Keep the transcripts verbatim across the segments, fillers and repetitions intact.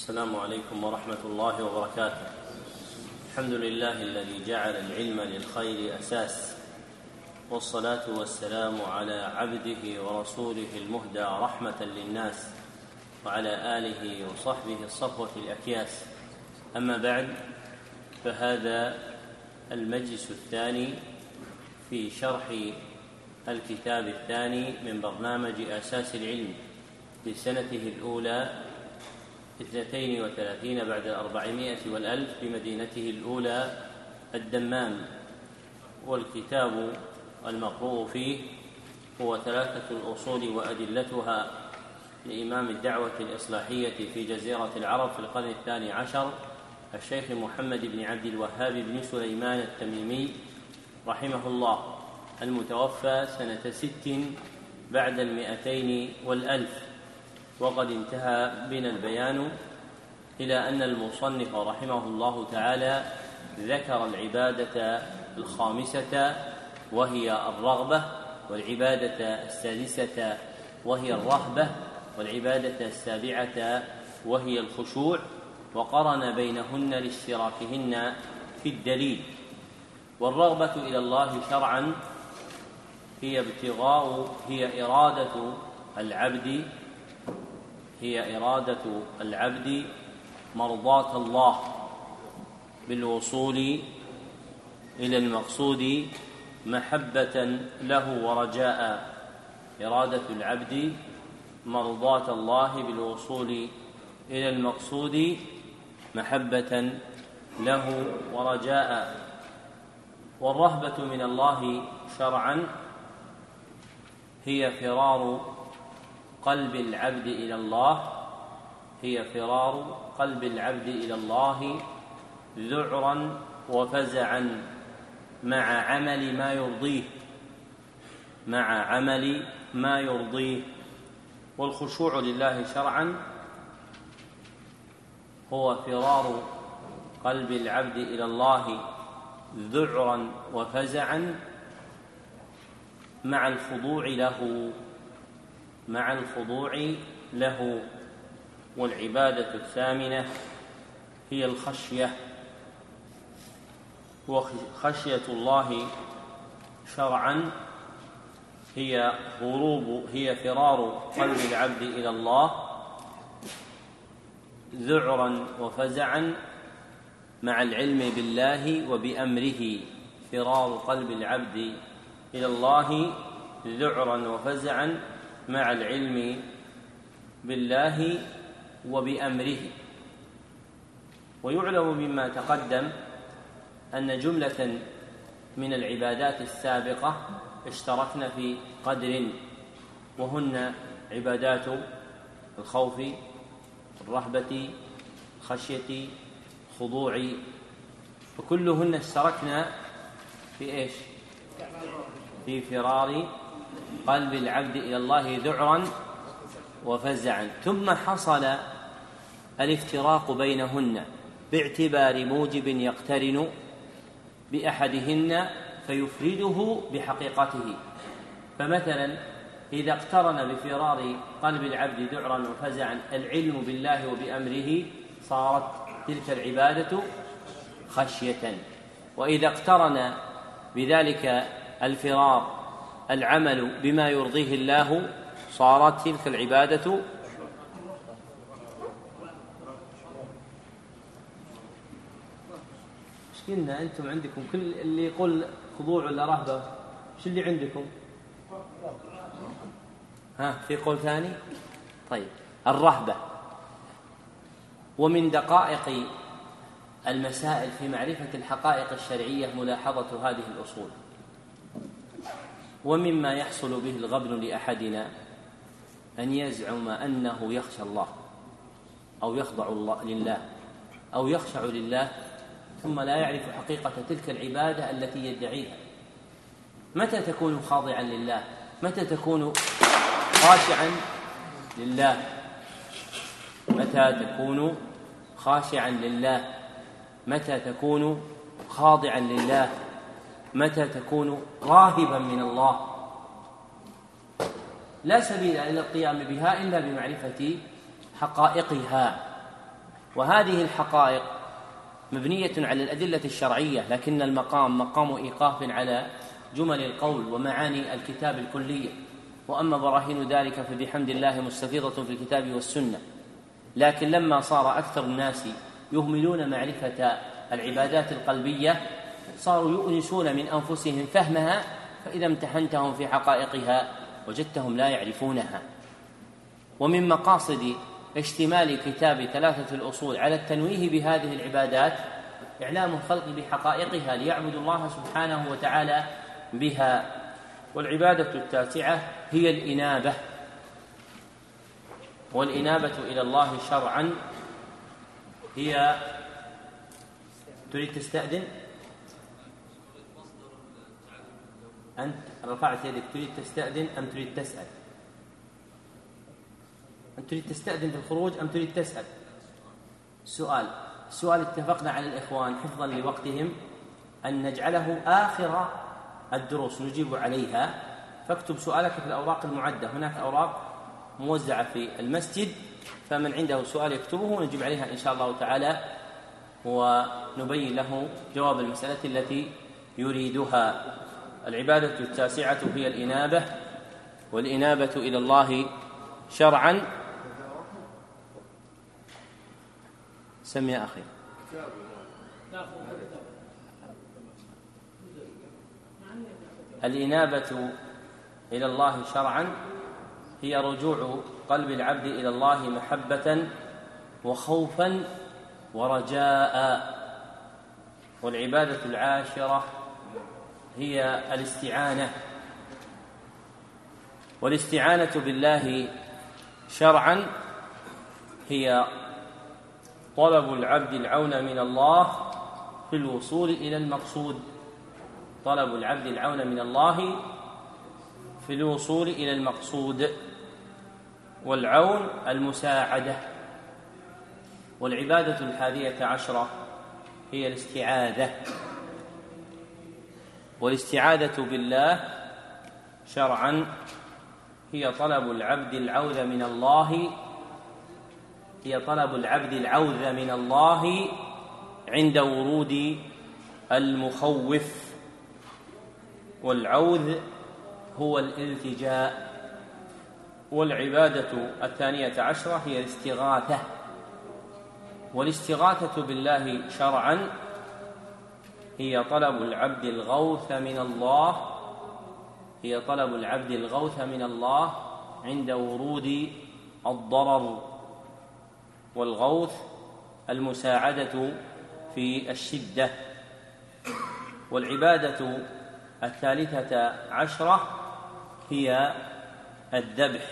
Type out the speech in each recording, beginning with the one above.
السلام عليكم ورحمة الله وبركاته. الحمد لله الذي جعل العلم للخير أساس، والصلاة والسلام على عبده ورسوله المهدى رحمة للناس، وعلى آله وصحبه الصفوة الأكياس. أما بعد، فهذا المجلس الثاني في شرح الكتاب الثاني من برنامج أساس العلم لسنته الأولى اثنتين وثلاثين بعد الأربعمائة والألف بمدينته الأولى الدمام. والكتاب المقروء فيه هو ثلاثة الأصول وأدلتها لإمام الدعوة الإصلاحية في جزيرة العرب في القرن الثاني عشر الشيخ محمد بن عبد الوهاب بن سليمان التميمي رحمه الله، المتوفى سنة ست بعد المئتين والألف. وقد انتهى بنا البيان إلى أن المصنف رحمه الله تعالى ذكر العبادة الخامسة وهي الرغبة، والعبادة السادسة وهي الرهبة، والعبادة السابعة وهي الخشوع، وقرن بينهن لاشتراكهن في الدليل. والرغبة إلى الله شرعا هي ابتغاء هي إرادة العبد هي إرادة العبد مرضاة الله بالوصول إلى المقصود محبة له ورجاء. إرادة العبد مرضاة الله بالوصول إلى المقصود محبة له ورجاء. والرهبة من الله شرعا هي فرار قلب العبد إلى الله هي فرار قلب العبد إلى الله ذعرا وفزعا مع عمل ما يرضيه مع عمل ما يرضيه. والخشوع لله شرعا هو فرار قلب العبد إلى الله ذعرا وفزعا مع الخضوع له مع الخضوع له. والعبادة الثامنة هي الخشية، وخشية الله شرعا هي هروب هي فرار قلب العبد إلى الله ذعرا وفزعا مع العلم بالله وبأمره. فرار قلب العبد إلى الله ذعرا وفزعا مع العلم بالله وبأمره. ويعلم مما تقدم أن جملة من العبادات السابقة اشتركنا في قدر، وهن عبادات الخوف، الرهبة، الخشية، الخضوع، وكلهن اشتركنا في إيش؟ في فرار قلب العبد إلى الله ذعرا وفزعا. ثم حصل الافتراق بينهن باعتبار موجب يقترن بأحدهن فيفرده بحقيقته. فمثلا إذا اقترن بفرار قلب العبد ذعرا وفزعا العلم بالله وبأمره صارت تلك العبادة خشية. وإذا اقترن بذلك الفرار العمل بما يرضيه الله صارت تلك العبادة ايش قلنا أنتم عندكم؟ كل اللي يقول خضوع ولا رهبة ايش اللي عندكم؟ ها في قول ثاني؟ طيب، الرهبة. ومن دقائق المسائل في معرفة الحقائق الشرعية ملاحظة هذه الأصول. ومما يحصل به الغبن لأحدنا أن يزعم أنه يخشى الله أو يخضع الله لله أو يخشع لله ثم لا يعرف حقيقة تلك العبادة التي يدعيها. متى تكون خاضعا لله؟ متى تكون خاشعا لله؟ متى تكون خاشعا لله؟ متى تكون خاضعا لله؟ متى تكون راهبا من الله؟ لا سبيل إلى القيام بها إلا بمعرفة حقائقها. وهذه الحقائق مبنية على الأدلة الشرعية، لكن المقام مقام إيقاف على جمل القول ومعاني الكتاب الكلية، وأما براهين ذلك فبحمد الله مستفيضة في الكتاب والسنة. لكن لما صار أكثر الناس يهملون معرفة العبادات القلبية صاروا يؤنسون من أنفسهم فهمها، فإذا امتحنتهم في حقائقها وجدتهم لا يعرفونها. ومن مقاصد اشتمال كتاب ثلاثة الأصول على التنويه بهذه العبادات إعلام الخلق بحقائقها ليعبدوا الله سبحانه وتعالى بها. والعبادة التاسعة هي الإنابة، والإنابة إلى الله شرعا هي، تريد تستأذن؟ أنت رفعت يدك، تريد تستأذن أم تريد تسأل؟ أنت تريد تستأذن في الخروج أم تريد تسأل؟ سؤال السؤال اتفقنا على الإخوان حفظا لوقتهم أن نجعله آخر الدروس نجيب عليها، فاكتب سؤالك في الأوراق المعدة، هناك أوراق موزعة في المسجد، فمن عنده سؤال يكتبه ونجيب عليها إن شاء الله تعالى، ونبين له جواب المسألة التي يريدها. العبادة التاسعة هي الإنابة، والإنابة إلى الله شرعا. سم يا أخي. الإنابة إلى الله شرعا هي رجوع قلب العبد إلى الله محبة وخوفا ورجاء. والعبادة العاشرة هي الاستعانة، والاستعانة بالله شرعا هي طلب العبد العون من الله في الوصول إلى المقصود، طلب العبد العون من الله في الوصول إلى المقصود، والعون المساعدة. والعبادة الحادية عشرة هي الاستعاذة، والاستعاذة بالله شرعا هي طلب العبد العوذ من الله هي طلب العبد العوذ من الله عند ورود المخوف. والعوذ هو الالتجاء. والعبادة الثانية عشرة هي الاستغاثة، والاستغاثة بالله شرعا هي طلب العبد الغوث من الله هي طلب العبد الغوث من الله عند ورود الضرر. والغوث المساعدة في الشدة. والعبادة الثالثة عشرة هي الذبح،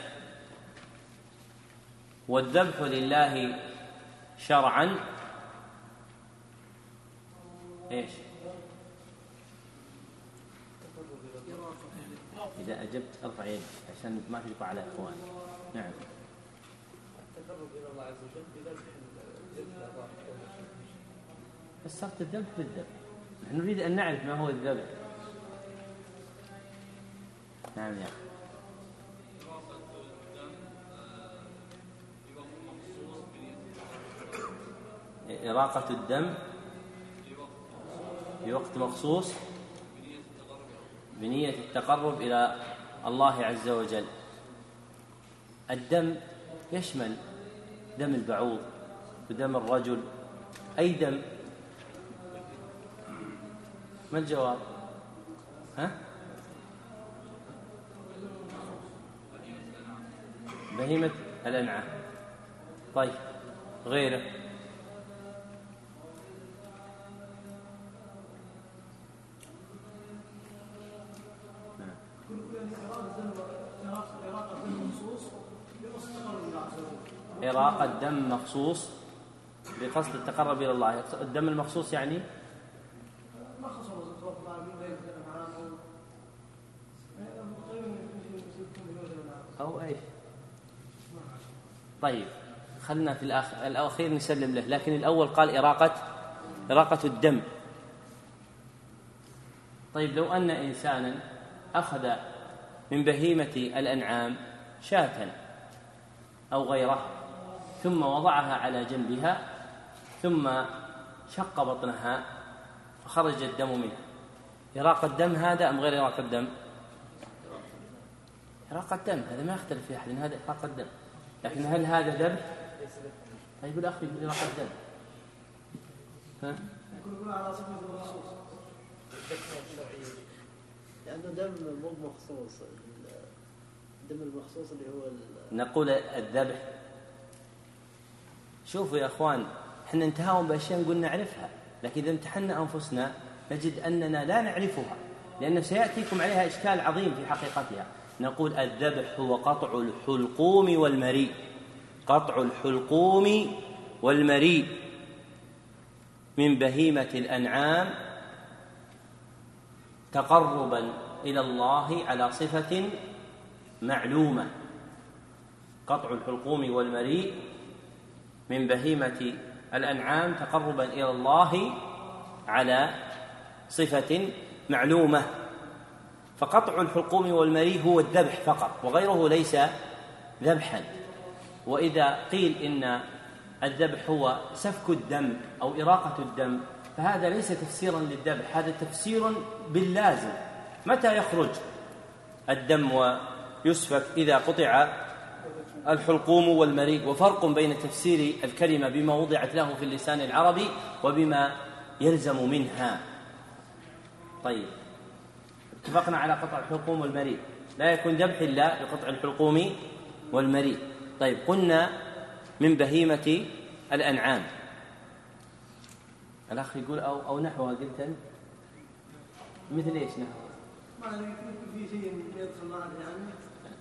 والذبح لله شرعا ايش؟ إذا أجبت أرفع يدك عشان ما تلقى على إخوان. نعم. التقرب إلى الله عز وجل بذبح الذبح. فسرت الذبح بالذبح، نحن نريد أن نعرف ما هو الذبح. نعم يا أخي. إراقة الدم في وقت مخصوص بنية التقرب إلى الله عز وجل. الدم يشمل دم البعوض ودم الرجل، أي دم. ما الجواب؟ ها؟ بهيمة الأنعام. طيب غيره؟ إراقة دم مخصوص بقصد التقرب إلى الله. الدم المخصوص يعني أو أيش؟ طيب خلنا في الآخر الأخير نسلم له، لكن الأول قال إراقة إراقة الدم. طيب لو أن إنسانا أخذ من بهيمة الأنعام شاة أو غيرها ثم وضعها على جنبها ثم شق بطنها فخرج الدم منها، إراق الدم هذا أم غير إراق الدم؟ إراق الدم هذا ما يختلف في أحد، هذا إراق الدم، لكن هل هذا ذبح؟ طيب الأخ يقول إراق الدم، ها؟ يكون على صفة المخصوص لأنه دم مو مخصوص، الدم المخصوص اللي هو نقول الذبح. شوفوا يا أخوان، احنا نتهاون بأشياء نقول نعرفها، لكن إذا امتحنا أنفسنا نجد أننا لا نعرفها، لأنه سيأتيكم عليها إشكال عظيم في حقيقتها. نقول الذبح هو قطع الحلقوم والمريء، قطع الحلقوم والمريء من بهيمة الأنعام تقربا إلى الله على صفة معلومة. قطع الحلقوم والمريء من بهيمة الأنعام تقربا إلى الله على صفة معلومة. فقطع الحلقوم والمريء هو الذبح فقط، وغيره ليس ذبحا. وإذا قيل إن الذبح هو سفك الدم أو إراقة الدم فهذا ليس تفسيرا للذبح، هذا تفسير باللازم. متى يخرج الدم ويسفك؟ إذا قطع الحلقوم والمريء. وفرق بين تفسير الكلمة بما وضعت له في اللسان العربي وبما يلزم منها. طيب، اتفقنا على قطع الحلقوم والمريء، لا يكون ذبح إلا بقطع الحلقوم والمريء. طيب، قلنا من بهيمة الأنعام. الأخ يقول أو, أو نحوها، قلت مثل إيش نحوها؟ ما في شيء يدخل معه يعني.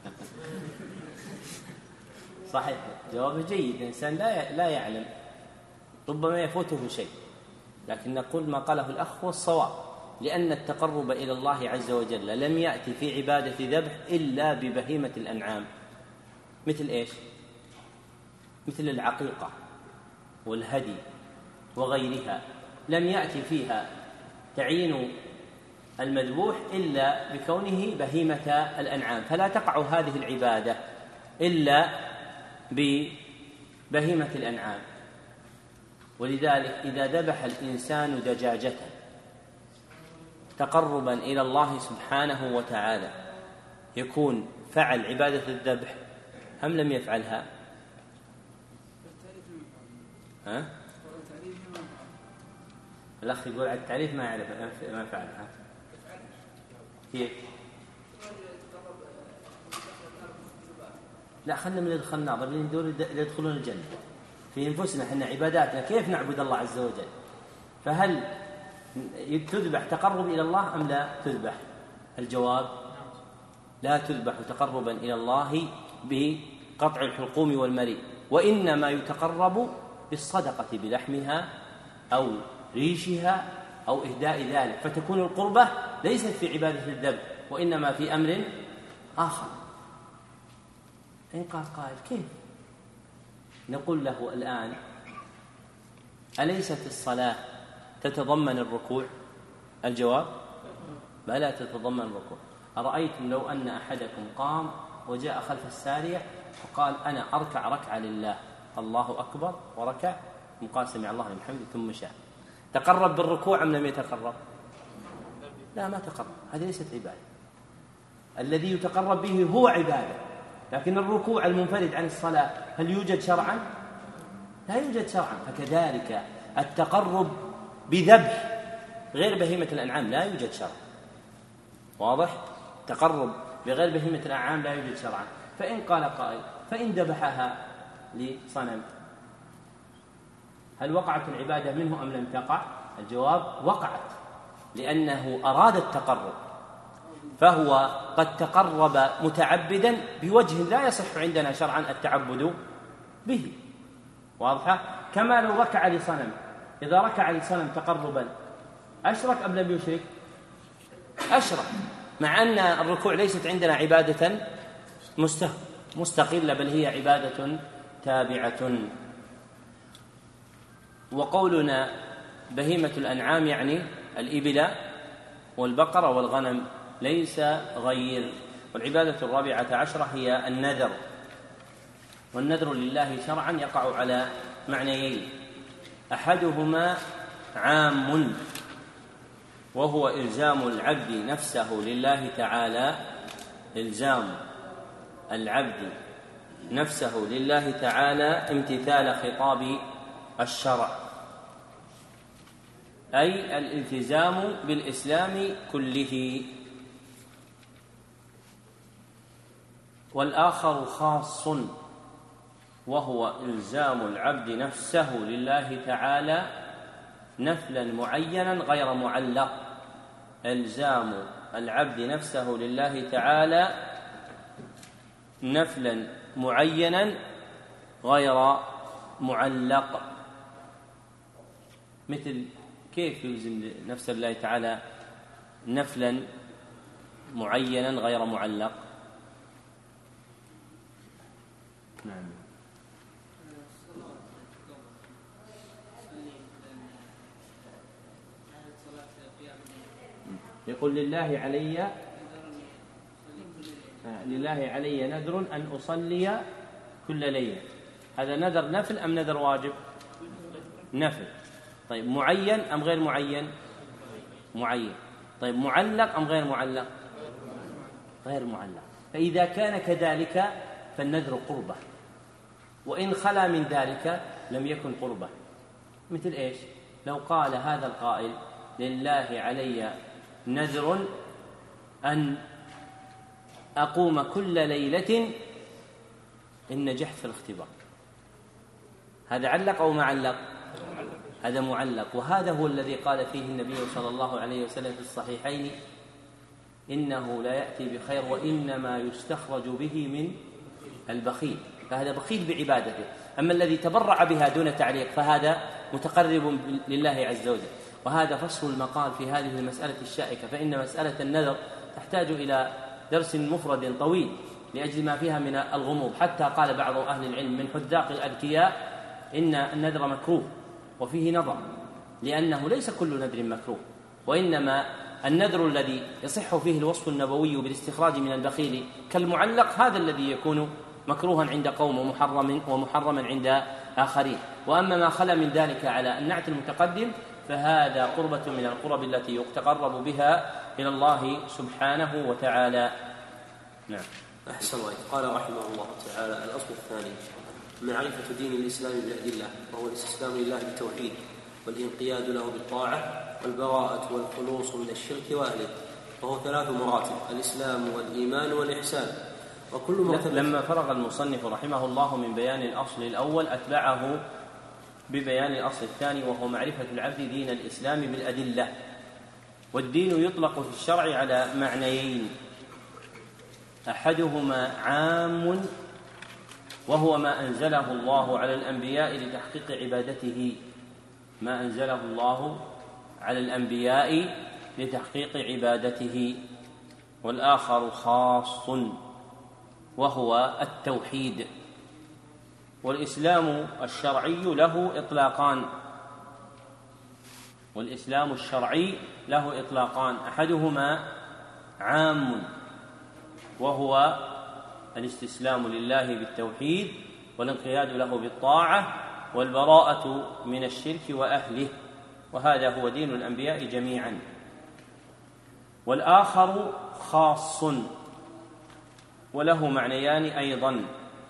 صحيح، جوابه جيد. الإنسان لا لا يعلم، ربما يفوته شيء، لكن نقول ما قاله الأخ هو الصواب، لأن التقرب إلى الله عز وجل لم يأتي في عبادة ذبح إلا ببهيمة الأنعام. مثل إيش؟ مثل العقيقة والهدي وغيرها، لم يأتي فيها تعيين المذبوح إلا بكونه بهيمة الأنعام، فلا تقع هذه العبادة إلا ببهيمة الأنعام. ولذلك إذا ذبح الإنسان دجاجة تقربا إلى الله سبحانه وتعالى يكون فعل عبادة الذبح أم لم يفعلها؟ ها؟ الأخ يقول على التعريف ما يعرف ما فعلها. كيف؟ لا، خلنا من يدخل النار، اللي دول يدخلون الجنة. في أنفسنا إحنا عباداتنا كيف نعبد الله عز وجل؟ فهل تذبح تقرب إلى الله أم لا تذبح؟ الجواب لا تذبح تقربا إلى الله بقطع الحلقوم والمريء، وإنما يتقرب بالصدقة بلحمها أو ريشها أو إهداء ذلك، فتكون القربة ليست في عبادة الذبح وإنما في أمر آخر. إن قال قائل كيف؟ نقول له الآن أليست الصلاة تتضمن الركوع؟ الجواب بلى تتضمن الركوع. أرأيتم لو أن أحدكم قام وجاء خلف السارية وقال أنا أركع ركعة لله، الله أكبر وركع وقال سمع الله لمن حمده ثم شاء، تقرب بالركوع أم لم يتقرب؟ لا، ما تقرب، هذه ليست عبادة. الذي يتقرب به هو عبادة، لكن الركوع المنفرد عن الصلاة هل يوجد شرعا؟ لا يوجد شرعا. فكذلك التقرب بذبح غير بهيمة الأنعام لا يوجد شرعا. واضح؟ تقرب بغير بهيمة الأنعام لا يوجد شرعا. فإن قال قائل فإن ذبحها لصنم هل وقعت العبادة منه أم لم تقع؟ الجواب وقعت، لأنه أراد التقرب، فهو قد تقرب متعبدا بوجه لا يصح عندنا شرعا التعبد به. واضحة؟ كما لو ركع لصنم، إذا ركع لصنم تقربا أشرك أم لم يشرك؟ أشرك، مع أن الركوع ليست عندنا عبادة مستقلة بل هي عبادة تابعة. وقولنا بهيمة الأنعام يعني الإبل والبقرة والغنم ليس غير. والعبادة الرابعة عشرة هي النذر، والنذر لله شرعا يقع على معنيين: أحدهما عام وهو إلزام العبد نفسه لله تعالى، إلزام العبد نفسه لله تعالى امتثال خطاب الشرع، أي الالتزام بالإسلام كله. والآخر خاص وهو إلزام العبد نفسه لله تعالى نفلا معينا غير معلق، إلزام العبد نفسه لله تعالى نفلا معينا غير معلق. مثل كيف يلزم نفسه لله تعالى نفلا معينا غير معلق؟ نعم. يقول لله علي لله علي نذر أن أصلي كل ليلة، هذا نذر نفل أم نذر واجب؟ نفل. طيب معين أم غير معين؟ معين. طيب معلق أم غير معلق؟ غير معلق. فإذا كان كذلك فالنذر قربة، وإن خلا من ذلك لم يكن قربة. مثل إيش؟ لو قال هذا القائل لله علي نذر أن أقوم كل ليلة إن نجحت في الاختبار، هذا علق أو معلق؟ هذا معلق. وهذا هو الذي قال فيه النبي صلى الله عليه وسلم في الصحيحين إنه لا يأتي بخير وإنما يستخرج به من البخيل، فهذا بخيل بعبادته. أما الذي تبرع بها دون تعليق فهذا متقرب لله عز وجل. وهذا فصل المقال في هذه المسألة الشائكة، فإن مسألة النذر تحتاج إلى درس مفرد طويل لأجل ما فيها من الغموض، حتى قال بعض أهل العلم من حذاق الأذكياء إن النذر مكروه وفيه نظر، لأنه ليس كل نذر مكروه، وإنما النذر الذي يصح فيه الوصف النبوي بالاستخراج من البخيل كالمعلق هذا الذي يكون مكروها عند قوم ومحرم ومحرما عند آخرين. وأما ما خلا من ذلك على النعت المتقدم فهذا قربة من القرب التي يتقرب بها إلى الله سبحانه وتعالى. نعم. أحسن الله. قال رحمه الله تعالى: الأصل الثاني معرفة دين الإسلام بالأدلة، وهو الاستسلام لله بالتوحيد والانقياد له بالطاعة والبراءة والخلوص من الشرك وأهله، وهو ثلاث مراتب: الإسلام والإيمان والإحسان. وكل مرتبة. لما فرغ المصنف رحمه الله من بيان الأصل الأول أتبعه ببيان الأصل الثاني، وهو معرفة العبد دين الإسلام بالأدلة. والدين يطلق في الشرع على معنيين: أحدهما عام وهو ما أنزله الله على الأنبياء لتحقيق عبادته، ما أنزله الله على الأنبياء لتحقيق عبادته. والآخر خاص وهو التوحيد. والإسلام الشرعي له إطلاقان والإسلام الشرعي له إطلاقان أحدهما عام وهو الاستسلام لله بالتوحيد والانقياد له بالطاعة والبراءة من الشرك وأهله، وهذا هو دين الأنبياء جميعا. والآخر خاص وله معنيان أيضا: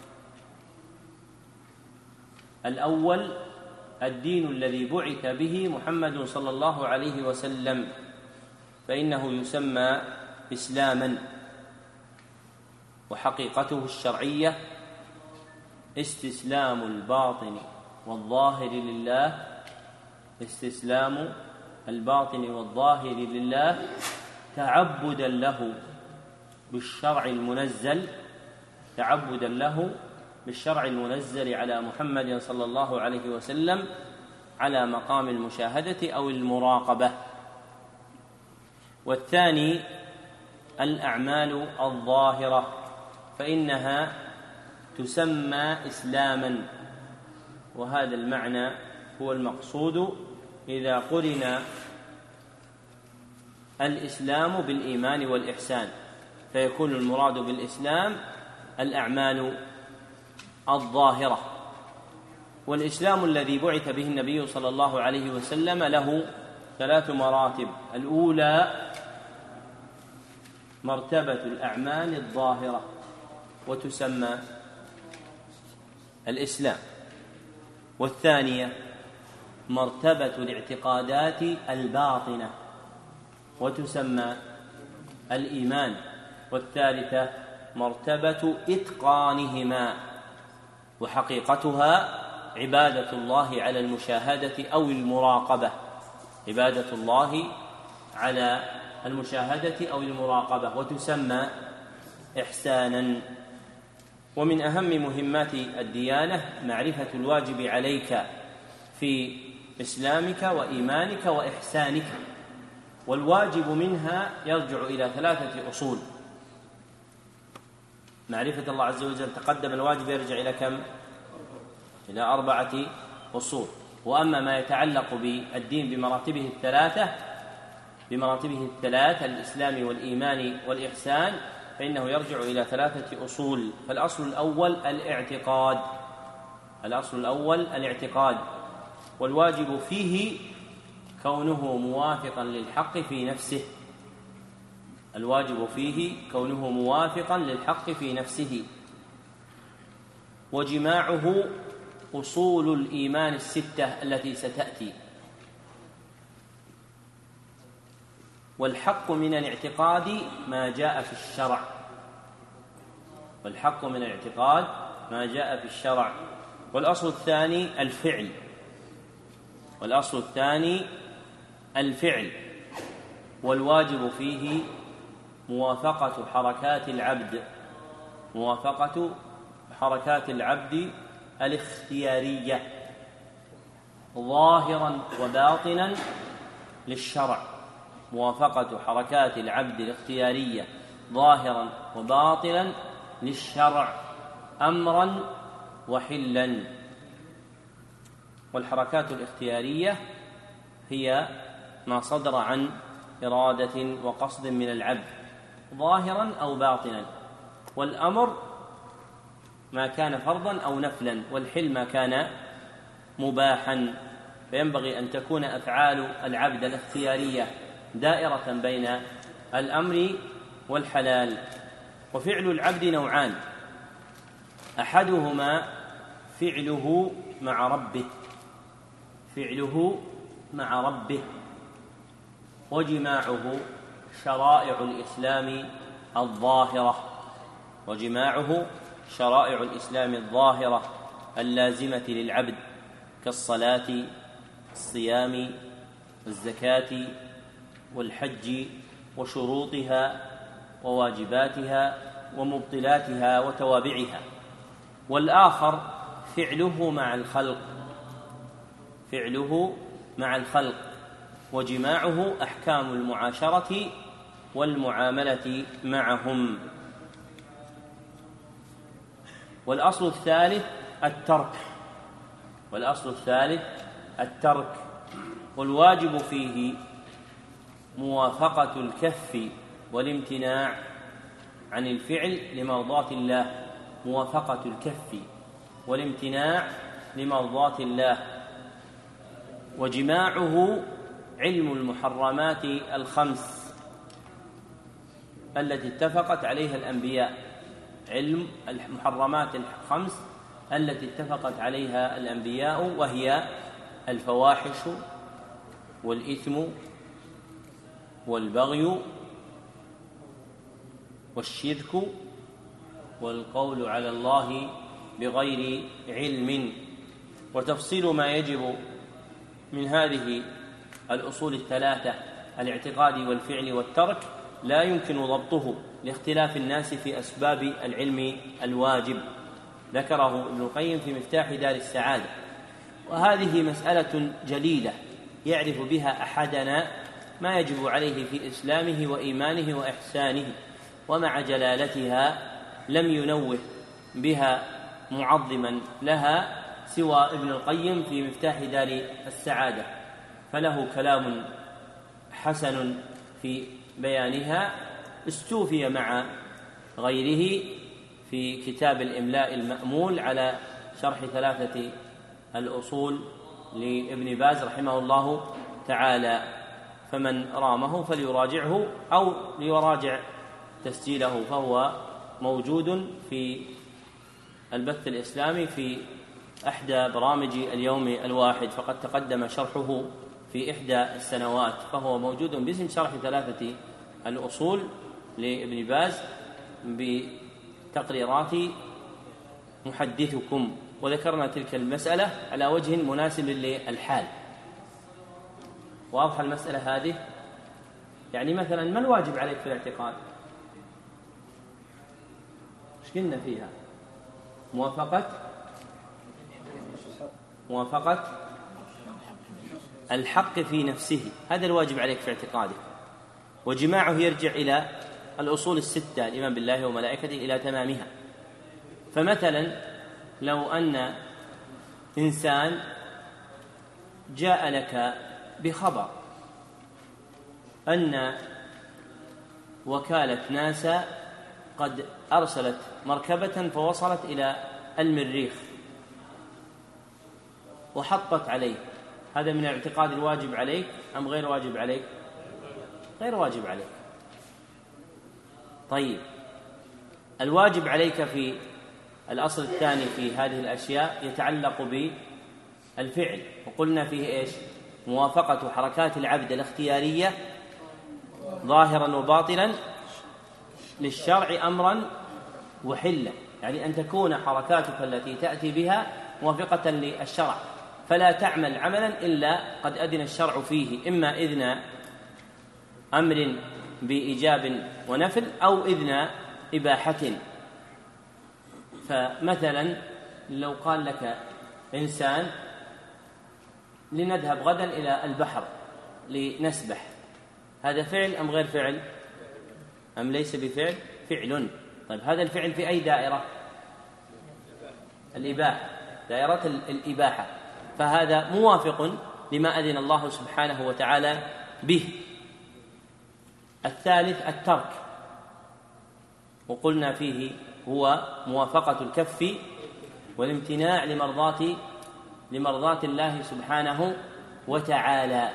الأول الدين الذي بعث به محمد صلى الله عليه وسلم، فإنه يسمى إسلاما، وحقيقته الشرعية استسلام الباطن والظاهر لله، استسلام الباطن والظاهر لله تعبدا له بالشرع المنزل تعبدا له بالشرع المنزل على محمد صلى الله عليه وسلم على مقام المشاهدة أو المراقبة. والثاني الأعمال الظاهرة، فإنها تسمى إسلاما، وهذا المعنى هو المقصود إذا قرن الإسلام بالإيمان والإحسان، فيكون المراد بالإسلام الأعمال الظاهرة. والإسلام الذي بعث به النبي صلى الله عليه وسلم له ثلاث مراتب. الأولى مرتبة الأعمال الظاهرة وتسمى الإسلام، والثانية مرتبة الاعتقادات الباطنة وتسمى الإيمان، والثالثة مرتبة إتقانهما وحقيقتها عبادة الله على المشاهدة أو المراقبة، عبادة الله على المشاهدة أو المراقبة وتسمى إحسانا. ومن أهم مهمات الديانة معرفة الواجب عليك في إسلامك وإيمانك وإحسانك، والواجب منها يرجع إلى ثلاثة أصول. معرفة الله عز وجل تقدم الواجب يرجع إلى كم؟ إلى أربعة أصول. وأما ما يتعلق بالدين بمراتبه الثلاثة بمراتبه الثلاثة الإسلام والإيمان والإحسان فإنه يرجع إلى ثلاثة أصول. فالأصل الأول الاعتقاد الأصل الأول الاعتقاد والواجب فيه كونه موافقا للحق في نفسه الواجب فيه كونه موافقا للحق في نفسه وجماعه أصول الإيمان الستة التي ستأتي. والحق من الاعتقاد ما جاء في الشرع والحق من الاعتقاد ما جاء في الشرع والأصل الثاني الفعل والأصل الثاني الفعل والواجب فيه موافقة حركات العبد موافقة حركات العبد الاختيارية ظاهرا وباطنا للشرع موافقة حركات العبد الاختيارية ظاهرا وباطنا للشرع أمرا وحلا. والحركات الاختيارية هي ما صدر عن إرادة وقصد من العبد ظاهرا أو باطنا، والأمر ما كان فرضا أو نفلا، والحل ما كان مباحا. فينبغي أن تكون أفعال العبد الاختيارية دائرة بين الأمر والحلال. وفعل العبد نوعان، أحدهما فعله مع ربه فعله مع ربه وجماعه شرائع الإسلام الظاهرة وجماعه شرائع الإسلام الظاهرة اللازمة للعبد كالصلاة الصيام الزكاة والحج وشروطها وواجباتها ومبطلاتها وتوابعها. والآخر فعله مع الخلق فعله مع الخلق وجماعه أحكام المعاشرة والمعاملة معهم. والأصل الثالث الترك والأصل الثالث الترك والواجب فيه موافقة الكف والامتناع عن الفعل لمرضاة الله موافقة الكف والامتناع لمرضاة الله. وجماعه علم المحرمات الخمس التي اتفقت عليها الأنبياء علم المحرمات الخمس التي اتفقت عليها الأنبياء، وهي الفواحش والإثم والبغي والشرك والقول على الله بغير علم. وتفصيل ما يجب من هذه الأصول الثلاثة الاعتقاد والفعل والترك لا يمكن ضبطه لاختلاف الناس في أسباب العلم الواجب، ذكره ابن القيم في مفتاح دار السعادة. وهذه مسألة جليلة يعرف بها أحدنا ما يجب عليه في إسلامه وإيمانه وإحسانه، ومع جلالتها لم ينوه بها معظما لها سوى ابن القيم في مفتاح دار السعادة، فله كلام حسن في بيانها استوفي مع غيره في كتاب الإملاء المأمول على شرح ثلاثة الأصول لابن باز رحمه الله تعالى، فمن رامه فليراجعه أو ليراجع تسجيله، فهو موجود في البث الإسلامي في إحدى برامج اليوم الواحد، فقد تقدم شرحه في إحدى السنوات، فهو موجود باسم شرح ثلاثة الأصول لابن باز بتقريرات محدثكم، وذكرنا تلك المسألة على وجه مناسب للحال. واضحة المسألة هذه؟ يعني مثلا ما الواجب عليك في الاعتقاد؟ ايش قلنا فيها؟ موافقة موافقة الحق في نفسه، هذا الواجب عليك في اعتقادك، وجماعه يرجع إلى الأصول الستة: الإيمان بالله وملائكته إلى تمامها. فمثلا لو أن إنسان جاء لك بخبر أن وكالة ناسا قد أرسلت مركبة فوصلت إلى المريخ وحطت عليه، هذا من الاعتقاد الواجب عليك أم غير واجب عليك؟ غير واجب عليك. طيب، الواجب عليك في الأصل الثاني في هذه الأشياء يتعلق بالفعل، وقلنا فيه إيش؟ موافقة حركات العبد الاختيارية ظاهرا وباطلا للشرع أمرا وحلا، يعني أن تكون حركاتك التي تأتي بها موافقة للشرع، فلا تعمل عملا إلا قد أذن الشرع فيه، إما إذن أمر بإيجاب ونفل أو إذن إباحة. فمثلا لو قال لك إنسان لنذهب غدا إلى البحر لنسبح، هذا فعل أم غير فعل أم ليس بفعل؟ فعل. طيب، هذا الفعل في أي دائرة؟ الإباحة، دائرة الإباحة، فهذا موافق لما أذن الله سبحانه وتعالى به. الثالث الترك، وقلنا فيه هو موافقة الكف والامتناع لمرضات لمرضات الله سبحانه وتعالى.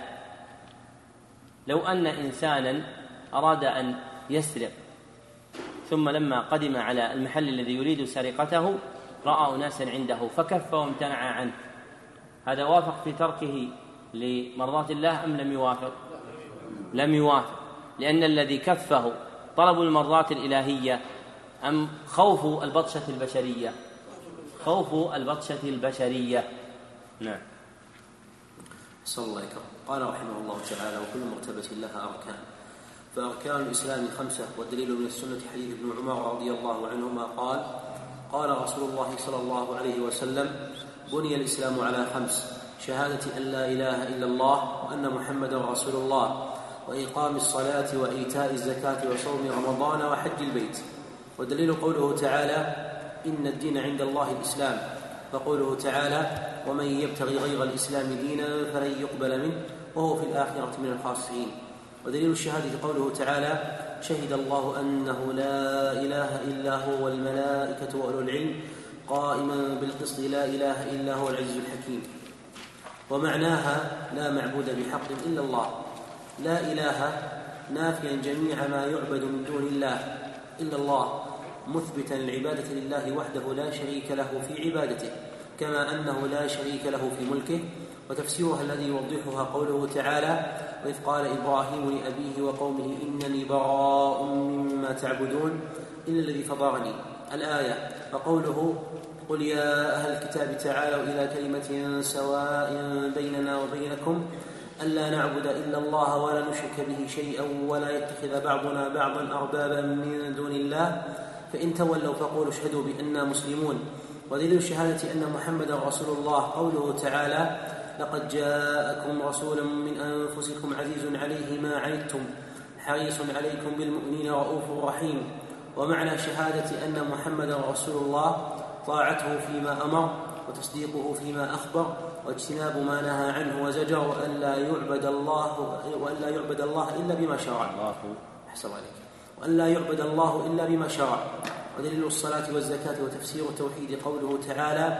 لو أن إنسانا أراد أن يسرق، ثم لما قدم على المحل الذي يريد سرقته رأى أناسا عنده فكف وامتنع عنه، هذا وافق في تركه لمرضات الله أم لم يوافق؟ لم يوافق، لأن الذي كفه طلب المرضات الإلهية أم خوف البطشة البشرية؟ خوف البطشة البشرية. نعم. صلى الله عليه وسلم. قال رحمه الله تعالى: وكل مرتبة لها أركان، فأركان الإسلام خمسة، والدليل من السنة حديث ابن عمر رضي الله عنهما قال: قال رسول الله صلى الله عليه وسلم: بني الإسلام على خمس: شهادة أن لا إله إلا الله وأن محمدا رسول الله، وإقام الصلاة وإيتاء الزكاة وصوم رمضان وحج البيت. ودليل قوله تعالى: إن الدين عند الله الإسلام، فقوله تعالى: ومن يبتغي غير الإسلام دينا فلن يقبل منه وهو في الآخرة من الخاسرين. ودليل الشهادة قوله تعالى: شهد الله أنه لا إله إلا هو والملائكة وأولو العلم قائما بالقسط لا إله إلا هو العزيز الحكيم. ومعناها لا معبود بحق إلا الله، لا إله نافيا جميع ما يعبد من دون الله إلا الله، مثبتا العبادة لله وحده لا شريك له في عبادته، كما أنه لا شريك له في ملكه. وتفسيرها الذي يوضحها قوله تعالى: وإذ قال إبراهيم لأبيه وقومه إنني براء مما تعبدون إلا الذي فطرني، الآية. وقوله: قل يا أهل الكتاب تعالوا إلى كلمة سواء بيننا وبينكم ألا نعبد إلا الله ولا نشرك به شيئا ولا يتخذ بعضنا بعضا أربابا من دون الله فإن تولوا فقولوا اشهدوا بأننا مسلمون. ودليل الشهادة أن محمدا رسول الله قوله تعالى: لقد جاءكم رسول من أنفسكم عزيز عليه ما عنتم حريص عليكم بالمؤمنين رؤوف رحيم. ومعنى شهادة أن محمدا رسول الله طاعته فيما أمر وتصديقه فيما أخبر واجتناب ما نهى عنه وزجر، وأن لا يعبد الله وأن لا يعبد الله إلا بما شرع. الله حسب عليك. وأن لا يعبد الله إلا بما شرع. ودليل الصلاة والزكاة وتفسير التوحيد قوله تعالى: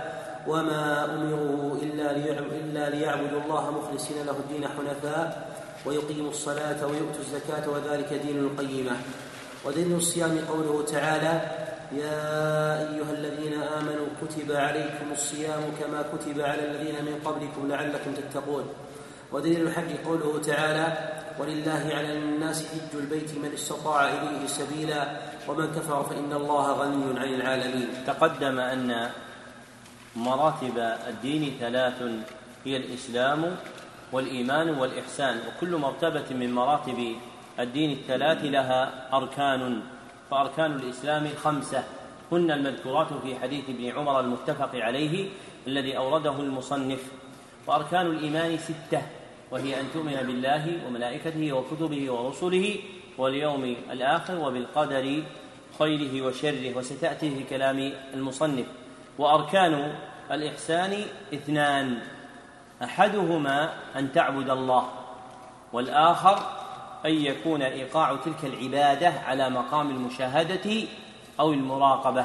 وما أمروا إلا ليعبدوا الله مخلصين له الدين حنفاء ويقيموا الصلاة ويؤتوا الزكاة وذلك دين القيمة. ودليل الصيام قوله تعالى: يا أيها الذين آمنوا كتب عليكم الصيام كما كتب على الذين من قبلكم لعلكم تتقون. ودليل الحج قوله تعالى: ولله على الناس حج البيت من استطاع إليه سبيلا ومن كفر فإن الله غني عن العالمين. تقدم أن مراتب الدين ثلاث، هي الإسلام والإيمان والإحسان، وكل مرتبة من مراتب الدين الثلاث لها أركان، فأركان الإسلام خمسة هن المذكورات في حديث ابن عمر المتفق عليه الذي أورده المصنف. وأركان الإيمان ستة، وهي أن تؤمن بالله وملائكته وكتبه ورسله واليوم الآخر وبالقدر خيره وشره، وستأتي في كلام المصنف. وأركان الإحسان اثنان، أحدهما أن تعبد الله، والآخر أن يكون إيقاع تلك العبادة على مقام المشاهدة أو المراقبة.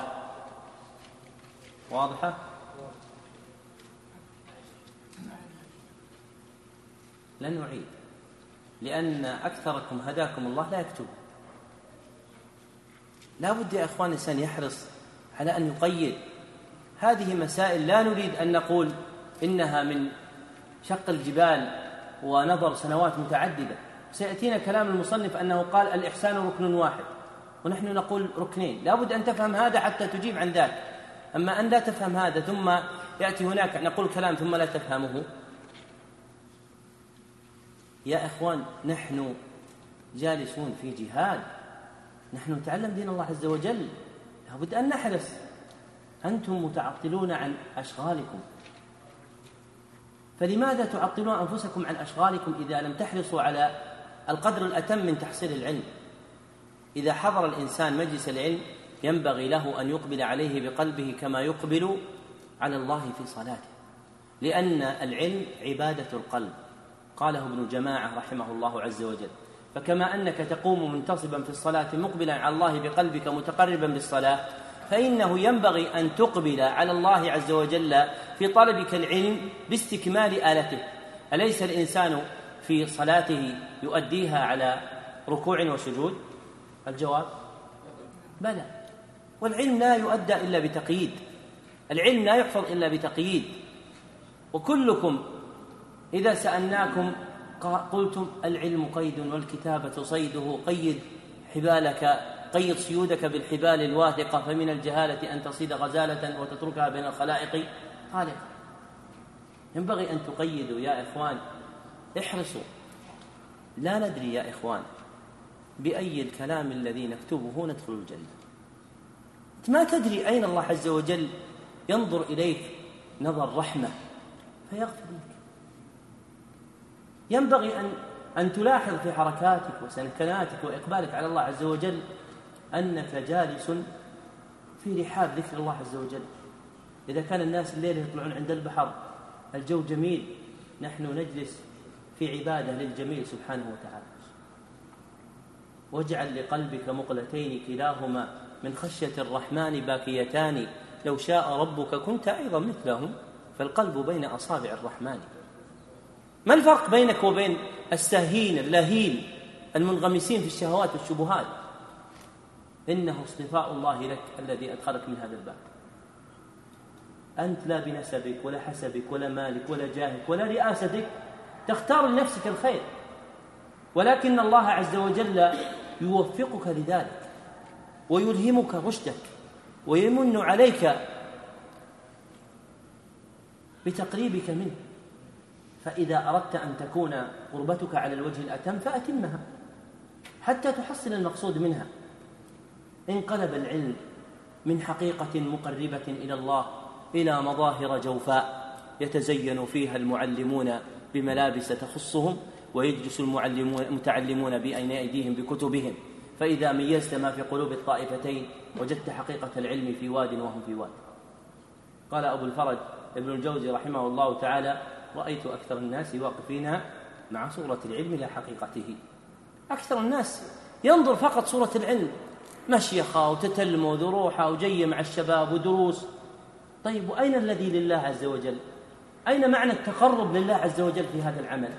واضحة؟ لن نعيد، لأن أكثركم هداكم الله لا يكتب. لا بد يا أخوان الإنسان يحرص على أن يقيد هذه مسائل. لا نريد أن نقول إنها من شق الجبال ونظر سنوات متعددة. سيأتينا كلام المصنف أنه قال الإحسان ركن واحد، ونحن نقول ركنين. لا بد أن تفهم هذا حتى تجيب عن ذاك. أما أن لا تفهم هذا ثم يأتي هناك نقول كلام ثم لا تفهمه. يا إخوان، نحن جالسون في جهاد، نحن نتعلم دين الله عز وجل، لا بد أن نحرص. أنتم متعطلون عن أشغالكم، فلماذا تعطلون أنفسكم عن أشغالكم إذا لم تحرصوا على القدر الأتم من تحصيل العلم؟ إذا حضر الإنسان مجلس العلم ينبغي له أن يقبل عليه بقلبه كما يقبل على الله في صلاته، لأن العلم عبادة القلب. قاله ابن جماعة رحمه الله عز وجل: فكما أنك تقوم منتصبا في الصلاة مقبلا على الله بقلبك متقربا بالصلاة، فإنه ينبغي أن تقبل على الله عز وجل في طلبك العلم باستكمال آلته. أليس الإنسان في صلاته يؤديها على ركوع وسجود؟ الجواب بلى. والعلم لا يؤدى إلا بتقييد، العلم لا يحفظ إلا بتقييد. وكلكم إذا سألناكم قلتم العلم قيد والكتابة صيده، قيد حبالك، قيد صيودك بالحبال الواثقة، فمن الجهالة أن تصيد غزالة وتتركها بين الخلائق طالقة. ينبغي أن تقيدوا يا إخوان، احرصوا. لا ندري يا إخوان بأي الكلام الذي نكتبه ندخل الجنة. ما تدري أين الله عز وجل ينظر إليك نظر رحمة فيغفر لك. ينبغي أن أن تلاحظ في حركاتك وسكناتك وإقبالك على الله عز وجل أنك جالس في رحاب ذكر الله عز وجل. إذا كان الناس الليل يطلعون عند البحر الجو جميل، نحن نجلس في عبادة للجميل سبحانه وتعالى. واجعل لقلبك مقلتين كلاهما من خشية الرحمن باكيتان، لو شاء ربك كنت أيضا مثلهم، فالقلب بين أصابع الرحمن. ما الفرق بينك وبين الساهين اللاهين المنغمسين في الشهوات والشبهات؟ إنه اصطفاء الله لك الذي أدخلك من هذا الباب. أنت لا بنسبك ولا حسبك ولا مالك ولا جاهك ولا رئاستك تختار لنفسك الخير، ولكن الله عز وجل يوفقك لذلك ويلهمك رشدك ويمن عليك بتقريبك منه. فإذا أردت أن تكون قربتك على الوجه الأتم فأتمها حتى تحصل المقصود منها. انقلب العلم من حقيقة مقربة إلى الله إلى مظاهر جوفاء يتزين فيها المعلمون بملابس تخصهم، ويجلس المتعلمون بين أيديهم بكتبهم. فإذا ميزت ما في قلوب الطائفتين وجدت حقيقة العلم في واد وهم في واد. قال أبو الفرج ابن الجوزي رحمه الله تعالى: رأيت أكثر الناس واقفين مع صورة العلم لا حقيقته. أكثر الناس ينظر فقط صورة العلم، مشيخة وتتلم وذروحة وجي مع الشباب ودروس. طيب وأين الذي لله عز وجل؟ أين معنى التقرب لله عز وجل في هذا العمل؟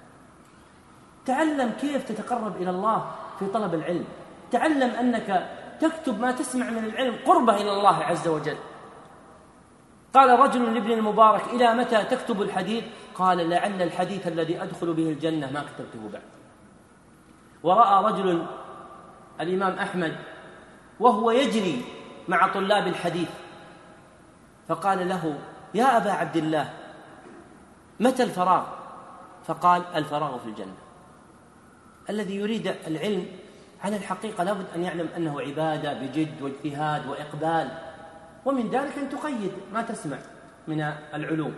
تعلم كيف تتقرب إلى الله في طلب العلم، تعلم أنك تكتب ما تسمع من العلم قربة إلى الله عز وجل. قال رجل لابن المبارك: إلى متى تكتب الحديث؟ قال: لعل الحديث الذي أدخل به الجنة ما كتبته بعد. ورأى رجل الإمام أحمد وهو يجري مع طلاب الحديث فقال له: يا أبا عبد الله متى الفراغ؟ فقال: الفراغ في الجنة. الذي يريد العلم على الحقيقة لابد أن يعلم أنه عبادة بجد واجتهاد وإقبال، ومن ذلك أن تقيد ما تسمع من العلوم.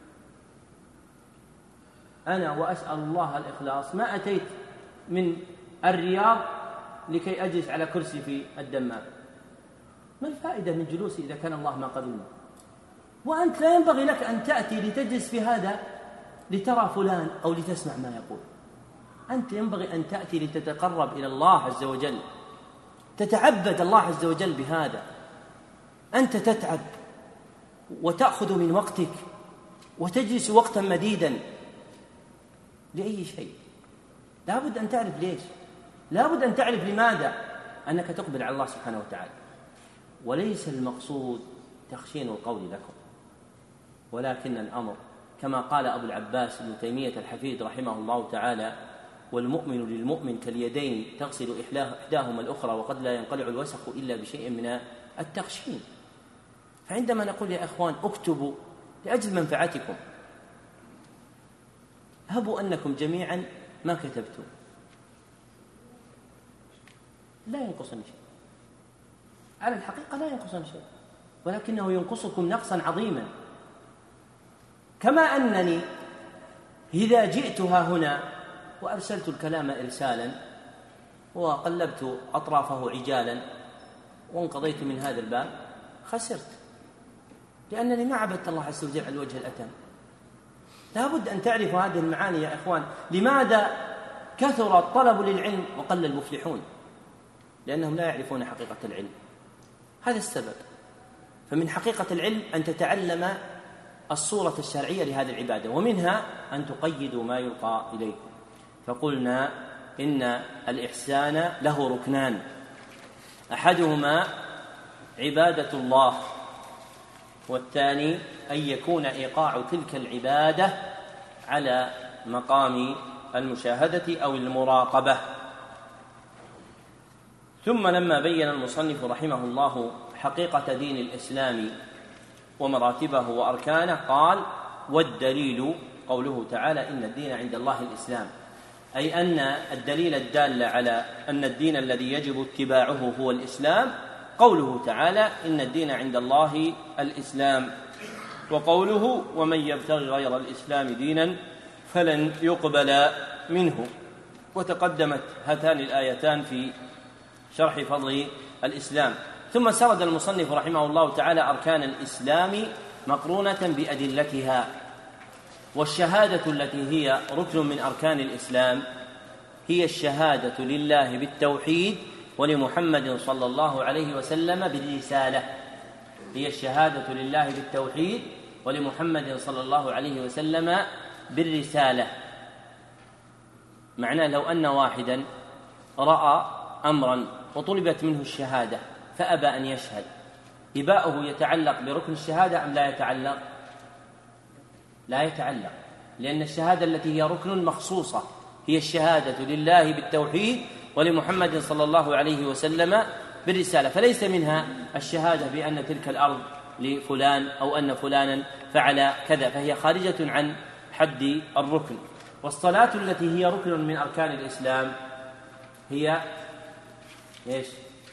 أنا وأسأل الله الإخلاص ما أتيت من الرياض لكي أجلس على كرسي في الدمام. ما الفائدة من جلوسي إذا كان الله ما قبلني؟ وأنت لا ينبغي لك أن تأتي لتجلس في هذا لترى فلان أو لتسمع ما يقول. أنت ينبغي أن تأتي لتتقرب إلى الله عز وجل، تتعبد الله عز وجل بهذا. أنت تتعب وتأخذ من وقتك وتجلس وقتا مديدا لأي شيء. لا بد أن تعرف ليش، لا بد أن تعرف لماذا أنك تقبل على الله سبحانه وتعالى. وليس المقصود تخشين القول لكم، ولكن الأمر كما قال أبو العباس ابن تيمية الحفيد رحمه الله تعالى: والمؤمن للمؤمن كاليدين تغسل إحداهما الأخرى وقد لا ينقلع الوسخ إلا بشيء من التخشين. فعندما نقول يا إخوان اكتبوا لأجل منفعتكم، هبوا أنكم جميعا ما كتبتم، لا ينقصني شيء، على الحقيقة لا ينقصني شيء، ولكنه ينقصكم نقصا عظيما. كما أنني إذا جئتها هنا وأرسلت الكلام إرسالا وقلبت أطرافه عجالا وانقضيت من هذا الباب خسرت، لأنني ما عبدت الله عز وجل على الوجه الأتم. لا بد أن تعرفوا هذه المعاني يا إخوان. لماذا كثر الطلب للعلم وقل المفلحون؟ لأنهم لا يعرفون حقيقة العلم، هذا السبب. فمن حقيقة العلم أن تتعلم الصورة الشرعية لهذه العبادة، ومنها أن تقيدوا ما يلقى إليكم. فقلنا إن الإحسان له ركنان: أحدهما عبادة الله، والثاني أن يكون إيقاع تلك العبادة على مقام المشاهدة أو المراقبة. ثم لما بين المصنف رحمه الله حقيقة دين الإسلام ومراتبه وأركانه قال: والدليل قوله تعالى: إن الدين عند الله الإسلام، أي أن الدليل الدال على أن الدين الذي يجب اتباعه هو الإسلام قوله تعالى: إن الدين عند الله الإسلام، وقوله: ومن يبتغي غير الإسلام دينا فلن يقبل منه. وتقدمت هاتان الآيتان في شرح فضل الإسلام. ثم سرد المصنف رحمه الله تعالى أركان الإسلام مقرونة بأدلتها. والشهادة التي هي ركن من أركان الإسلام هي الشهادة لله بالتوحيد ولمحمد صلى الله عليه وسلم بالرسالة. هي الشهادة لله بالتوحيد ولمحمد صلى الله عليه وسلم بالرسالة. معناه لو أن واحدا رأى أمرا وطلبت منه الشهادة فأبى أن يشهد، إباؤه يتعلق بركن الشهادة أم لا يتعلق؟ لا يتعلق، لأن الشهادة التي هي ركن مخصوصة هي الشهادة لله بالتوحيد ولمحمد صلى الله عليه وسلم بالرسالة، فليس منها الشهادة بأن تلك الأرض لفلان أو أن فلانا فعل كذا، فهي خارجة عن حد الركن. والصلاة التي هي ركن من أركان الإسلام هي إيش؟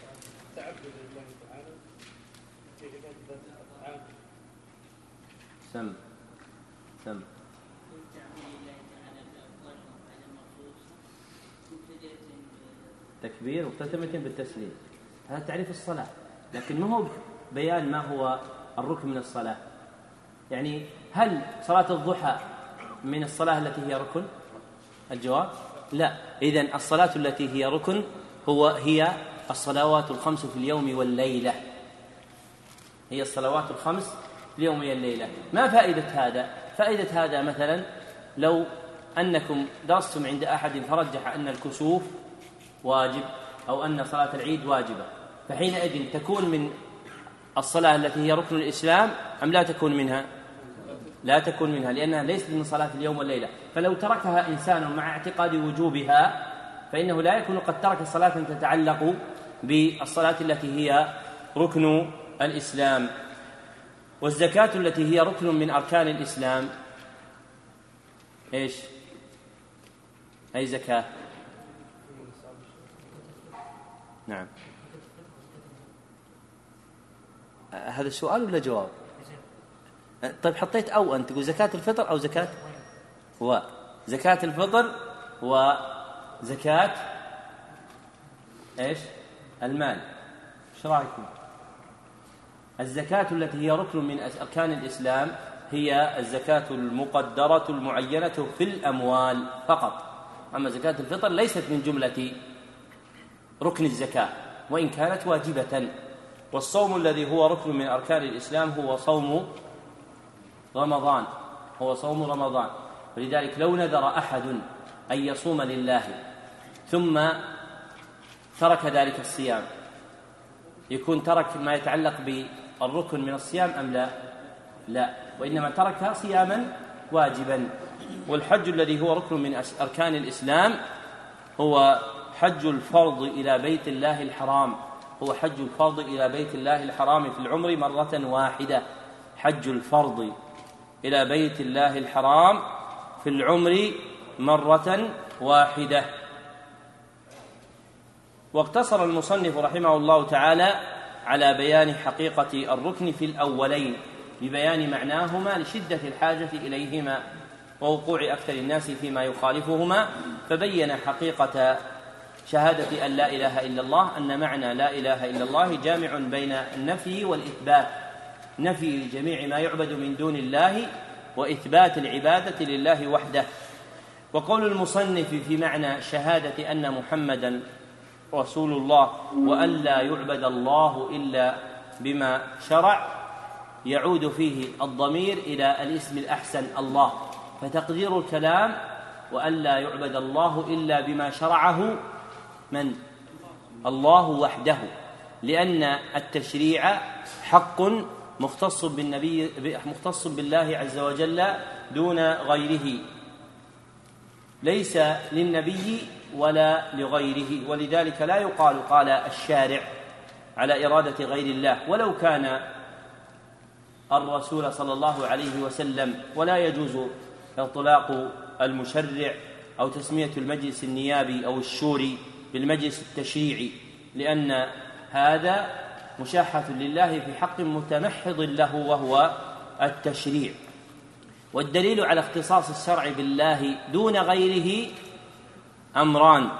سم سم تكبير مختتمة بالتسليم، هذا تعريف الصلاة، لكن ما هو بيان ما هو الركن من الصلاة. يعني هل صلاة الضحى من الصلاة التي هي ركن؟ الجواب لا. إذن الصلاة التي هي ركن هو هي الصلوات الخمس في اليوم والليلة، هي الصلوات الخمس اليومية الليلة. ما فائدة هذا؟ فائدة هذا مثلا لو أنكم درستم عند أحد فرجح أن الكسوف واجب أو أن صلاة العيد واجبة، فحينئذ تكون من الصلاة التي هي ركن الإسلام أم لا تكون منها؟ لا تكون منها، لأنها ليست من صلاة اليوم والليلة. فلو تركها إنسان مع اعتقاد وجوبها فإنه لا يكون قد ترك صلاة تتعلق بالصلاة التي هي ركن الإسلام. والزكاة التي هي ركن من أركان الإسلام إيش؟ أي زكاة؟ نعم. هذا السؤال ولا جواب؟ طيب حطيت أو أنت تقول زكاة الفطر أو زكاة و زكاة الفطر وزكاة إيش؟ المال. إيش رأيكم؟ الزكاة التي هي ركن من أركان الإسلام هي الزكاة المقدرة المعينة في الأموال فقط، أما زكاة الفطر ليست من جملة ركن الزكاة وإن كانت واجبة. والصوم الذي هو ركن من أركان الإسلام هو صوم رمضان، هو صوم رمضان. ولذلك لو نذر أحد أن يصوم لله ثم ترك ذلك الصيام يكون ترك ما يتعلق بالركن من الصيام أم لا؟ لا، وإنما ترك صياما واجبا. والحج الذي هو ركن من أركان الإسلام هو حج الفرض إلى بيت الله الحرام، هو حج الفرض إلى بيت الله الحرام في العمر مرة واحدة، حج الفرض إلى بيت الله الحرام في العمر مرة واحدة. واقتصر المصنف رحمه الله تعالى على بيان حقيقة الركن في الأولين ببيان معناهما لشدة الحاجة إليهما ووقوع أكثر الناس فيما يخالفهما، فبين حقيقة شهادة أن لا إله إلا الله، أن معنى لا إله إلا الله جامع بين النفي والإثبات، نفي جميع ما يعبد من دون الله وإثبات العبادة لله وحده. وقول المصنف في معنى شهادة أن محمدا رسول الله وأن لا يعبد الله إلا بما شرع يعود فيه الضمير إلى الاسم الأحسن الله، فتقدير الكلام وأن لا يعبد الله إلا بما شرعه من؟ الله وحده، لأن التشريع حق مختص بالنبي مختص بالله عز وجل دون غيره، ليس للنبي ولا لغيره. ولذلك لا يقال قال الشارع على إرادة غير الله ولو كان الرسول صلى الله عليه وسلم، ولا يجوز إطلاق المشرع أو تسمية المجلس النيابي أو الشوري بالمجلس التشريعي، لأن هذا مشاحة لله في حق متمحض له وهو التشريع. والدليل على اختصاص الشرع بالله دون غيره أمران،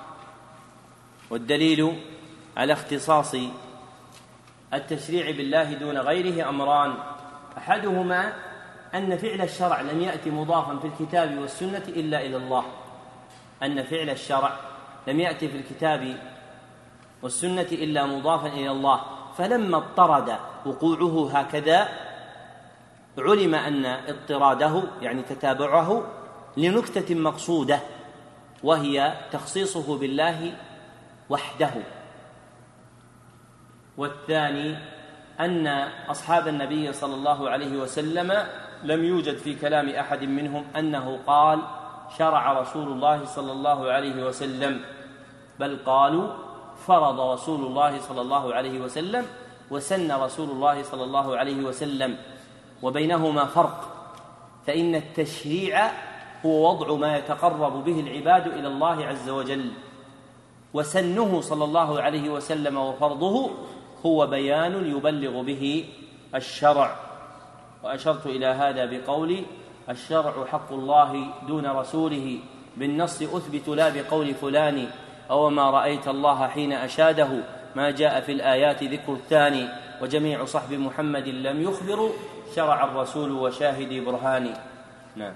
والدليل على اختصاص التشريع بالله دون غيره أمران، أحدهما أن فعل الشرع لم يأتي مضافا في الكتاب والسنة إلا إلى الله، أن فعل الشرع لم يأتي في الكتاب والسنة إلا مضافا إلى الله، فلما اضطرد وقوعه هكذا علم أن اضطراده يعني تتابعه لنكتة مقصودة وهي تخصيصه بالله وحده. والثاني أن أصحاب النبي صلى الله عليه وسلم لم يوجد في كلام أحد منهم أنه قال شرع رسول الله صلى الله عليه وسلم، بل قالوا فرض رسول الله صلى الله عليه وسلم وسن رسول الله صلى الله عليه وسلم، وبينهما فرق، فإن التشريع هو وضع ما يتقرب به العباد إلى الله عز وجل، وسنه صلى الله عليه وسلم وفرضه هو بيان يبلغ به الشرع. وأشرت إلى هذا بقولي الشرع حق الله دون رسوله، بالنص أثبت لا بقول فلان، أو ما رأيت الله حين أشاده، ما جاء في الآيات ذكر الثاني، وجميع صحب محمد لم يخبروا، شرع الرسول وشاهد برهاني. نعم.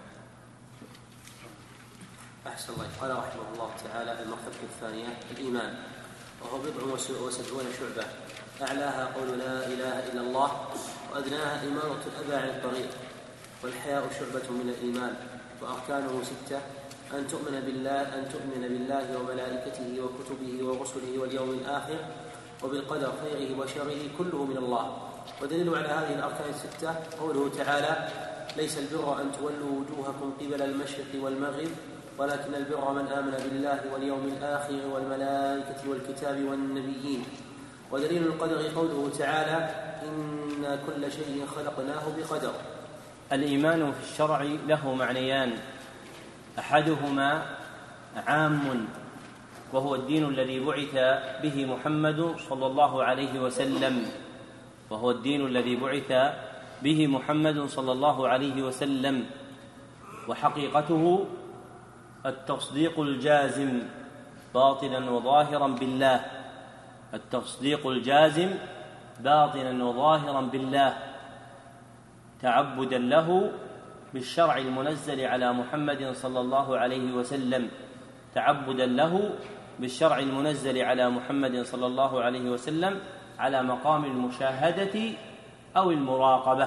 أحسن الله. قال رحمه الله تعالى في المرتبة الثانية الإيمان، وهو بضع وسبعون شعبة، أعلاها قول لا إله إلا الله وأدناها إمارة الأذى عن الطريق. والحياء شعبة من الإيمان، وأركانه ستة: أن تؤمن بالله أن تؤمن بالله وملائكته وكتبه ورسله واليوم الآخر وبالقدر خيره وشره كله من الله. ودليل على هذه الأركان الستة قوله تعالى: ليس البر أن تولوا وجوهكم قبل المشرق والمغرب ولكن البر من آمن بالله واليوم الآخر والملائكة والكتاب والنبيين. ودليل القدر قوله تعالى: إن كل شيء خلقناه بقدر. الإيمان في الشرع له معنيان: أحدهما عام وهو الدين الذي بعث به محمد صلى الله عليه وسلم وهو الدين الذي بعث به محمد صلى الله عليه وسلم وحقيقته التصديق الجازم باطنا وظاهرا بالله التصديق الجازم باطنا وظاهرا بالله تعبدا له بالشرع المنزل على محمد صلى الله عليه وسلم تعبدا له بالشرع المنزل على محمد صلى الله عليه وسلم على مقام المشاهدة أو المراقبة.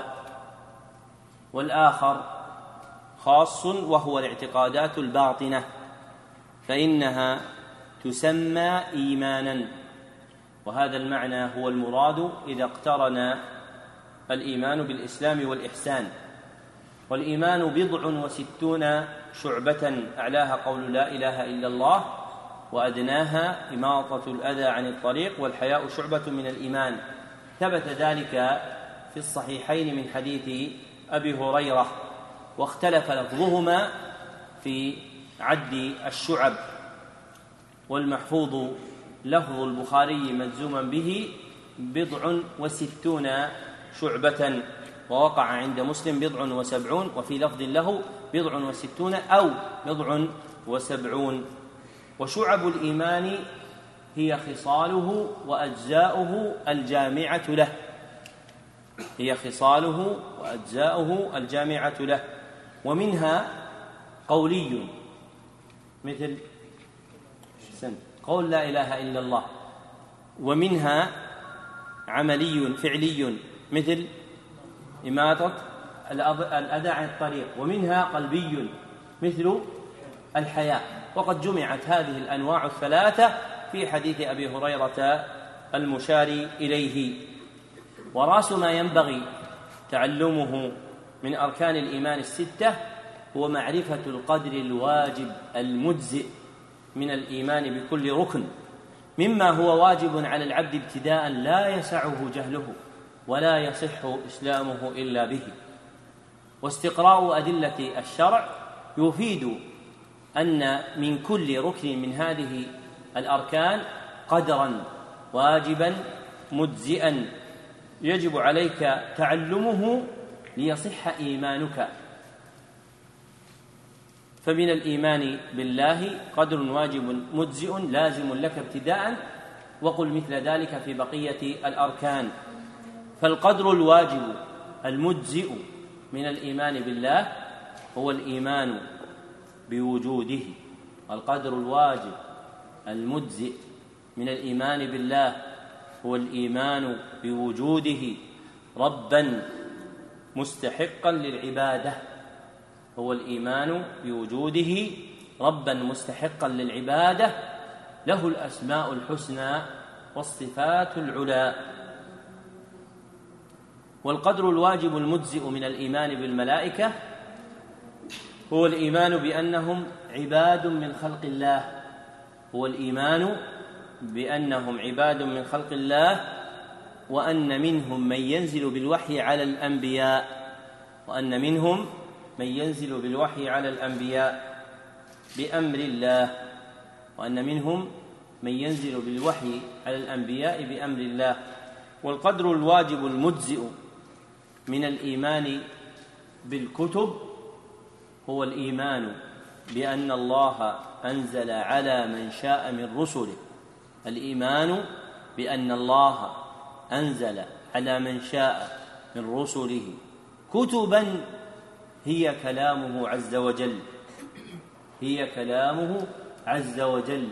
والآخر خاص وهو الاعتقادات الباطنة، فإنها تسمى إيمانا، وهذا المعنى هو المراد إذا اقترن الإيمان بالإسلام والإحسان. والإيمان بضع وستون شعبة، أعلاها قول لا إله إلا الله، وأدناها إماطة الأذى عن الطريق، والحياء شعبة من الإيمان. ثبت ذلك في الصحيحين من حديث أبي هريرة، واختلف لفظهما في عد الشعب، والمحفوظ لفظ البخاري مجزوما به بضع وستون شعبة، ووقع عند مسلم بضع وسبعون، وفي لفظ له بضع وستون أو بضع وسبعون. وشعب الإيمان هي خصاله وأجزاؤه الجامعة له هي خصاله وأجزاؤه الجامعة له ومنها قولي مثل قول لا إله إلا الله، ومنها عملي فعلي مثل إماطة الأذى عن الطريق، ومنها قلبي مثل الحياء. وقد جمعت هذه الأنواع الثلاثة في حديث أبي هريرة المشار إليه. وراس ما ينبغي تعلمه من أركان الإيمان الستة هو معرفة القدر الواجب المجزئ من الإيمان بكل ركن، مما هو واجب على العبد ابتداء لا يسعه جهله ولا يصح إسلامه إلا به. واستقراء أدلة الشرع يفيد أن من كل ركن من هذه الأركان قدرا واجبا مجزئا يجب عليك تعلمه ليصح إيمانك. فمن الإيمان بالله قدر واجب مجزئ لازم لك ابتداء، وقل مثل ذلك في بقية الأركان. فالقدر الواجب المجزئ من الإيمان بالله هو الإيمان بوجوده. القدر الواجب المجزئ من الإيمان بالله هو الإيمان بوجوده ربا مستحقا للعبادة هو الإيمان بوجوده ربا مستحقا للعبادة له الأسماء الحسنى والصفات العلى. والقدر الواجب المجزئ من الإيمان بالملائكة هو الإيمان بأنهم عباد من خلق الله هو الإيمان بأنهم عباد من خلق الله وأن منهم من ينزل بالوحي على الأنبياء وأن منهم من ينزل بالوحي على الأنبياء بأمر الله وأن منهم من ينزل بالوحي على الأنبياء بأمر الله. والقدر الواجب المجزئ من الإيمان بالكتب هو الإيمان بأن الله أنزل على من شاء من رسله الإيمان بأن الله أنزل على من شاء من رسله كتبا هي كلامه عز وجل هي كلامه عز وجل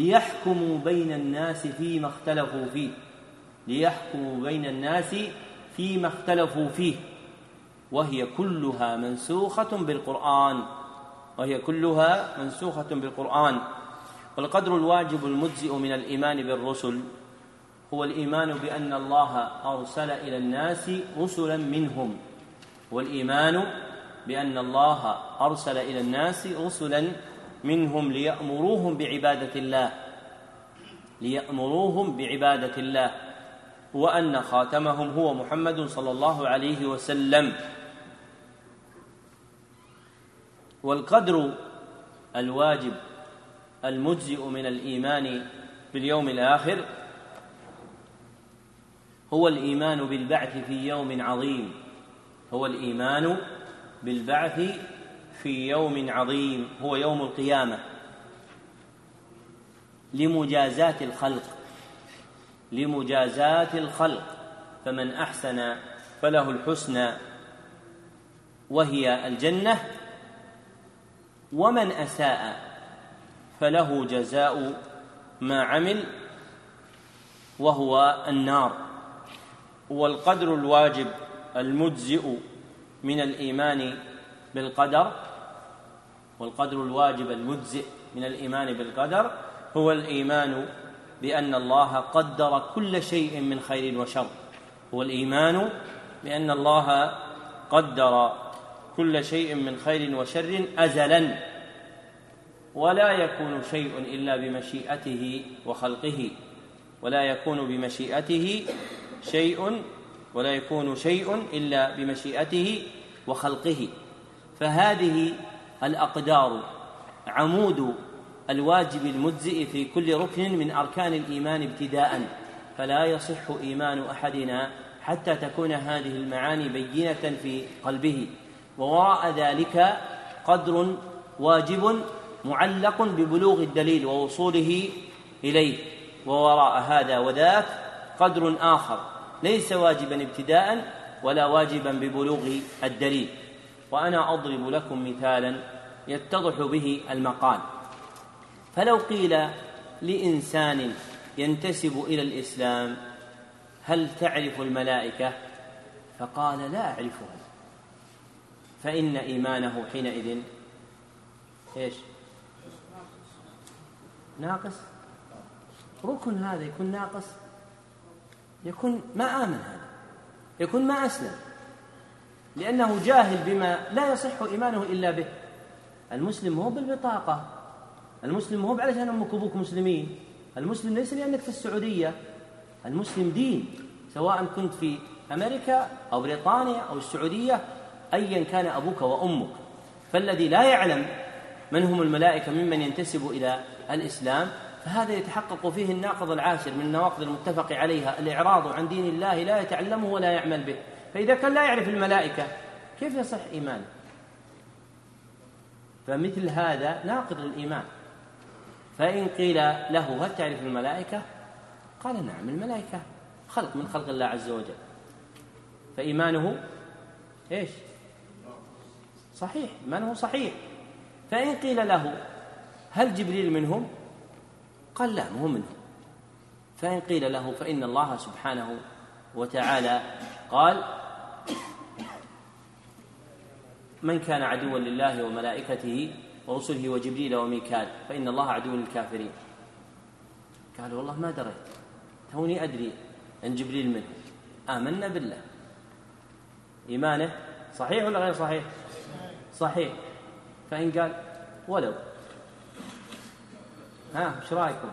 ليحكموا بين الناس فيما اختلفوا فيه ليحكموا بين الناس فيما اختلفوا فيه، وهي كلها منسوخة بالقرآن وهي كلها منسوخة بالقرآن. والقدر الواجب المجزئ من الإيمان بالرسل هو الإيمان بأن الله أرسل إلى الناس رسلا منهم والإيمان بأن الله أرسل إلى الناس رسلا منهم ليأمروهم بعبادة الله ليأمروهم بعبادة الله وأن خاتمهم هو محمد صلى الله عليه وسلم. والقدر الواجب المجزئ من الإيمان باليوم الآخر هو الإيمان بالبعث في يوم عظيم هو الإيمان بالبعث في يوم عظيم هو يوم القيامة لمجازاة الخلق لمجازاة الخلق فمن أحسن فله الحسنى وهي الجنة، ومن أساء فله جزاء ما عمل وهو النار. والقدر الواجب المجزئ من الإيمان بالقدر والقدر الواجب المجزئ من الإيمان بالقدر هو الإيمان بأن الله قدر كل شيء من خير وشر هو الإيمان بأن الله قدر كل شيء من خير وشر أزلا، ولا يكون شيء إلا بمشيئته وخلقه ولا يكون بمشيئته شيء ولا يكون شيء إلا بمشيئته وخلقه. فهذه الأقدار عمود الواجب المجزئ في كل ركن من أركان الإيمان ابتداء، فلا يصح إيمان أحدنا حتى تكون هذه المعاني بينة في قلبه. ووراء ذلك قدر واجب معلق ببلوغ الدليل ووصوله إليه، ووراء هذا وذاك قدر آخر ليس واجبا ابتداء ولا واجبا ببلوغ الدليل. وأنا أضرب لكم مثالا يتضح به المقال. فلو قيل لإنسان ينتسب إلى الإسلام هل تعرف الملائكة؟ فقال لا أعرفهم، فإن إيمانه حينئذ إيش؟ ناقص. ركن هذا يكون ناقص، يكون ما آمن، هذا يكون ما أسلم، لأنه جاهل بما لا يصح إيمانه إلا به. المسلم هو بالبطاقة، المسلم هو علشان أمك وأبوك مسلمين، المسلم ليس لأنك في السعودية، المسلم دين، سواء كنت في أمريكا أو بريطانيا أو السعودية، أيا كان أبوك وأمك. فالذي لا يعلم من هم الملائكة ممن ينتسب إلى الإسلام فهذا يتحقق فيه الناقض العاشر من النواقض المتفق عليها، الإعراض عن دين الله لا يتعلمه ولا يعمل به. فإذا كان لا يعرف الملائكة كيف يصح إيمانه؟ فمثل هذا ناقض الإيمان. فإن قيل له هل تعرف الملائكة؟ قال نعم، الملائكة خلق من خلق الله عز وجل، فإيمانه إيش؟ صحيح، إيمانه صحيح. فإن قيل له هل جبريل منهم؟ قال لا، مو منهم. فإن قيل له فإن الله سبحانه وتعالى قال من كان عدوا لله وملائكته ورسله وجبريل وميكال فإن الله عدو للكافرين. قال والله ما دريت، توني أدري أن جبريل منهم. آمنا بالله. إيمانه صحيح ولا غير صحيح؟ صحيح. فإن قال ولو، ها ايش رايكم؟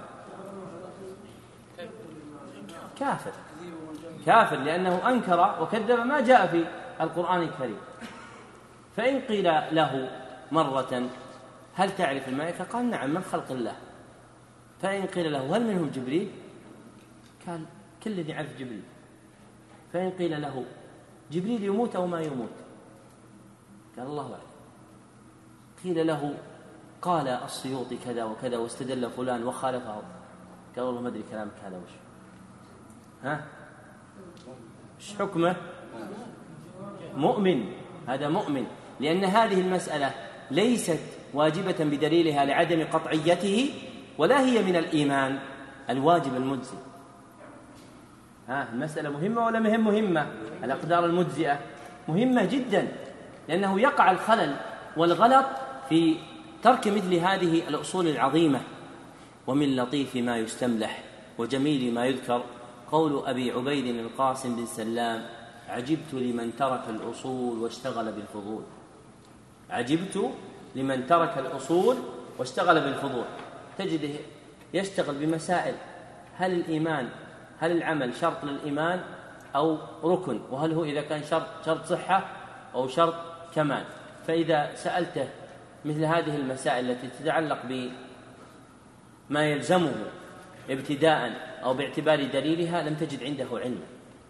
كافر كافر لأنه أنكر وكذب ما جاء في القرآن الكريم. فإن قيل له مرة هل تعرف الملائكة؟ قال نعم، من خلق الله. فإن قيل له هل منهم جبريل؟ قال كل الذي يعرف جبريل. فإن قيل له جبريل يموت أو ما يموت؟ قال الله أعلم. قيل له قال السيوطي كذا وكذا واستدل فلان وخالفه، قال والله ما أدري كلامك هذا وش ها ايش حكمه؟ مؤمن، هذا مؤمن، لأن هذه المسألة ليست واجبة بدليلها لعدم قطعيته، ولا هي من الإيمان الواجب المجزي. ها المسألة مهمة ولا مهم؟ مهمة. الأقدار المجزئة مهمة جدا، لأنه يقع الخلل والغلط في ترك مثل هذه الأصول العظيمة. ومن لطيف ما يستملح وجميل ما يذكر قول أبي عبيد القاسم بن سلام: عجبت لمن ترك الأصول واشتغل بالفضول. عجبت لمن ترك الأصول واشتغل بالفضول. تجده يشتغل بمسائل: هل الإيمان هل العمل شرط للإيمان أو ركن؟ وهل هو إذا كان شرط شرط صحة أو شرط كمال؟ فإذا سألته مثل هذه المسائل التي تتعلق بما يلزمه ابتداء أو باعتبار دليلها لم تجد عنده علما.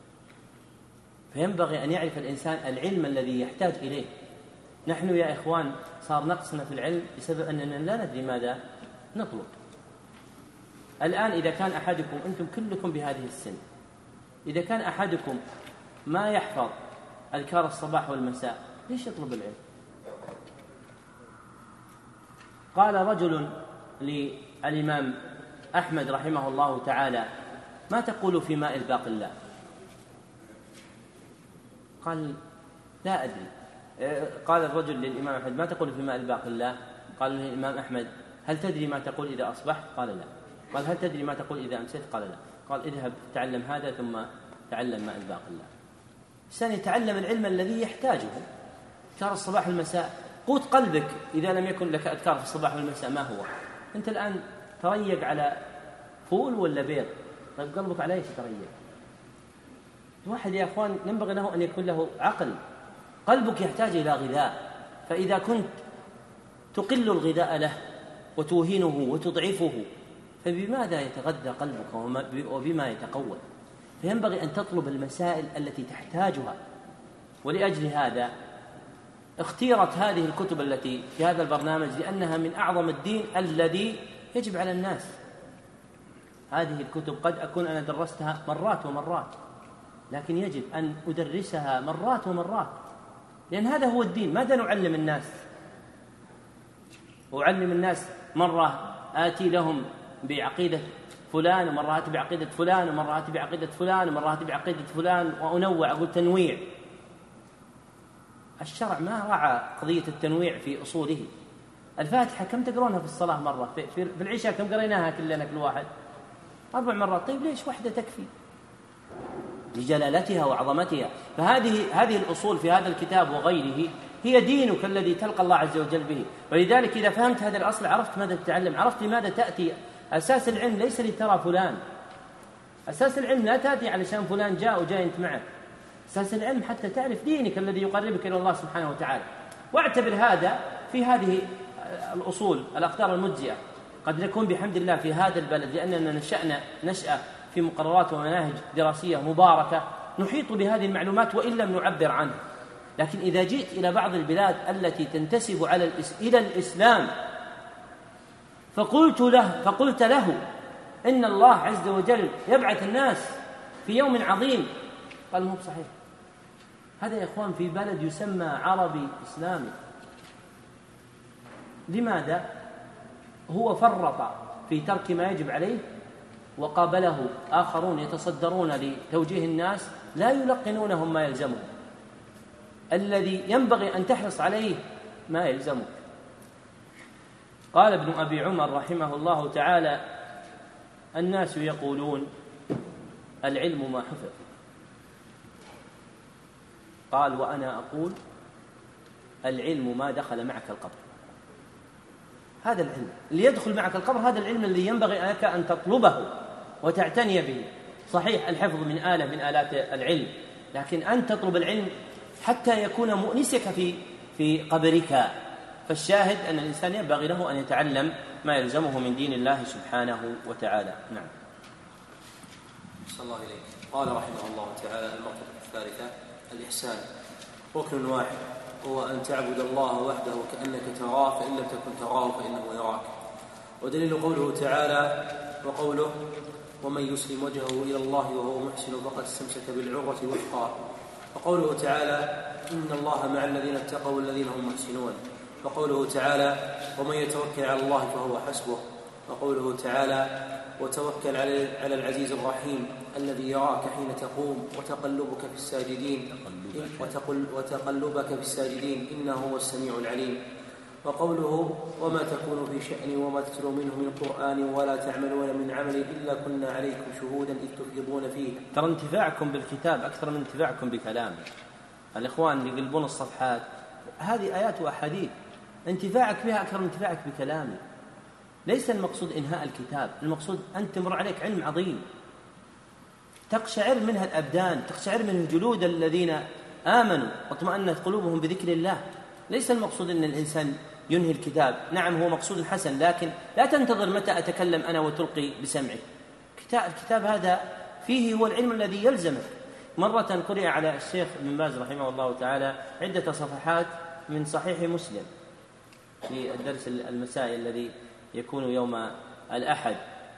فينبغي أن يعرف الإنسان العلم الذي يحتاج إليه. نحن يا إخوان صار نقصنا في العلم بسبب أننا لا ندري ماذا نطلب. الآن إذا كان أحدكم، أنتم كلكم بهذه السن، إذا كان أحدكم ما يحفظ أذكار الصباح والمساء ليش يطلب العلم؟ قال رجل للإمام أحمد رحمه الله تعالى: ما تقول في ماء الباقلاء؟ قال: لا أدري. قال الرجل للإمام أحمد: ما تقول في ماء الباقلاء؟ قال له الإمام أحمد: هل تدري ما تقول إذا أصبحت؟ قال لا. قال: هل تدري ما تقول إذا أمسيت؟ قال لا. قال: اذهب تعلم هذا ثم تعلم ماء الباقلاء. الإنسان يتعلم العلم الذي يحتاجه. أذكار الصباح والمساء قوت قلبك. إذا لم يكن لك أذكار في الصباح والمساء ما هو؟ أنت الآن تريق على فول ولا بيض؟ طيب قلبك على ايش تريق؟ الواحد يا أخوان ينبغي له أن يكون له عقل. قلبك يحتاج إلى غذاء، فإذا كنت تقل الغذاء له وتوهنه وتضعفه فبماذا يتغذى قلبك وبما يتقوى؟ فينبغي أن تطلب المسائل التي تحتاجها. ولأجل هذا اختيرت هذه الكتب التي في هذا البرنامج لأنها من أعظم الدين الذي يجب على الناس. هذه الكتب قد أكون أنا درستها مرات ومرات، لكن يجب أن أدرسها مرات ومرات، لأن هذا هو الدين. ماذا نعلم الناس؟ أعلم الناس مرة آتي لهم بعقيدة فلان، ومرة آتي بعقيدة فلان، ومرة آتي بعقيدة فلان، ومرة آتي بعقيدة فلان، وأنوع، أقول تنويع. الشرع ما رعى قضية التنويع في أصوله. الفاتحة كم تقرونها في الصلاة مرة؟ في العشاء كم قريناها كلنا كل واحد؟ أربع مرات. طيب ليش واحدة تكفي؟ لجلالتها وعظمتها. فهذه هذه الأصول في هذا الكتاب وغيره هي دينك الذي تلقى الله عز وجل به. ولذلك إذا فهمت هذا الأصل عرفت ماذا تتعلم، عرفت لماذا تأتي. أساس العلم ليس لترى فلان، أساس العلم لا تأتي علشان فلان جاء وجاء أنت معه. أساس العلم حتى تعرف دينك الذي يقربك إلى الله سبحانه وتعالى. واعتبر هذا في هذه الأصول الأقدار المجزئة. قد نكون بحمد الله في هذا البلد لأننا نشأنا نشأة في مقررات ومناهج دراسية مباركة نحيط بهذه المعلومات وإن لم نعبر عنها. لكن إذا جئت إلى بعض البلاد التي تنتسب على الإس... إلى الإسلام فقلت له فقلت له إن الله عز وجل يبعث الناس في يوم عظيم، قال مو بصحيح. هذا يا إخوان في بلد يسمى عربي إسلامي. لماذا؟ هو فرط في ترك ما يجب عليه، وقابله آخرون يتصدرون لتوجيه الناس لا يلقنونهم ما يلزمهم. الذي ينبغي أن تحرص عليه ما يلزمك. قال ابن أبي عمر رحمه الله تعالى: الناس يقولون العلم ما حفظ. قال: وأنا أقول العلم ما دخل معك القبر. هذا العلم اللي يدخل معك القبر، هذا العلم الذي ينبغي لك أن تطلبه وتعتني به. صحيح الحفظ من آلة من آلات العلم، لكن أن تطلب العلم حتى يكون مؤنسك في في قبرك. فالشاهد أن الإنسان ينبغي له أن يتعلم ما يلزمه من دين الله سبحانه وتعالى. نعم. صلى الله عليه. قال رحمه الله تعالى: المرتبة الثالثة الإحسان، ركن واحد، هو أن تعبد الله وحده كأنك تراه فإن لم تكن تراه فإنه يراك. ودليل قوله تعالى وقوله: ومن يسلم وجهه إلى الله وهو محسن فقد استمسك بالعروة الوثقى. وقوله تعالى: إن الله مع الذين اتقوا والذين هم محسنون. وقوله تعالى: ومن يتوكل على الله فهو حسبه. وقوله تعالى وتوكل على العزيز الرحيم الذي يراك حين تقوم وتقلبك في الساجدين وتقلبك في الساجدين إنه هو السميع العليم. وقوله وما تكون في شأن وما تتلو منه من قرآن ولا تعملون من عمل إلا كنا عليكم شهودا إذ تفيضون فيه. ترى انتفاعكم بالكتاب أكثر من انتفاعكم بكلامه. الإخوان اللي يقلبون الصفحات هذه آيات وأحاديث، انتفاعك بها أكثر من انتفاعك بكلامه. ليس المقصود إنهاء الكتاب، المقصود أن تمر عليك علم عظيم تقشعر منها الأبدان، تقشعر منه الجلود الذين آمنوا واطمأنت قلوبهم بذكر الله. ليس المقصود أن الإنسان ينهي الكتاب، نعم هو مقصود حسن، لكن لا تنتظر متى أتكلم أنا وتلقي بسمعك. الكتاب هذا فيه هو العلم الذي يلزمك. مرة قرئ على الشيخ ابن باز رحمه الله تعالى عدة صفحات من صحيح مسلم في الدرس المسائي الذي يكون يوم الأحد،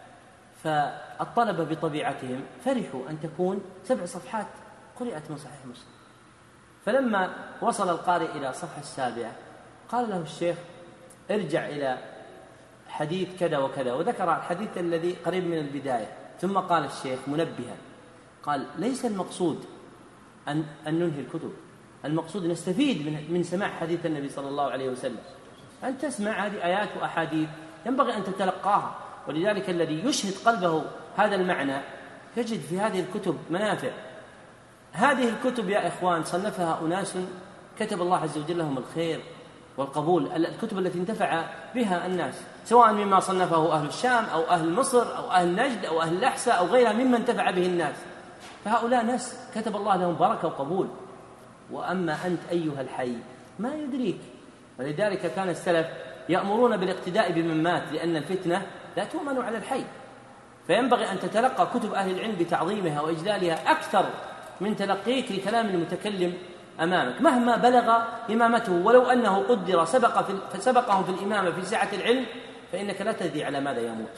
فالطلبة بطبيعتهم فرحوا أن تكون سبع صفحات قرئت من صحيح مسلم. فلما وصل القارئ إلى الصفحة السابعة قال له الشيخ ارجع إلى حديث كذا وكذا، وذكر الحديث الذي قريب من البداية. ثم قال الشيخ منبها قال ليس المقصود أن, أن ننهي الكتب، المقصود نستفيد من, من سماع حديث النبي صلى الله عليه وسلم. أن تسمع هذه آيات وأحاديث ينبغي أن تتلقاها، ولذلك الذي يشهد قلبه هذا المعنى يجد في هذه الكتب منافع. هذه الكتب يا إخوان صنفها أناس كتب الله عز وجل لهم الخير والقبول، الكتب التي انتفع بها الناس، سواء مما صنفه أهل الشام أو أهل مصر أو أهل نجد أو أهل الأحساء أو غيرها مما انتفع به الناس. فهؤلاء ناس كتب الله لهم بركة وقبول. وأما أنت أيها الحي ما يدريك. ولذلك كان السلف يأمرون بالاقتداء بمن مات، لأن الفتنة لا تؤمن على الحي. فينبغي أن تتلقى كتب أهل العلم بتعظيمها وإجلالها أكثر من تلقيك لكلام المتكلم أمامك مهما بلغ إمامته، ولو أنه قدر سبق في سبقهم في الإمامة في سعة العلم، فإنك لا تدري على ماذا يموت.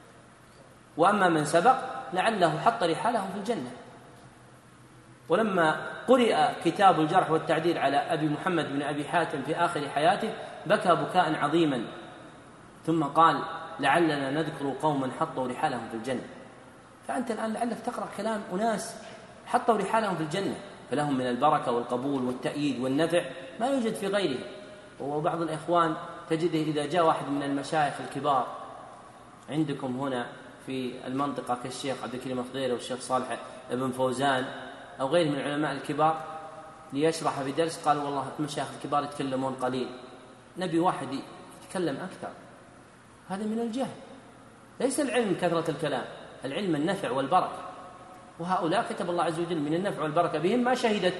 وأما من سبق لعله حط رحاله في الجنة. ولما قرئ كتاب الجرح والتعديل على أبي محمد بن أبي حاتم في آخر حياته بكى بكاء عظيما، ثم قال لعلنا نذكر قوما حطوا رحالهم في الجنة. فأنت الآن لعلك تقرأ كلام أناس حطوا رحالهم في الجنة، فلهم من البركة والقبول والتأييد والنفع ما يوجد في غيره. وبعض الإخوان تجده إذا جاء واحد من المشايخ الكبار عندكم هنا في المنطقة كالشيخ عبد الكريم الخضيري والشيخ صالح ابن فوزان أو غيره من العلماء الكبار ليشرح في درس، قال والله المشايخ الكبار يتكلمون قليل، نبي واحد يتكلم أكثر. هذا من الجهل. ليس العلم كثرة الكلام، العلم النفع والبركة. وهؤلاء كتب الله عز وجل من النفع والبركة بهم ما شهدت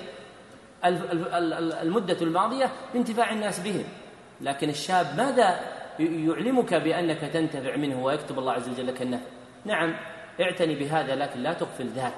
المدة الماضية بانتفاع الناس بهم. لكن الشاب ماذا يعلمك بأنك تنتفع منه ويكتب الله عز وجل لك النفع؟ نعم اعتني بهذا لكن لا تغفل ذاك.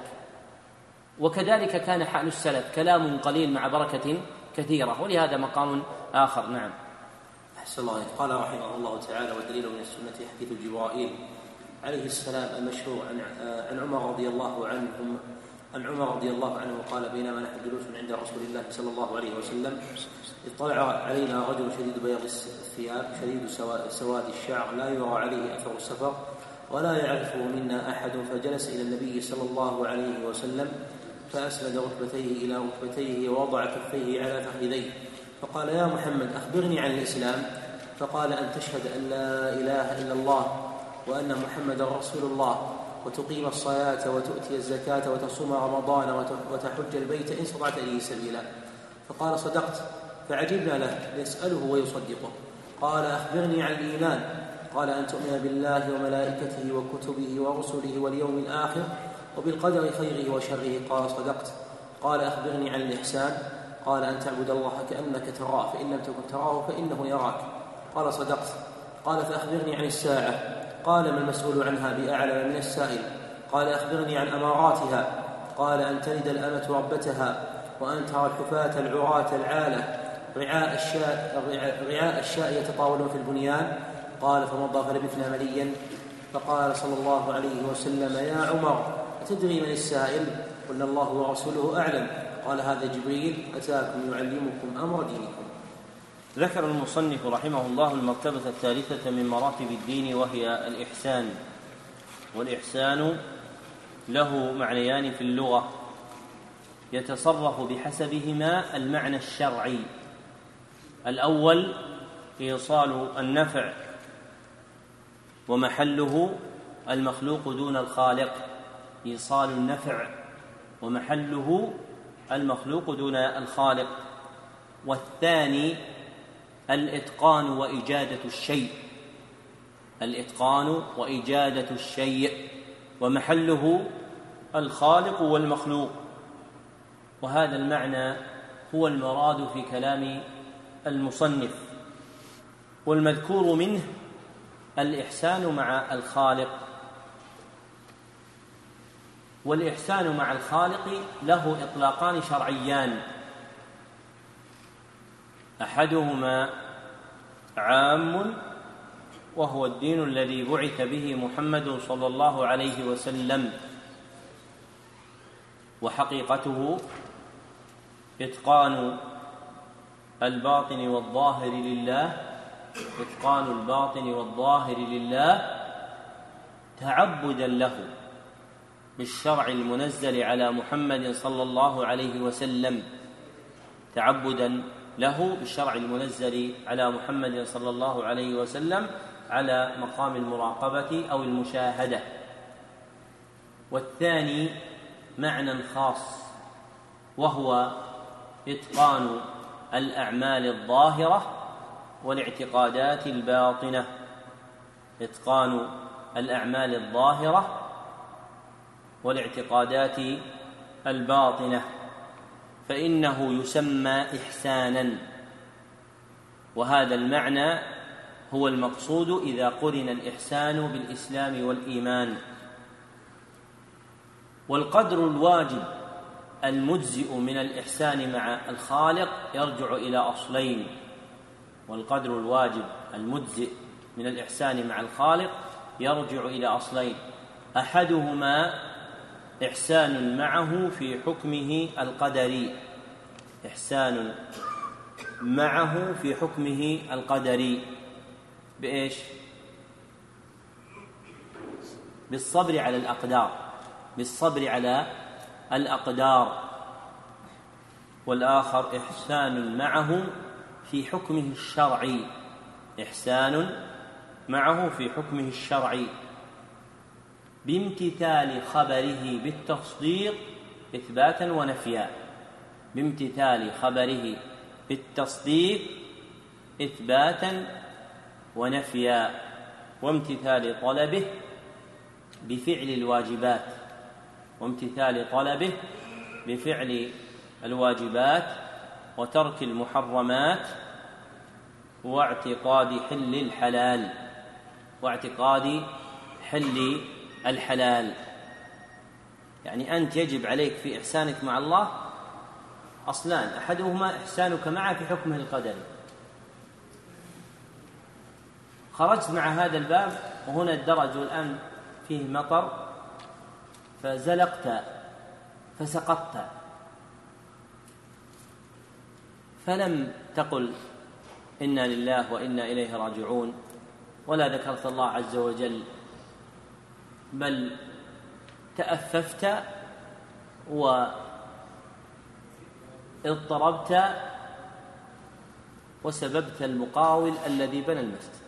وكذلك كان حال السلف، كلام قليل مع بركة كثيرة، ولهذا مقام آخر. نعم. أحسن الله. قال رحمه الله تعالى والدليل من السنة حديث جبرائيل عليه السلام المشهور عن عن عمر رضي الله عنهم عن عمر رضي الله عنه قال بينما نحن جلوس عند رسول الله صلى الله عليه وسلم اطلع علينا رجل شديد بياض الثياب شديد سواد الشعر لا يرى عليه أثر السفر ولا يعرفه منا أحد، فجلس إلى النبي صلى الله عليه وسلم فأسند ركبتيه إلى ركبتيه ووضع كفيه على فخذيه فقال يا محمد أخبرني عن الإسلام. فقال أن تشهد أن لا إله إلا الله وأن محمد رسول الله وتقيم الصلاة وتؤتي الزكاة وتصوم رمضان وتحج البيت إن استطعت إليه سبيلا. فقال صدقت. فعجبنا له يسأله ويصدقه. قال أخبرني عن الإيمان. قال أن تؤمن بالله وملائكته وكتبه ورسله واليوم الآخر وبالقدر خيره وشره. قال صدقت. قال أخبرني عن الإحسان. قال أن تعبد الله كأنك تراه فإن لم تكن تراه فإنه يراك. قال صدقت. قال فأخبرني عن الساعة. قال ما المسؤول عنها بأعلم من السائل. قال أخبرني عن أماراتها. قال أن تلد الأمة ربتها وأن ترى الحفاة العراة العالة رعاء الشاء, رعاء الشاء يتطاولون في البنيان. قال فمضى فلبثنا مليا. فقال صلى الله عليه وسلم يا عمر أتدري من السائل؟ قلنا الله ورسوله أعلم. قال هذا جبريل أتاكم يعلمكم أمر دينكم. ذكر المصنف رحمه الله المرتبة الثالثة من مراتب الدين وهي الإحسان. والإحسان له معنيان في اللغة يتصرف بحسبهما المعنى الشرعي. الأول إيصال النفع ومحله المخلوق دون الخالق، إيصال النفع ومحله المخلوق دون الخالق. والثاني الإتقان وإجادة الشيء، الإتقان وإجادة الشيء ومحله الخالق والمخلوق. وهذا المعنى هو المراد في كلام المصنف. والمذكور منه الإحسان مع الخالق. والإحسان مع الخالق له إطلاقان شرعيان، أحدهما عام وهو الدين الذي بعث به محمد صلى الله عليه وسلم، وحقيقته إتقان الباطن والظاهر لله، إتقان الباطن والظاهر لله تعبدا له بالشرع المنزل على محمد صلى الله عليه وسلم، تعبدا له بالشرع المنزل على محمد صلى الله عليه وسلم على مقام المراقبة أو المشاهدة. والثاني معنى خاص وهو إتقان الأعمال الظاهرة والاعتقادات الباطنة، إتقان الأعمال الظاهرة والاعتقادات الباطنة، فإنه يسمى إحسانا. وهذا المعنى هو المقصود إذا قرن الإحسان بالإسلام والإيمان. والقدر الواجب المجزئ من الإحسان مع الخالق يرجع إلى أصلين. والقدر الواجب المجزئ من الإحسان مع الخالق يرجع إلى أصلين، أحدهما إحسان معه في حكمه القدري، إحسان معه في حكمه القدري بإيش؟ بالصبر على الأقدار، بالصبر على الأقدار. والآخر إحسان معه في حكمه الشرعي، إحسان معه في حكمه الشرعي بامتثال خبره بالتصديق إثباتا ونفيا، بامتثال خبره بالتصديق إثباتا ونفيا، وامتثال طلبه بفعل الواجبات، وامتثال طلبه بفعل الواجبات وترك المحرمات واعتقاد حل الحلال، واعتقاد حل الحلال. يعني أنت يجب عليك في إحسانك مع الله أصلان، أحدهما إحسانك معه في حكمه القدري. خرجت مع هذا الباب وهنا الدرج والآن فيه مطر فزلقت فسقطت، فلم تقل إنا لله وإنا إليه راجعون ولا ذكرت الله عز وجل، بل تأففت واضطربت وسببت المقاول الذي بنى المسجد.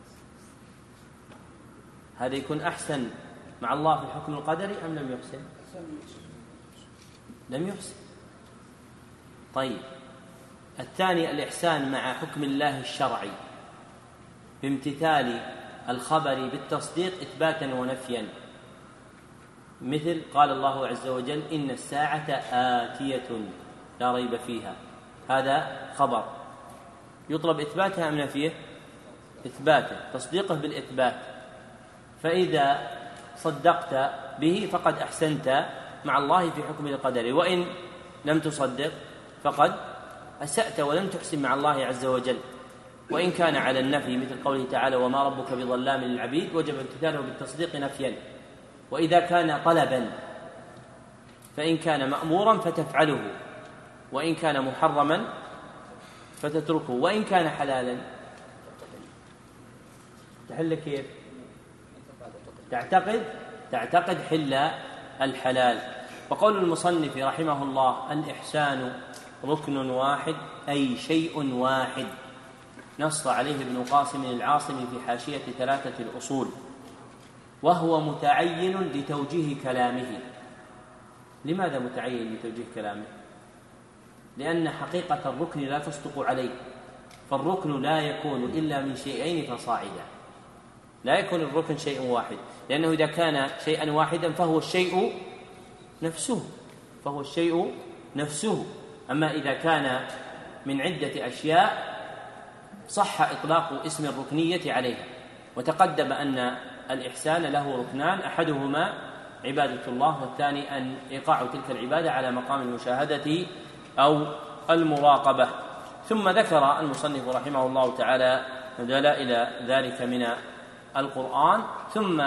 هذا يكون أحسن مع الله في الحكم القدري أم لم يحسن؟ لم يحسن. طيب، الثاني الإحسان مع حكم الله الشرعي بامتثال الخبر بالتصديق إثباتا ونفيا، مثل قال الله عز وجل إن الساعة آتية لا ريب فيها، هذا خبر يطلب إثباتها أم نفيه؟ إثباته، تصديقه بالإثبات. فإذا صدقت به فقد أحسنت مع الله في حكم القدر، وإن لم تصدق فقد أسأت ولم تحسن مع الله عز وجل. وإن كان على النفي مثل قوله تعالى وما ربك بظلام للعبيد وجب امتثاله بالتصديق نفيا. وإذا كان طلبا فإن كان مأمورا فتفعله، وإن كان محرما فتتركه وإن كان حلالا تحل كيف؟ تعتقد تعتقد حل الحلال. وقول المصنف رحمه الله الإحسان ركن واحد أي شيء واحد، نص عليه ابن قاسم العاصمي في حاشية ثلاثة الأصول، وهو متعين لتوجيه كلامه. لماذا متعين لتوجيه كلامه؟ لأن حقيقة الركن لا تصدق عليه، فالركن لا يكون إلا من شيئين فصاعدا، لا يكون الركن شيء واحد، لأنه إذا كان شيئا واحدا فهو الشيء نفسه فهو الشيء نفسه أما إذا كان من عدة أشياء صح إطلاق اسم الركنية عليه. وتقدم أن الإحسان له ركنان، أحدهما عبادة الله، والثاني أن إيقاع تلك العبادة على مقام المشاهدة أو المراقبة. ثم ذكر المصنف رحمه الله تعالى دلائل ذلك من القرآن، ثم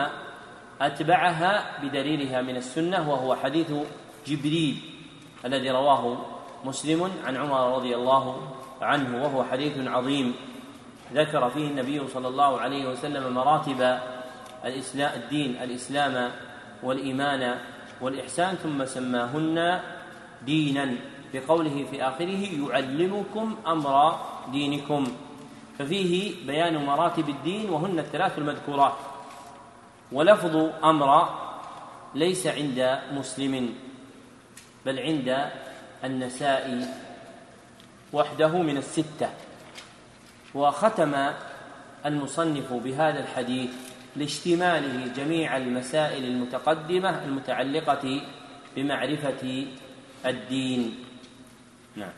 أتبعها بدليلها من السنة، وهو حديث جبريل الذي رواه مسلم عن عمر رضي الله عنه، وهو حديث عظيم ذكر فيه النبي صلى الله عليه وسلم مراتب الإسلام الدين الإسلام والإيمان والإحسان، ثم سماهن دينا بقوله في آخره يعلمكم أمر دينكم، ففيه بيان مراتب الدين وهن الثلاث المذكورات. ولفظ أمر ليس عند مسلم بل عند النسائي وحده من الستة. وختم المصنف بهذا الحديث لاشتماله جميع المسائل المتقدمة المتعلقة بمعرفة الدين. نعم.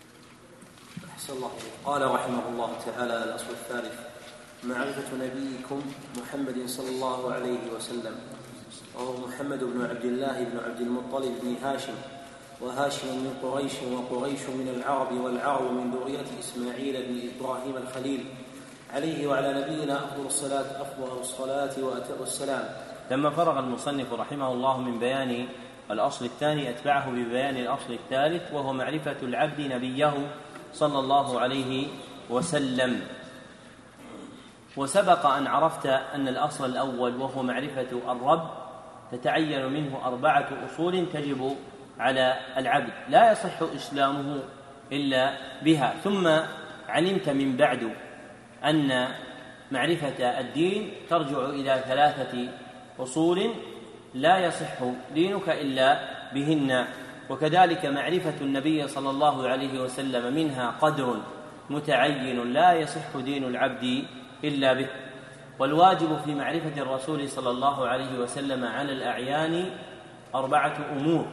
أحسن الله. قال رحمه الله تعالى الأصل الثالث معرفة نبيكم محمد صلى الله عليه وسلم، وهو محمد بن عبد الله بن عبد المطلب بن هاشم، وهاشم من قريش، وقريش من العرب، والعرب من ذرية إسماعيل بن إبراهيم الخليل، عليه وعلى نبينا أفضل الصلاة أفضل الصلاة وأتم السلام. لما فرغ المصنف رحمه الله من بيان الأصل الثاني أتبعه ببيان الأصل الثالث، وهو معرفة العبد نبيه صلى الله عليه وسلم. وسبق أن عرفت أن الأصل الأول وهو معرفة الرب تتعين منه أربعة أصول تجب على العبد لا يصح إسلامه إلا بها. ثم علمت من بعد أن معرفة الدين ترجع إلى ثلاثة أصول لا يصح دينك إلا بهن، وكذلك معرفة النبي صلى الله عليه وسلم منها قدر متعين لا يصح دين العبد إلا به. والواجب في معرفة الرسول صلى الله عليه وسلم على الأعيان أربعة أمور.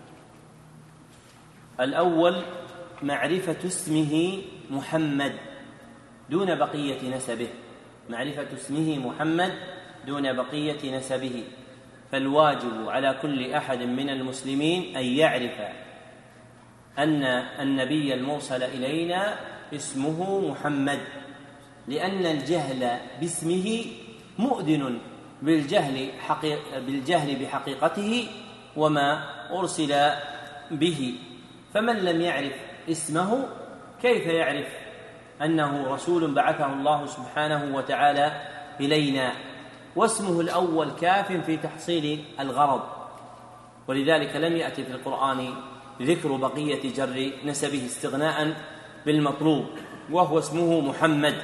الأول معرفة اسمه محمد دون بقية نسبه، معرفة اسمه محمد دون بقية نسبه. فالواجب على كل أحد من المسلمين أن يعرف أن النبي المرسل إلينا اسمه محمد، لأن الجهل باسمه مؤذن بالجهل, حقيق بالجهل بحقيقته وما أرسل به. فمن لم يعرف اسمه كيف يعرف أنه رسول بعثه الله سبحانه وتعالى إلينا؟ واسمه الأول كاف في تحصيل الغرض، ولذلك لم يأتي في القرآن ذكر بقية جر نسبه استغناء بالمطلوب، وهو اسمه محمد.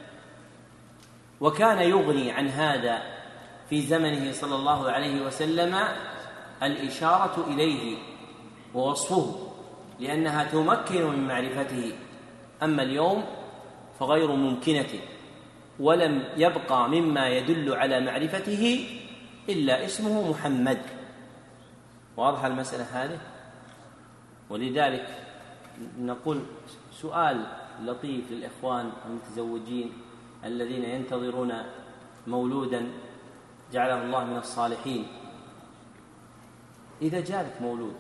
وكان يغني عن هذا في زمنه صلى الله عليه وسلم الإشارة إليه ووصفه، لأنها تمكن من معرفته. أما اليوم فغير ممكنة، ولم يبقى مما يدل على معرفته إلا اسمه محمد. واضح المسألة هذه؟ ولذلك نقول سؤال لطيف للإخوان المتزوجين الذين ينتظرون مولودا جعله الله من الصالحين: إذا جاءك مولود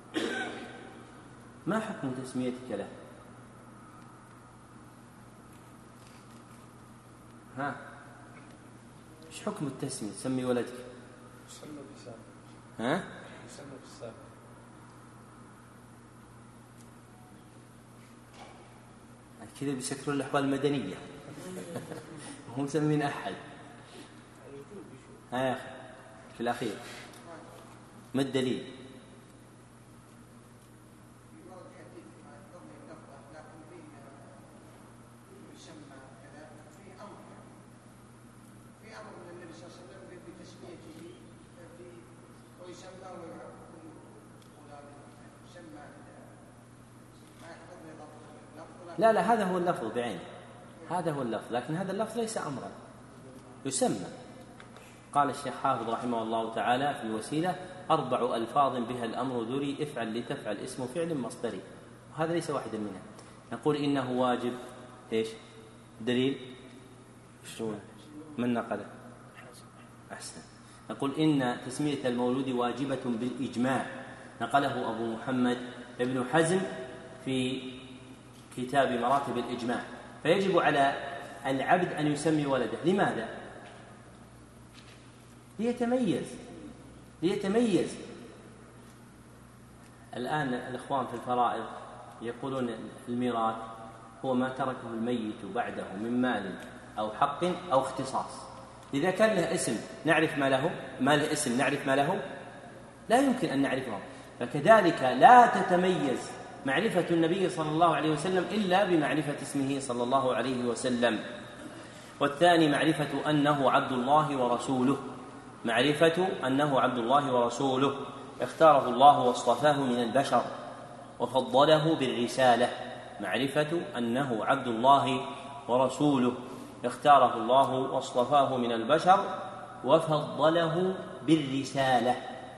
ما حكم تسميتك له؟ ها؟ إيش حكم التسمية؟ سمي ولدك. يسمى بالسابق. ها؟ يسمى بالسابق. كذا بيسكرون الأحوال المدنية هم مسمين أحد. ها يا أخي في الأخير ما الدليل؟ لا لا هذا هو اللفظ بعينه، هذا هو اللفظ، لكن هذا اللفظ ليس أمرا يسمى. قال الشيخ حافظ رحمه الله تعالى في الوسيلة: أربع ألفاظ بها الأمر ذري، افعل لتفعل اسم فعل مصدري، وهذا ليس واحدا منها. نقول إنه واجب، إيش دليل؟ شلون من نقله؟ أحسن. نقول إن تسمية المولود واجبة بالإجماع، نقله أبو محمد ابن حزم في كتاب مراتب الإجماع. فيجب على العبد أن يسمي ولده. لماذا؟ ليتميز ليتميز الآن الإخوان في الفرائض يقولون الميراث هو ما تركه الميت بعده من مال أو حق أو اختصاص. إذا كان له اسم نعرف ما له، ما له اسم نعرف ما له، لا يمكن أن نعرفه. فكذلك لا تتميز معرفة النبي صلى الله عليه وسلم إلا بمعرفة اسمه صلى الله عليه وسلم. والثاني معرفة أنه عبد الله ورسوله، معرفة أنه عبد الله ورسوله اختاره الله واصطفاه من البشر وفضله بالرسالة، معرفة أنه عبد الله ورسوله اختاره الله واصطفاه من البشر وفضله بالرسالة،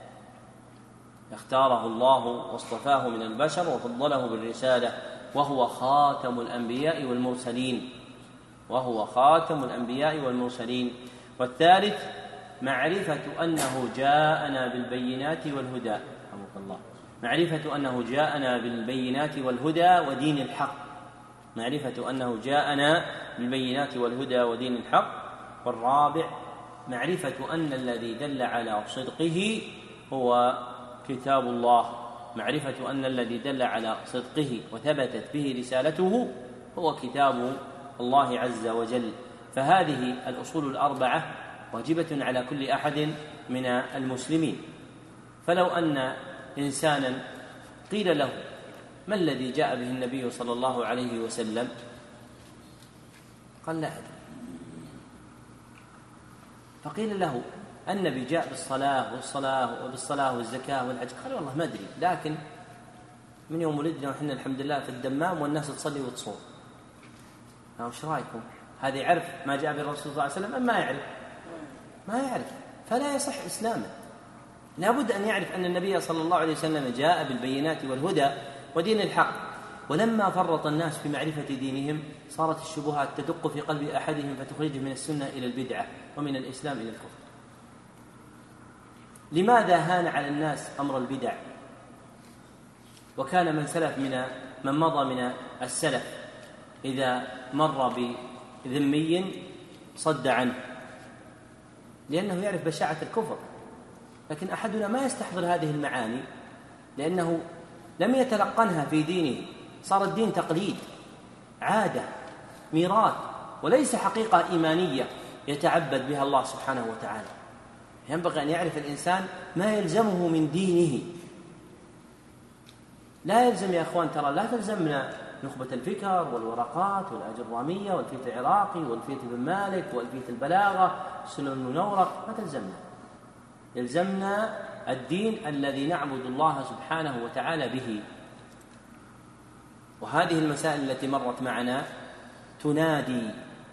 اختاره الله واصطفاه من البشر وفضله بالرسالة، وهو خاتم الأنبياء والمرسلين، وهو خاتم الأنبياء والمرسلين. والثالث معرفة أنه جاءنا بالبينات والهدى، رحمك الله، معرفة أنه جاءنا بالبينات والهدى ودين الحق، معرفة أنه جاءنا بالبينات والهدى ودين الحق. والرابع معرفة أن الذي دل على صدقه هو كتاب الله، معرفة أن الذي دل على صدقه وثبتت به رسالته هو كتاب الله عز وجل. فهذه الأصول الأربعة واجبة على كل أحد من المسلمين. فلو أن إنسانا قيل له: ما الذي جاء به النبي صلى الله عليه وسلم؟ قال: لا أدري. فقيل له: النبي جاء بالصلاة والصلاة وبالصلاة والزكاة والحج. قال: والله ما أدري، لكن من يوم ولدنا وحنا الحمد لله في الدمام والناس تصلي وتصوم. وش رأيكم؟ هذا يعرف ما جاء به الرسول صلى الله عليه وسلم أم ما يعرف؟ ما يعرف، فلا يصح إسلامه. لابد أن يعرف أن النبي صلى الله عليه وسلم جاء بالبينات والهدى ودين الحق. ولما فرط الناس في معرفة دينهم صارت الشبهات تدق في قلب أحدهم فتخرجه من السنة إلى البدعة ومن الإسلام إلى الكفر. لماذا هان على الناس أمر البدع؟ وكان من سلف من من مضى من السلف إذا مر بذمي صد عنه، لأنه يعرف بشاعة الكفر. لكن أحدنا ما يستحضر هذه المعاني لأنه لم يتلقنها في دينه، صار الدين تقليد، عادة، ميراث، وليس حقيقة إيمانية يتعبد بها الله سبحانه وتعالى. ينبغي أن يعرف الإنسان ما يلزمه من دينه. لا يلزم يا أخوان، ترى لا تلزمنا نخبة الفكر والورقات والأجرامية والفيت العراقي والفيت بن مالك والفيت البلاغة السنن المنورق، ما تلزمنا. يلزمنا الدين الذي نعبد الله سبحانه وتعالى به. وهذه المسائل التي مرت معنا تنادي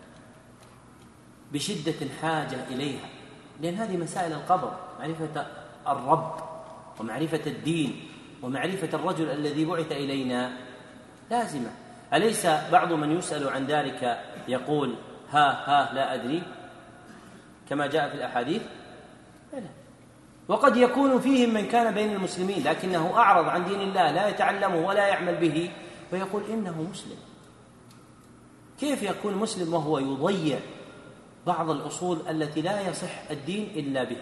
بشدة الحاجة إليها، لأن هذه مسائل القبر، معرفة الرب ومعرفة الدين ومعرفة الرجل الذي بعث إلينا لازمة. أليس بعض من يسأل عن ذلك يقول: ها ها لا أدري، كما جاء في الأحاديث؟ لا. وقد يكون فيهم من كان بين المسلمين لكنه أعرض عن دين الله، لا يتعلمه ولا يعمل به، ويقول إنه مسلم. كيف يكون مسلم وهو يضيع بعض الأصول التي لا يصح الدين إلا بها؟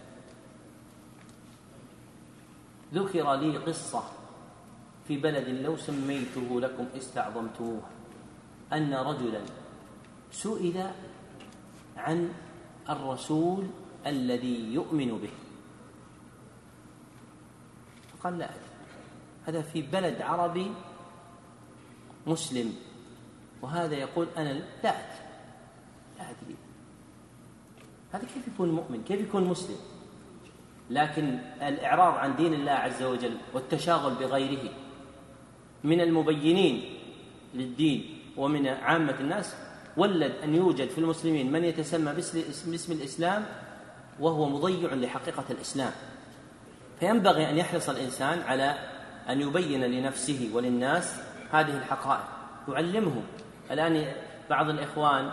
ذكر لي قصة في بلد لو سميته لكم استعظمتموها. أن رجلا سئل عن الرسول الذي يؤمن به فقال لا أدري، هذا في بلد عربي مسلم، وهذا يقول أنا لا أدري لا أدري. هذا كيف يكون مؤمن؟ كيف يكون مسلم؟ لكن الإعراض عن دين الله عز وجل والتشاغل بغيره من المبينين للدين ومن عامة الناس ولد أن يوجد في المسلمين من يتسمى باسم الإسلام وهو مضيع لحقيقة الإسلام. فينبغي أن يحرص الإنسان على أن يبين لنفسه وللناس هذه الحقائق، يعلمهم. الآن بعض الإخوان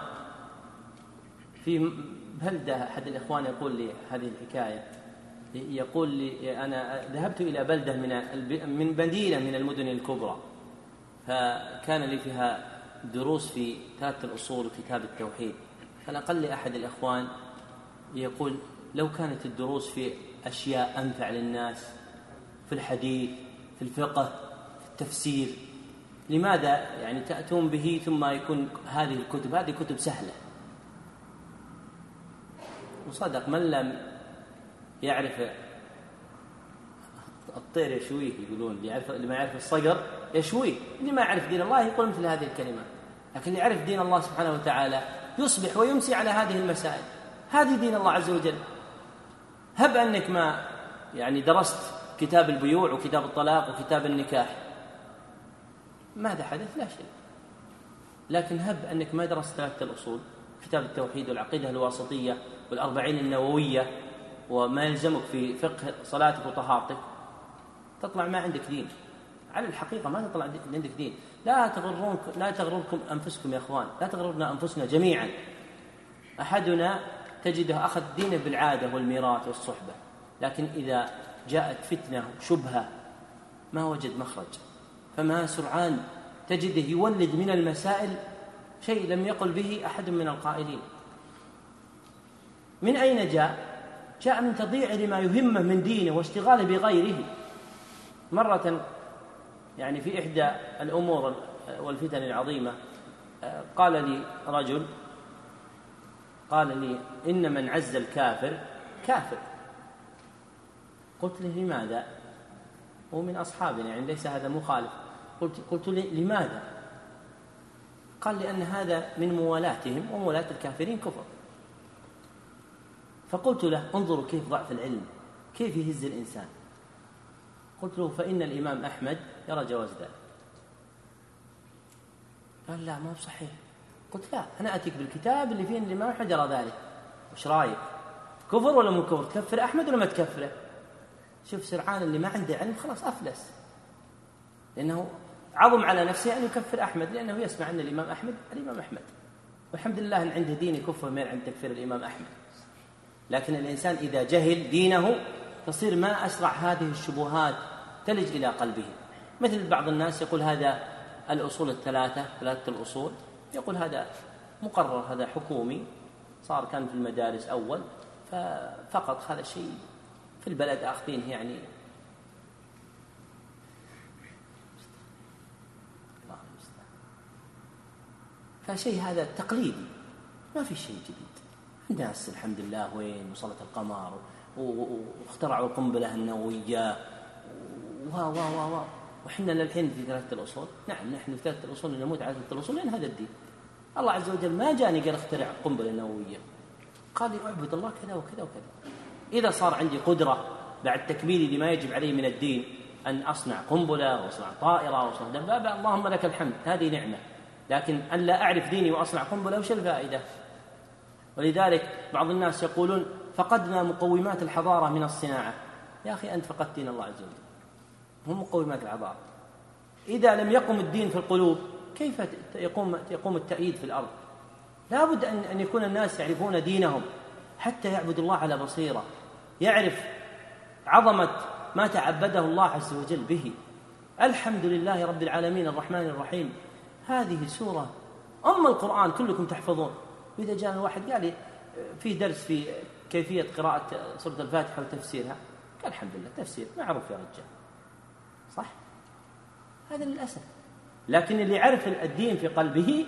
في بلدة، أحد الإخوان يقول لي هذه الحكاية، يقول لي أنا ذهبت إلى بلدة من من مدينة من المدن الكبرى، فكان لي فيها دروس في ثلاثة الأصول وكتاب التوحيد، فنقل لي أحد الإخوان يقول لو كانت الدروس في أشياء أنفع للناس، في الحديث، في الفقه، في التفسير، لماذا يعني تأتون به ثم يكون هذه الكتب هذه كتب سهلة؟ وصدق، من لم يعرف الطير يشويه، يقولون اللي ما يعرف الصقر يشويه، اللي ما يعرف دين الله يقول مثل هذه الكلمات. لكن اللي يعرف دين الله سبحانه وتعالى يصبح ويمسي على هذه المسائل. هذه دين الله عز وجل. هب أنك ما يعني درست كتاب البيوع وكتاب الطلاق وكتاب النكاح، ماذا حدث؟ لا شيء. لكن هب أنك ما درست ثلاثة الأصول، كتاب التوحيد والعقيدة الواسطية والأربعين النووية وما يلزمك في فقه صلاتك وطهارتك، تطلع ما عندك دين. على الحقيقة ما تطلع عندك دين. لا تغرونك لا تغرركم أنفسكم يا أخوان، لا تغررنا أنفسنا جميعا. أحدنا تجده أخذ دينه بالعادة والميراث والصحبة، لكن إذا جاءت فتنة شبهة ما وجد مخرج، فما سرعان تجده يولد من المسائل شيء لم يقل به أحد من القائلين. من أين جاء؟ جاء من تضييع لما يهمه من دينه واشتغاله بغيره. مرة يعني في إحدى الأمور والفتن العظيمة قال لي رجل، قال لي إن من عز الكافر كافر. قلت له لماذا؟ هو من أصحابنا يعني ليس هذا مخالف. قلت, قلت لي لماذا؟ قال لأن هذا من موالاتهم، وموالاة الكافرين كفر. فقلت له انظروا كيف ضعف العلم، كيف يهز الإنسان. قلت له فإن الإمام أحمد يرى جواز ذلك. قال لا ما هو صحيح. قلت لا، أنا أتيك بالكتاب اللي فيه أن الإمام أحمد يرى ذلك، وش رأيك؟ كفر ولا مو كفر؟ تكفر أحمد ولا ما تكفره؟ شوف سرعان اللي ما عنده علم خلاص أفلس، لأنه عظم على نفسه أن يكفر أحمد، لأنه يسمع أن الإمام أحمد الإمام أحمد، والحمد لله أن عنده دين يكفر من عند تكفير الإمام أحمد. لكن الإنسان إذا جهل دينه تصير ما أسرع هذه الشبهات تلج إلى قلبه. مثل بعض الناس يقول هذا الأصول الثلاثة ثلاثة الأصول، يقول هذا مقرر، هذا حكومي، صار كان في المدارس أول، ففقط هذا شيء في البلد أخذينه يعني. فشيء هذا تقليدي، ما في شيء جديد. الناس الحمد لله وين وصلت القمر واخترعوا القنبلة النووية وها وها وها، وحنا للحين في ثلاثة الأصول. نعم نحن في ثلاثة الأصول نموت على ثلاثة الأصول، لأن هذا الدين. الله عز وجل ما جاني قال اخترع قنبلة نووية، قال لي اعبد الله كذا وكذا وكذا. إذا صار عندي قدرة بعد تكميلي لما يجب عليه من الدين أن أصنع قنبلة وأصنع طائرة وأصنع دبابة، اللهم لك الحمد، هذه نعمة. لكن أن لا أعرف ديني وأصنع قنبلة وش الفائدة؟ ولذلك بعض الناس يقولون فقدنا مقومات الحضارة من الصناعة. يا أخي أنت فقدت دين الله عز وجل، هم مقومات الحضارة. إذا لم يقم الدين في القلوب كيف يقوم يقوم التأييد في الأرض؟ لا بد أن أن يكون الناس يعرفون دينهم حتى يعبد الله على بصيرة، يعرف عظمة ما تعبده الله عز وجل به. الحمد لله رب العالمين الرحمن الرحيم، هذه سورة أم القرآن كلكم تحفظون. وإذا جاء الواحد قال لي في درس في كيفية قراءة سورة الفاتحة وتفسيرها، قال الحمد لله تفسير معروف يا رجال، صح؟ هذا للأسف. لكن اللي يعرف الدين في قلبه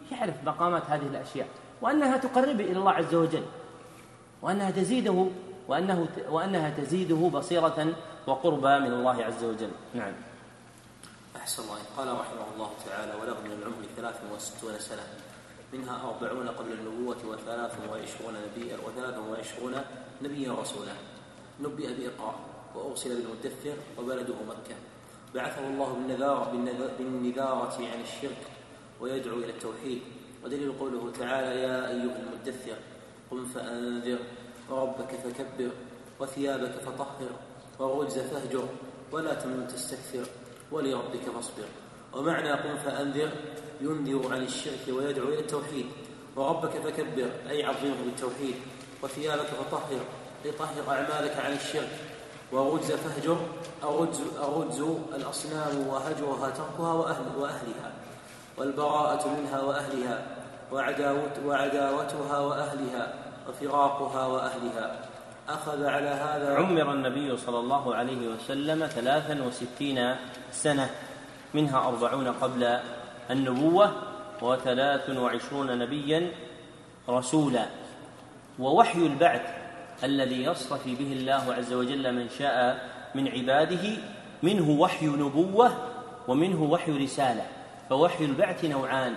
يعرف مقامات هذه الأشياء وأنها تقرب إلى الله عز وجل وأنها تزيده وأنه وأنها تزيده بصيرة وقربا من الله عز وجل. نعم. أحسن الله. قال رحمه الله تعالى: وله من العمر ثلاث وستون سنة، منها أربعون قبل النبوة وثلاث وعشرون نبيا وثلاث وعشرون نبيا رسولا. نبئ بإقراء وأرسل بالمدثر وبلده مكة. بعثه الله بالنذارة, بالنذارة عن الشرك ويدعو إلى التوحيد. ودليل قوله تعالى: يا أيها المدثر قم فأنذر وربك فكبر وثيابك فطهر والرجز فاهجر ولا تمنن تستكثر ولربك فاصبر. ومعنى قم فأنذر ينذر عن الشرك ويدعو إلى التوحيد، وربك فكبر أي عظمه بالتوحيد، وثيابك فطهر أي طهر أعمالك عن الشرك، والرجز فاهجر الرجز, الرجز الأصنام وهجرها تركها وأهل وأهلها، والبراءة منها وأهلها، وعداوت وعداوتها وأهلها، وفراقها وأهلها. أخذ على هذا. عمر النبي صلى الله عليه وسلم ثلاثا وستين سنة، منها أربعون قبل النبوة وثلاث وعشرون نبيا رسولا. ووحي البعث الذي يصطفي به الله عز وجل من شاء من عباده منه وحي نبوة ومنه وحي رسالة. فوحي البعث نوعان: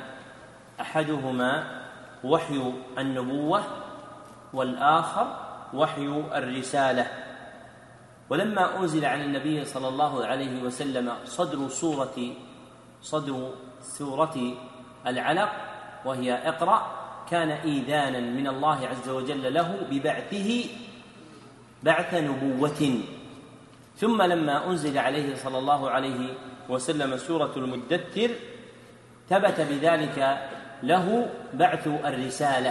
أحدهما وحي النبوة والآخر وحي الرسالة. ولما أنزل عن النبي صلى الله عليه وسلم صدر سورة صدر سورة العلق وهي اقرأ كان إيذانا من الله عز وجل له ببعثه بعث نبوة. ثم لما أنزل عليه صلى الله عليه وسلم سورة المدثر ثبت بذلك له بعث الرسالة،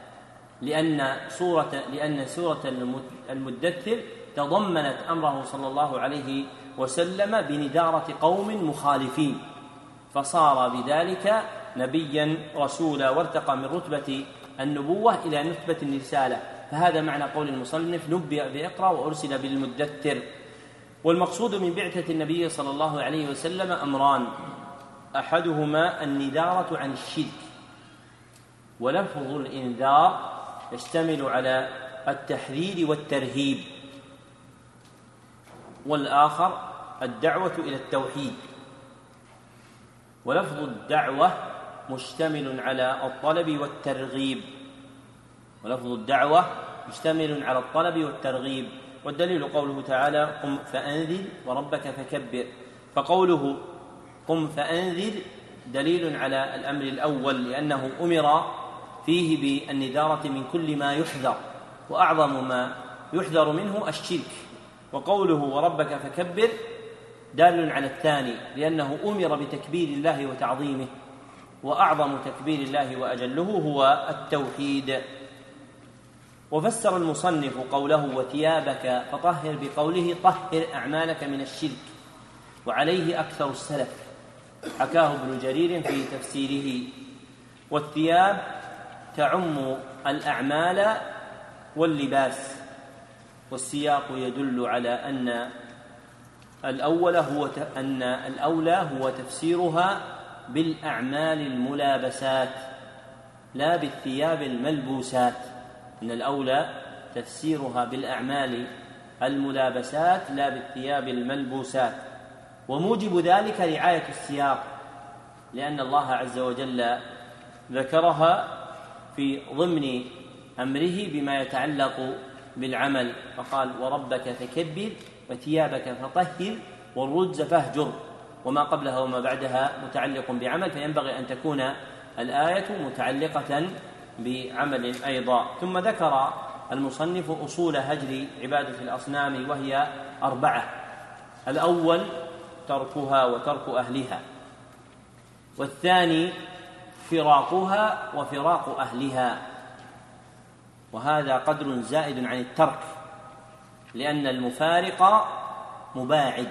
لأن سورة لأن سورة المدثر تضمنت أمره صلى الله عليه وسلم بنذارة قوم مخالفين، فصار بذلك نبيا رسولا وارتقى من رتبة النبوة إلى رتبة الرسالة. فهذا معنى قول المصنف: نبئ بإقرأ وأرسل بالمدثر. والمقصود من بعثة النبي صلى الله عليه وسلم أمران: أحدهما النذارة عن الشرك، ولفظ الإنذار يشتمل على التحذير والترهيب، والآخر الدعوة إلى التوحيد. ولفظ الدعوة مشتمل على الطلب والترغيب ولفظ الدعوة مشتمل على الطلب والترغيب والدليل قوله تعالى: قم فأنذر وربك فكبر. فقوله قم فأنذر دليل على الأمر الأول، لأنه أمر فيه بالنذارة من كل ما يحذر، وأعظم ما يحذر منه الشرك. وقوله وربك فكبر دال على الثاني، لأنه أمر بتكبير الله وتعظيمه، وأعظم تكبير الله وأجله هو التوحيد. وفسر المصنف قوله وثيابك فطهر بقوله طهر أعمالك من الشرك، وعليه أكثر السلف، حكاه ابن جرير في تفسيره. والثياب تعم الأعمال واللباس، والسياق يدل على أن الأول هو أن الأولى هو تفسيرها بالأعمال الملابسات لا بالثياب الملبوسات، إن الأولى تفسيرها بالأعمال الملابسات لا بالثياب الملبوسات. وموجب ذلك رعاية السياق، لأن الله عز وجل ذكرها في ضمن أمره بما يتعلق بالعمل، فقال وربك فكبر وثيابك فطهر والرجز فاهجر، وما قبلها وما بعدها متعلق بعمل، فينبغي أن تكون الآية متعلقة بعمل أيضا. ثم ذكر المصنف أصول هجر عبادة الأصنام وهي أربعة: الأول تركها وترك أهلها، والثاني فراقها وفراق أهلها، وهذا قدر زائد عن الترك، لأن المفارق مباعد.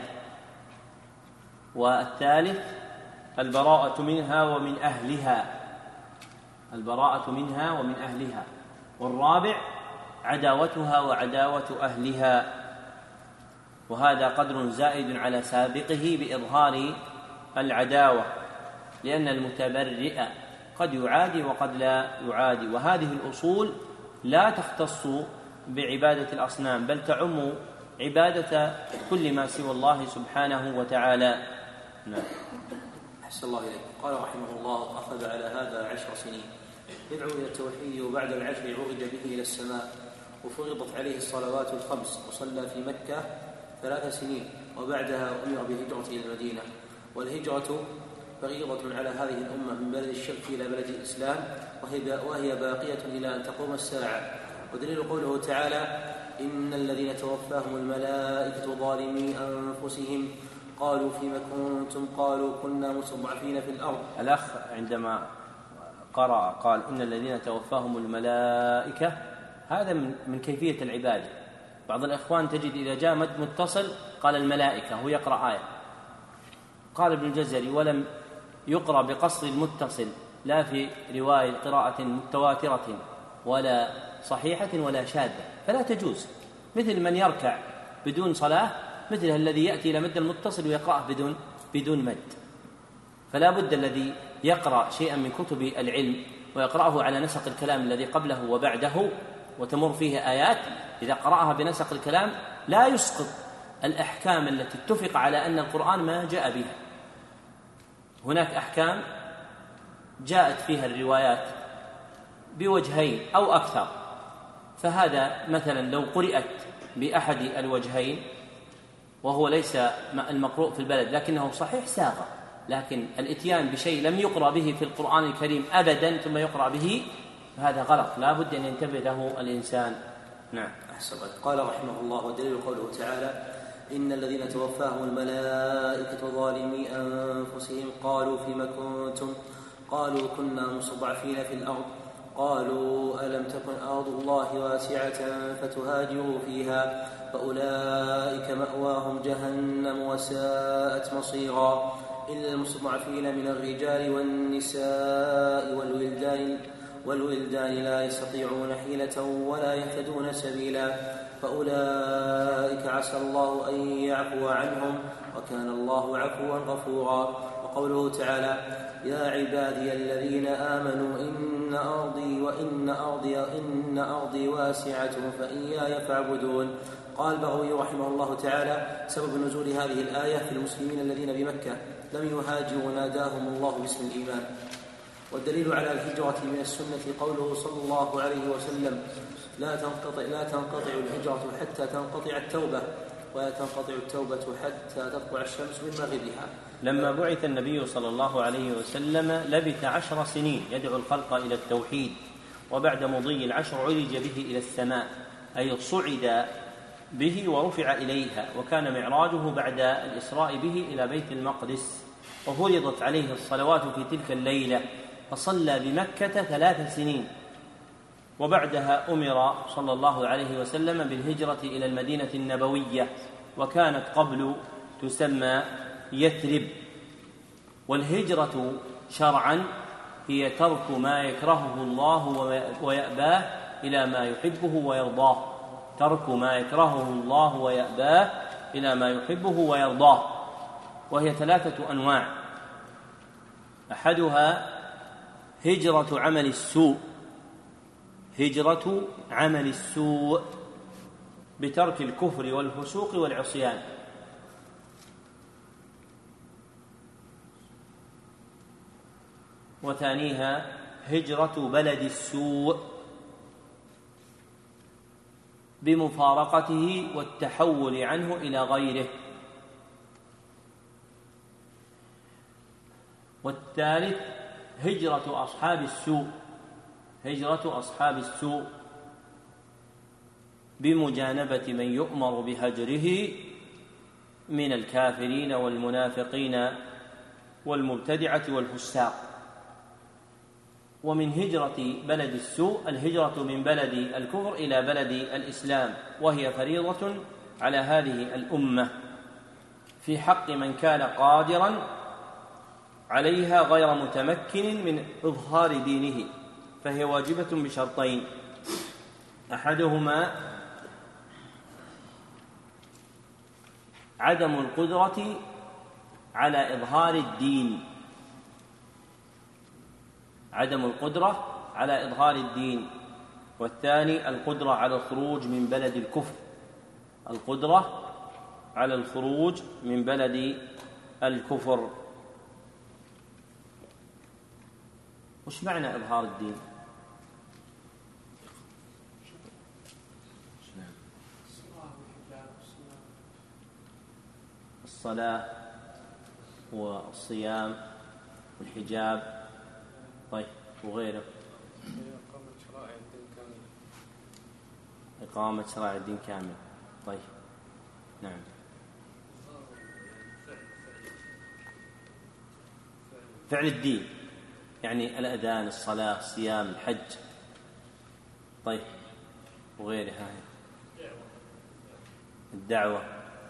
والثالث البراءة منها ومن أهلها البراءة منها ومن أهلها والرابع عداوتها وعداوة أهلها، وهذا قدر زائد على سابقه بإظهار العداوة، لأن المتبرئ قد يعادي وقد لا يعادي. وهذه الأصول لا تختص بعبادة الأصنام، بل تعم عبادة كل ما سوى الله سبحانه وتعالى. نعم. أحسن الله إليك. قال رحمه الله: أخذ على هذا عشر سنين يدعو إلى التوحيد، وبعد العشر عرج به إلى السماء، وفرضت عليه الصلوات الخمس، وصلى في مكة ثلاث سنين، وبعدها أمر بالهجرة إلى المدينة. والهجرة فريضة على هذه الأمة من بلد الشرك إلى بلد الإسلام، وهي باقية إلى أن تقوم الساعة. ودليل قوله تعالى: إن الذين توفاهم الملائكة ظالمي أنفسهم قالوا فيما كنتم قالوا كنا مستضعفين في الأرض. الأخ عندما قرأ قال إن الذين توفاهم الملائكة، هذا من, من كيفية العبادة. بعض الإخوان تجد إذا جاء مد متصل قال الملائكة، هو يقرأ آية. قال ابن الجزري: ولم يقرأ بقصر المتصل، لا في رواية قراءة متواترة ولا صحيحة ولا شاذة، فلا تجوز. مثل من يركع بدون صلاة، مثل الذي يأتي إلى مد المتصل ويقرأه بدون بدون مد. فلا بد الذي يقرأ شيئا من كتب العلم ويقرأه على نسق الكلام الذي قبله وبعده وتمر فيه آيات، إذا قرأها بنسق الكلام لا يسقط الأحكام التي اتفق على أن القرآن ما جاء بها. هناك أحكام جاءت فيها الروايات بوجهين أو أكثر، فهذا مثلا لو قرأت بأحد الوجهين وهو ليس المقروء في البلد لكنه صحيح ساغ. لكن الاتيان بشيء لم يقرأ به في القرآن الكريم أبدا ثم يقرأ به، فهذا غلط، لا بد أن ينتبه له الإنسان. نعم. أحسن. قال رحمه الله: ودليل قوله تعالى: إن الذين توفاهم الملائكة ظالمي أنفسهم قالوا فيما كنتم قالوا كنا مستضعفين في الأرض قالوا ألم تكن أرض الله واسعة فتهاجروا فيها فأولئك مأواهم جهنم وساءت مصيرا إلا المستضعفين من الرجال والنساء والولدان والولدان لا يستطيعون حيلة ولا يهتدون سبيلا فأولئك عسى الله أن يعفو عنهم وكان الله عفوا غفورا. وقوله تعالى: يا عبادي الذين آمنوا إن أرضي وإن أرضي إن أرضي واسعة فإياي فاعبدون. قال البغوي رحمه الله تعالى: سبب نزول هذه الآية في المسلمين الذين بمكة لم يهاجروا ناداهم الله باسم الإيمان. والدليل على الهجرة من السنة قوله صلى الله عليه وسلم: لا تنقطع لا تنقطع الهجرة حتى تنقطع التوبة ولا تنقطع التوبة حتى تطلع الشمس من مغربها. لما بعث النبي صلى الله عليه وسلم لبث عشر سنين يدعو الخلق إلى التوحيد، وبعد مضي العشر عرج به إلى السماء، أي صعد به ورفع إليها، وكان معراجه بعد الإسراء به إلى بيت المقدس، وفرضت عليه الصلوات في تلك الليلة، فصلى بمكة ثلاث سنين، وبعدها أمر صلى الله عليه وسلم بالهجرة إلى المدينة النبوية، وكانت قبل تسمى يثرب. والهجرة شرعا هي ترك ما يكرهه الله ويأباه إلى ما يحبه ويرضاه، ترك ما يكرهه الله ويأباه إلى ما يحبه ويرضاه، وهي ثلاثة أنواع: أحدها هجرة عمل السوء، هجرة عمل السوء بترك الكفر والفسوق والعصيان، وثانيها هجرة بلد السوء بمفارقته والتحول عنه إلى غيره، والثالث هجرة أصحاب السوء، هجرة أصحاب السوء بمجانبة من يؤمر بهجره من الكافرين والمنافقين والمبتدعة والفساق. ومن هجرة بلد السوء الهجرة من بلد الكفر إلى بلد الإسلام، وهي فريضة على هذه الأمة في حق من كان قادرا عليها غير متمكن من إظهار دينه، فهي واجبة بشرطين: أحدهما عدم القدرة على إظهار الدين، عدم القدرة على إظهار الدين، والثاني القدرة على الخروج من بلد الكفر، القدرة على الخروج من بلد الكفر. وش معنى إظهار الدين؟ الصلاة والصيام والحجاب، طيب وغيره. إقامة شرائع الدين كامل. طيب نعم. فعل الدين يعني الأذان، الصلاة، الصيام، الحج. طيب وغيره. هاي الدعوة،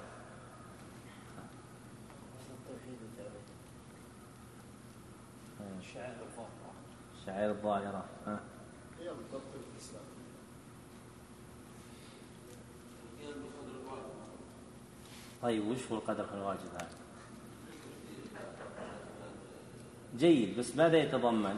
شعائر الظاهرة. ها طيب وش هو القدر في الواجب هذا؟ جيد، بس ماذا يتضمن؟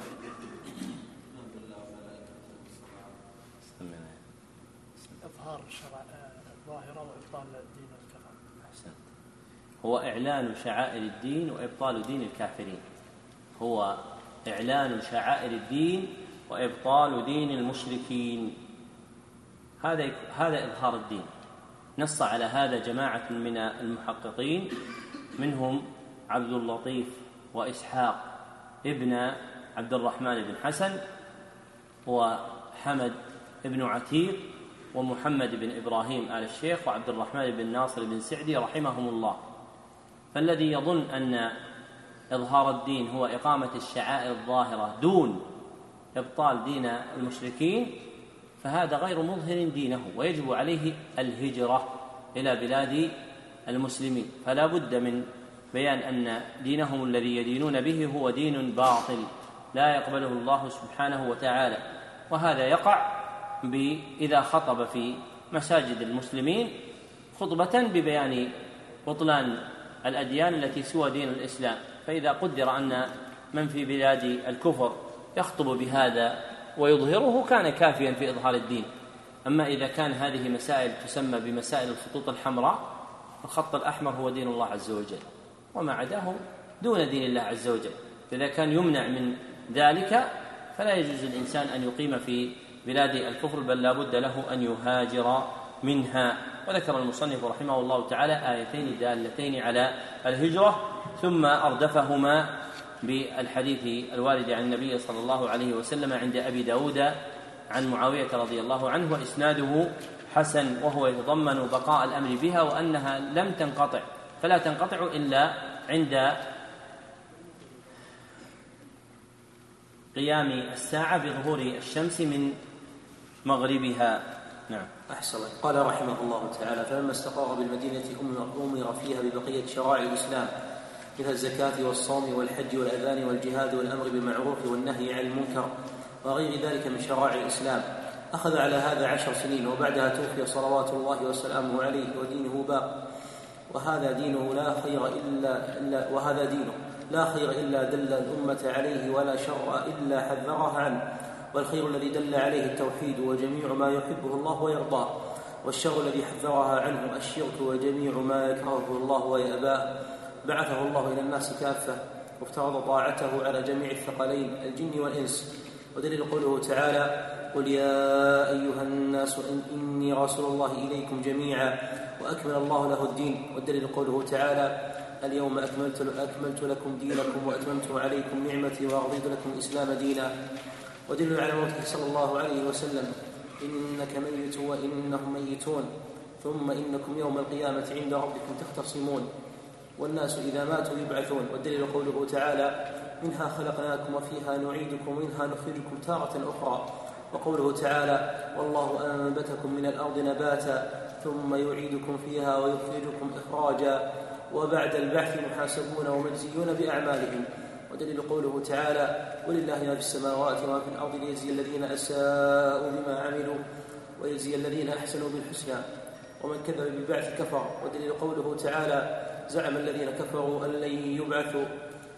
إظهار الشرائع الظاهرة وإبطال الدين الكفر. أحسنت. هو إعلان شعائر الدين وإبطال دين الكافرين، هو إعلان شعائر الدين وإبطال دين المشركين، هذا هذا إظهار الدين. نص على هذا جماعة من المحققين، منهم عبد اللطيف وإسحاق ابن عبد الرحمن بن حسن وحمد بن عتيق ومحمد بن إبراهيم آل الشيخ وعبد الرحمن بن ناصر بن سعدي رحمهم الله. فالذي يظن أن إظهار الدين هو إقامة الشعائر الظاهرة دون إبطال دين المشركين فهذا غير مظهر دينه، ويجب عليه الهجرة إلى بلاد المسلمين. فلا بد من بيان أن دينهم الذي يدينون به هو دين باطل لا يقبله الله سبحانه وتعالى، وهذا يقع إذا خطب في مساجد المسلمين خطبة ببيان بطلان الأديان التي سوى دين الإسلام. فإذا قدر أن من في بلاد الكفر يخطب بهذا ويظهره كان كافيا في إظهار الدين. أما إذا كان هذه مسائل تسمى بمسائل الخطوط الحمراء، الخط الأحمر هو دين الله عز وجل، وما عداه دون دين الله عز وجل. إذا كان يمنع من ذلك فلا يجوز الإنسان أن يقيم في بلاد الكفر، بل لا بد له أن يهاجر منها. وذكر المصنف رحمه الله تعالى آيتين دالتين على الهجرة، ثم أردفهما بالحديث الوارد عن النبي صلى الله عليه وسلم عند أبي داود عن معاوية رضي الله عنه، وإسناده حسن، وهو يتضمن بقاء الأمر بها وأنها لم تنقطع، فلا تنقطع إلا عند قيام الساعة بظهور الشمس من مغربها. نعم. أحسن. قال رحمه الله تعالى: فلما استقر بالمدينة أمر فيها ببقية شرائع الإسلام مثل الزكاة والصوم والحج والأذان والجهاد والأمر بالمعروف والنهي عن المنكر وغير ذلك من شرائع الإسلام. أخذ على هذا عشر سنين، وبعدها توفي صلوات الله وسلامه عليه ودينه باق، وهذا دينه لا خير إلا, إلا وهذا دينه لا خير إلا دل الأمة عليه، ولا شر إلا حذرها عنه. والخير الذي دل عليه التوحيد وجميع ما يحبه الله ويرضاه، والشر الذي حذرها عنه الشرك وجميع ما يكرهه الله ويأباه. بعثه الله إلى الناس كافة، وافترض طاعته على جميع الثقلين الجن والإنس. ودليل قوله تعالى: قل يا أيها الناس إني رسول الله إليكم جميعا وأكمل الله له الدين. والدليل قوله تعالى: اليوم أكملت, أكملت لكم دينكم وأتممت عليكم نعمتي ورضيت لكم الإسلام دينا. ودليل على موته صلى الله عليه وسلم: إنك ميت وإنهم ميتون ثم إنكم يوم القيامة عند ربكم تختصمون، والناس إذا ماتوا يبعثون. والدليل قوله تعالى: منها خلقناكم وفيها نعيدكم ومنها نخرجكم تارة أخرى. وقوله تعالى: والله أنبتكم من الأرض نباتا ثم يعيدكم فيها ويخرجكم إخراجا، وبعد البعث محاسبون ومجزيون بأعمالهم. ودليل قوله تعالى: ولله ما في السماوات وما في الأرض ليجزي الذين أساءوا بما عملوا ويجزي الذين أحسنوا بالحسنى، ومن كذب بالبعث كفر. ودليل قوله تعالى: زعم الذين كفروا أن لن يبعثوا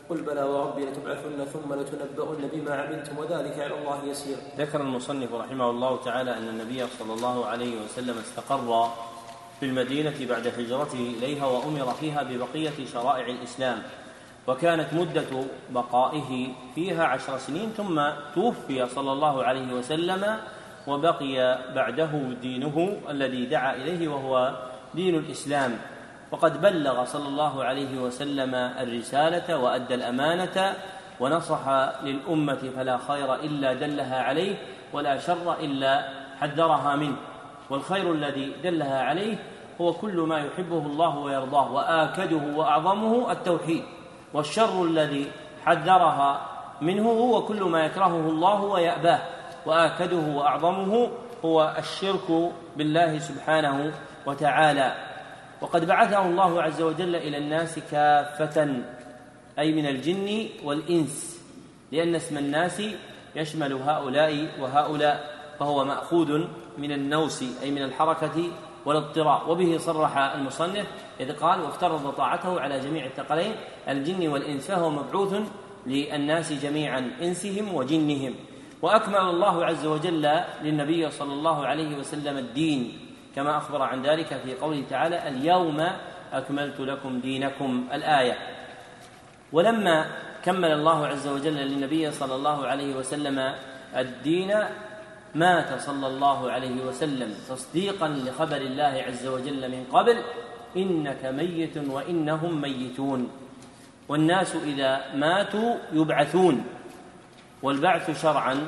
قل بلى وربي لتبعثن ثم لتنبؤن بما عملتم وذلك على الله يسير. ذكر المصنف رحمه الله تعالى أن النبي صلى الله عليه وسلم استقر في المدينة بعد هجرته إليها وأمر فيها ببقية شرائع الإسلام، وكانت مدة بقائه فيها عشر سنين، ثم توفي صلى الله عليه وسلم وبقي بعده دينه الذي دعا إليه وهو دين الإسلام. وقد بلغ صلى الله عليه وسلم الرسالة وأدى الأمانة ونصح للأمة، فلا خير إلا دلها عليه ولا شر إلا حذرها منه، والخير الذي دلها عليه هو كل ما يحبه الله ويرضاه وآكده وأعظمه التوحيد، والشر الذي حذرها منه هو كل ما يكرهه الله ويأباه وآكده وأعظمه هو الشرك بالله سبحانه وتعالى. وقد بعثه الله عز وجل إلى الناس كافة، أي من الجن والإنس، لأن اسم الناس يشمل هؤلاء وهؤلاء، فهو مأخوذ من النوس أي من الحركة والاضطراء. وبه صرح المصنف إذ قال وافترض طاعته على جميع الثقلين الجن والإنس، فهو مبعوث للناس جميعا إنسهم وجنهم. وأكمل الله عز وجل للنبي صلى الله عليه وسلم الدين كما أخبر عن ذلك في قوله تعالى اليوم أكملت لكم دينكم الآية. ولما كمل الله عز وجل للنبي صلى الله عليه وسلم الدين مات صلى الله عليه وسلم تصديقا لخبر الله عز وجل من قبل إنك ميت وإنهم ميتون. والناس إذا ماتوا يبعثون، والبعث شرعا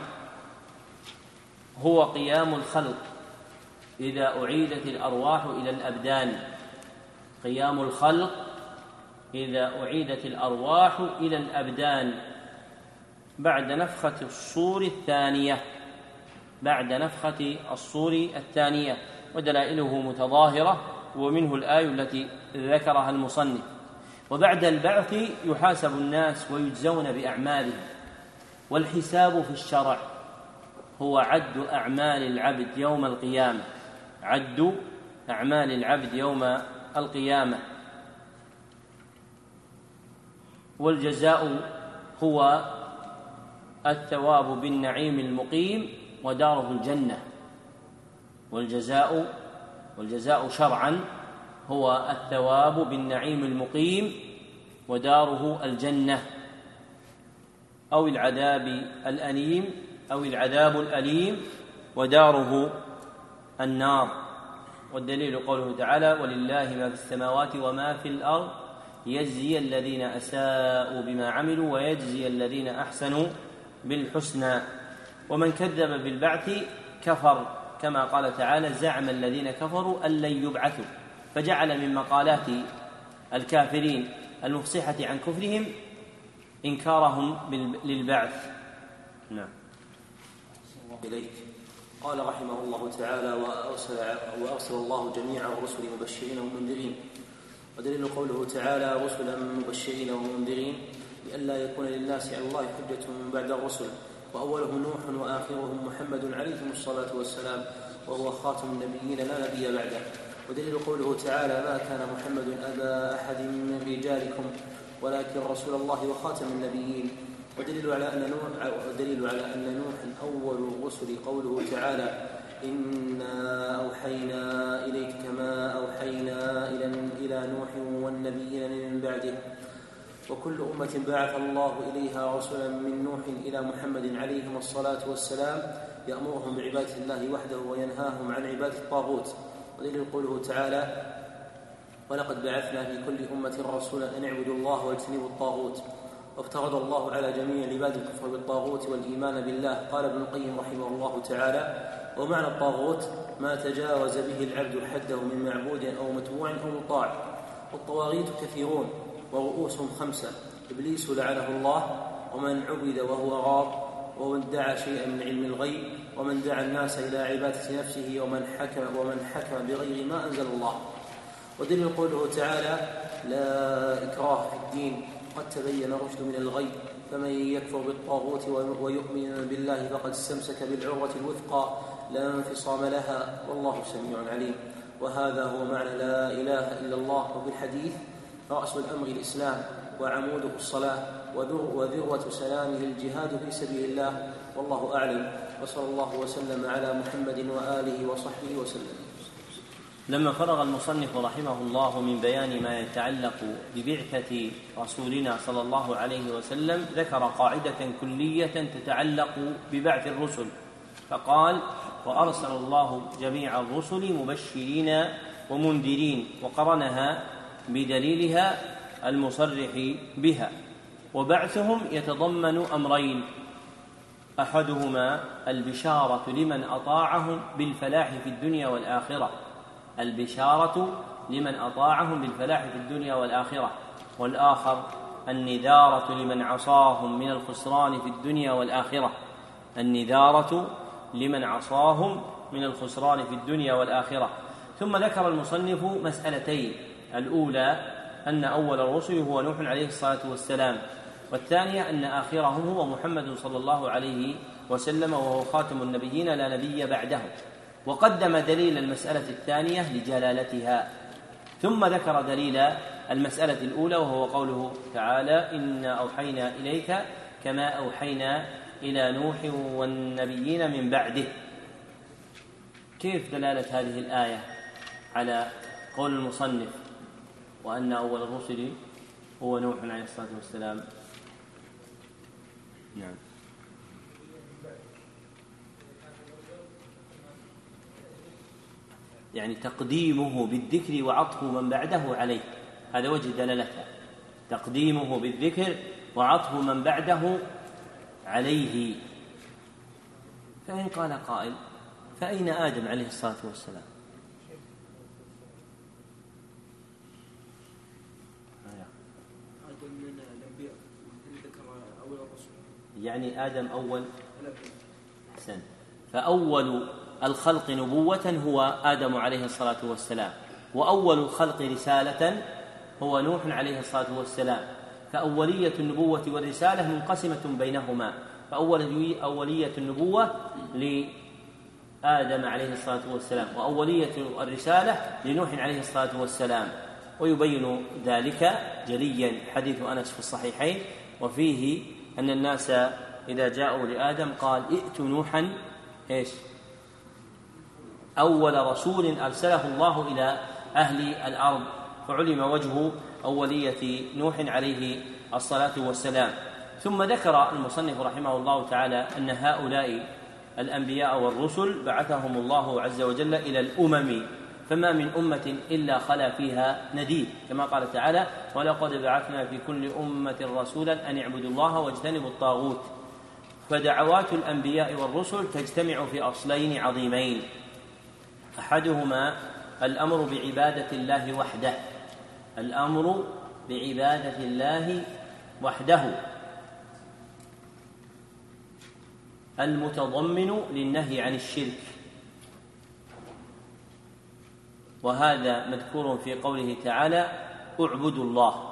هو قيام الخلق إذا أعيدت الأرواح إلى الأبدان، قيام الخلق إذا أعيدت الأرواح إلى الأبدان بعد نفخة الصور الثانية بعد نفخة الصور الثانية ودلائله متظاهرة، ومنه الآية التي ذكرها المصنف. وبعد البعث يحاسب الناس ويجزون بأعمالهم، والحساب في الشرع هو عد أعمال العبد يوم القيامة عد أعمال العبد يوم القيامة والجزاء هو الثواب بالنعيم المقيم وداره الجنة. والجزاء والجزاء شرعا هو الثواب بالنعيم المقيم وداره الجنة، أو العذاب الأليم أو العذاب الأليم وداره النار. والدليل قوله تعالى ولله ما في السماوات وما في الأرض يجزي الذين أساءوا بما عملوا ويجزي الذين أحسنوا بالحسنى. ومن كذب بالبعث كفر، كما قال تعالى زعم الذين كفروا أن لن يبعثوا، فجعل من مقالات الكافرين المفصحة عن كفرهم إنكارهم للبعث. نعم. إليك. قال رحمه الله تعالى وأرسل, وأرسل الله جميع الرسل مبشرين ومنذرين. ودليل قوله تعالى رسلا مبشرين ومنذرين لئلا يكون للناس على الله حجة بعد الرسل، وأوله نوح وآخرهم محمد عليه الصلاة والسلام، وهو خاتم النبيين لا نبي بعده. ودليل قوله تعالى ما كان محمد أبا أحد من رجالكم ولكن رسول الله وخاتم النبيين. ودليل على أن نوح ودليل على أن نوح أول الرسل قوله تعالى إنا أوحينا إليك كما أوحينا إلى نوح والنبيين من بعده. وكل أمة بعث الله إليها رسلا من نوح إلى محمد عليهم الصلاة والسلام يأمرهم بعبادة الله وحده وينهاهم عن عبادة الطاغوت. ودليل قوله تعالى ولقد بعثنا في كل أمة رسولا أن اعبدوا الله واجتنبوا الطاغوت. وافترض الله على جميع العباد الكفر بالطاغوت والإيمان بالله. قال ابن القيم رحمه الله تعالى ومعنى الطاغوت ما تجاوز به العبد حده من معبود أو متبوع أو مطاع. والطواغيت كثيرون ورؤوسهم خمسة: إبليس لعنه الله، ومن عبد وهو غار، ومن ادعى شيئا من علم الغيب، ومن دعا الناس إلى عبادة نفسه، ومن حكم, ومن حكم بغير ما أنزل الله. ودليل قوله تعالى لا إكراه في الدين قد تبين الرشد من الغي، فمن يكفر بالطاغوت ويؤمن بالله فقد استمسك بالعروة الوثقى لا انفصام لها والله سميع عليم. وهذا هو معنى لا إله إلا الله. وفي الحديث رأس الأمر الإسلام وعموده الصلاة وذروة سلامه الجهاد في سبيل الله، والله أعلم، وصلى الله وسلم على محمد وآله وصحبه وسلم. لما فرغ المصنف رحمه الله من بيان ما يتعلق ببعثة رسولنا صلى الله عليه وسلم ذكر قاعدة كلية تتعلق ببعث الرسل، فقال: وأرسل الله جميع الرسل مبشرين ومنذرين، وقرنها بدليلها المصرح بها. وبعثهم يتضمن أمرين: أحدهما البشارة لمن أطاعهم بالفلاح في الدنيا والآخرة البشارة لمن أطاعهم بالفلاح في الدنيا والآخرة والآخر النذارة لمن عصاهم من الخسران في الدنيا والآخرة النذارة لمن عصاهم من الخسران في الدنيا والآخرة. ثم ذكر المصنف مسألتين: الأولى أن أول الرسل هو نوح عليه الصلاة والسلام، والثانية أن آخرهم هو محمد صلى الله عليه وسلم وهو خاتم النبيين لا نبي بعده، وقدم دليل المسألة الثانية لجلالتها، ثم ذكر دليل المسألة الأولى وهو قوله تعالى: إنا أوحينا إليك كما أوحينا إلى نوح والنبيين من بعده. كيف دلالة هذه الآية على قول المصنف وأن أول الرسل هو نوح عليه الصلاة والسلام؟ نعم. يعني تقديمه بالذكر وعطف من بعده عليه، هذا وجه دلالتها، تقديمه بالذكر وعطف من بعده عليه. فإن قال قائل: فأين آدم عليه الصلاة والسلام؟ آدم من الأنبياء ذكر أول الرسل، يعني آدم أول. أحسن. فأول الخلق نبوة هو آدم عليه الصلاة والسلام، وأول الخلق رسالة هو نوح عليه الصلاة والسلام. فأولية النبوة والرسالة منقسمة بينهما، فأولية النبوة لآدم عليه الصلاة والسلام، وأولية الرسالة لنوح عليه الصلاة والسلام. ويبين ذلك جليا حديث أنس في الصحيحين، وفيه أن الناس إذا جاءوا لآدم قال: ائتوا نوحا إيش؟ أول رسول أرسله الله إلى أهل الأرض، فعلم وجه أولية نوح عليه الصلاة والسلام. ثم ذكر المصنف رحمه الله تعالى أن هؤلاء الأنبياء والرسل بعثهم الله عز وجل إلى الأمم، فما من أمة إلا خلا فيها نذير، كما قال تعالى: ولقد بعثنا في كل أمة رسولا أن اعبدوا الله واجتنبوا الطاغوت. فدعوات الأنبياء والرسل تجتمع في أصلين عظيمين: أحدهما الأمر بعبادة الله وحده الأمر بعبادة الله وحده المتضمن للنهي عن الشرك، وهذا مذكور في قوله تعالى: اعبدوا الله.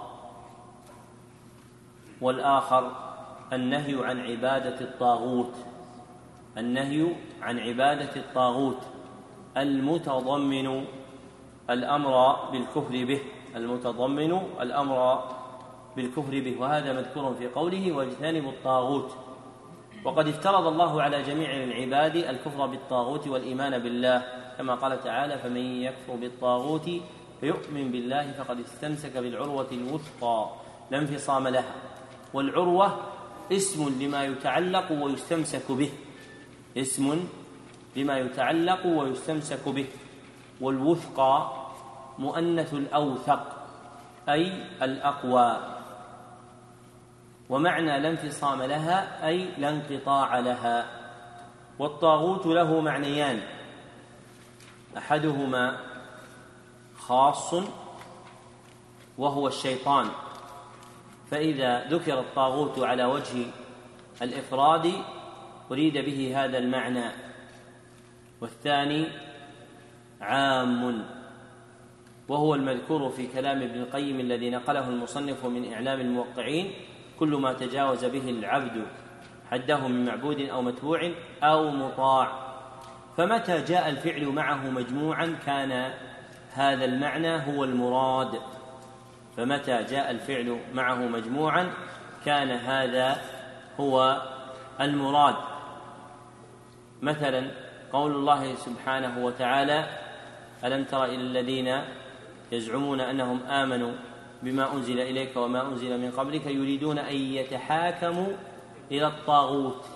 والآخر النهي عن عبادة الطاغوت النهي عن عبادة الطاغوت المتضمن الأمر بالكفر به المتضمن الأمر بالكفر به وهذا مذكور في قوله: واجتنبوا الطاغوت. وقد افترض الله على جميع العباد الكفر بالطاغوت والإيمان بالله، كما قال تعالى: فمن يكفر بالطاغوت فيؤمن بالله فقد استمسك بالعروة الوثقى لا انفصام لها. والعروة اسم لما يتعلق ويستمسك به اسم لما يتعلق ويستمسك به والوثقى مؤنث الأوثق أي الأقوى. ومعنى لا انفصام لها أي لا انقطاع لها. والطاغوت له معنيان: أحدهما خاص وهو الشيطان، فإذا ذكر الطاغوت على وجه الإفراد أريد به هذا المعنى. والثاني عام وهو المذكور في كلام ابن القيم الذي نقله المصنف من إعلام الموقعين: كل ما تجاوز به العبد حده من معبود أو متبوع أو مطاع. فمتى جاء الفعل معه مجموعا كان هذا المعنى هو المراد، فمتى جاء الفعل معه مجموعا كان هذا هو المراد. مثلا قول الله سبحانه وتعالى: ألم تر إلى الذين يزعمون أنهم آمنوا بما أنزل إليك وما أنزل من قبلك يريدون أن يتحاكموا إلى الطاغوت.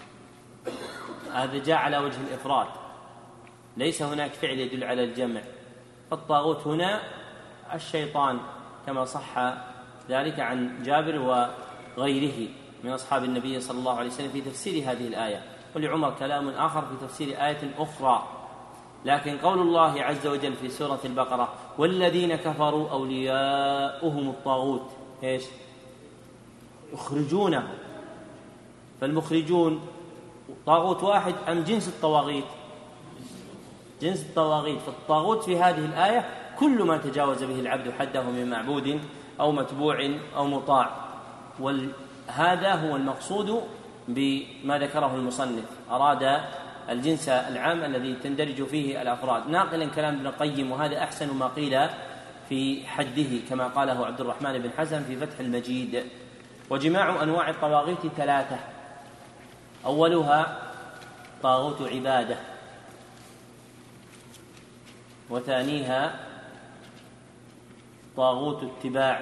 هذا جاء على وجه الإفراد، ليس هناك فعل يدل على الجمع. الطاغوت هنا الشيطان كما صح ذلك عن جابر وغيره من أصحاب النبي صلى الله عليه وسلم في تفسير هذه الآية. ولعمر كلام آخر في تفسير آية أخرى. لكن قول الله عز وجل في سورة البقرة: والذين كفروا أولياؤهم الطاغوت، إيش؟ يخرجونه. فالمخرجون طاغوت واحد أم جنس الطواغيت؟ جنس الطواغيت. فالطاغوت في هذه الآية كل ما تجاوز به العبد حده من معبود أو متبوع أو مطاع. وهذا هو المقصود بما ذكره المصنف، أراد الجنس العام الذي تندرج فيه الأفراد، ناقلا كلام ابن القيم، وهذا أحسن ما قيل في حده كما قاله عبد الرحمن بن حزم في فتح المجيد. وجماع أنواع الطواغيت ثلاثة: أولها طاغوت عبادة، وثانيها طاغوت اتباع،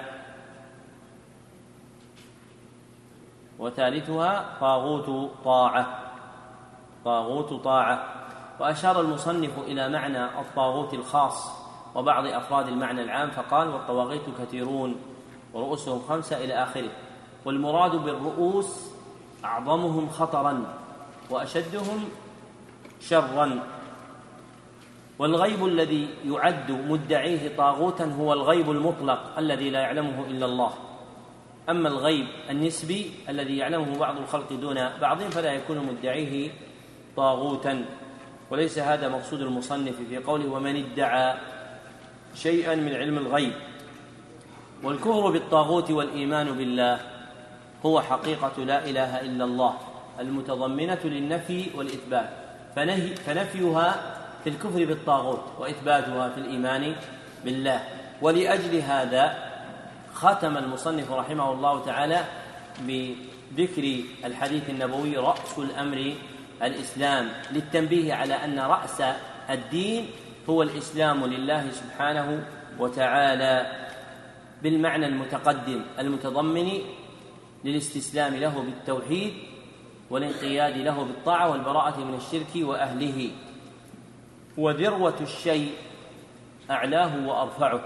وثالثها طاغوت طاعة طاغوت طاعة. وأشار المصنف إلى معنى الطاغوت الخاص وبعض أفراد المعنى العام فقال: والطواغيت كثيرون ورؤوسهم خمسة إلى آخره. والمراد بالرؤوس أعظمهم خطرا وأشدهم شرا. والغيب الذي يعد مدعيه طاغوتا هو الغيب المطلق الذي لا يعلمه إلا الله. أما الغيب النسبي الذي يعلمه بعض الخلق دون بعض فلا يكون مدعيه طاغوتا. وليس هذا مقصود المصنف في قوله: ومن ادعى شيئا من علم الغيب. والكفر بالطاغوت والإيمان بالله هو حقيقة لا إله إلا الله المتضمنة للنفي والإثبات، فنهي فنفيها في الكفر بالطاغوت وإثباتها في الإيمان بالله. ولأجل هذا ختم المصنف رحمه الله تعالى بذكر الحديث النبوي: رأس الأمر الإسلام، للتنبيه على أن رأس الدين هو الإسلام لله سبحانه وتعالى بالمعنى المتقدم المتضمن للاستسلام له بالتوحيد والانقياد له بالطاعة والبراءة من الشرك وأهله. وذروة الشيء أعلاه وأرفعه،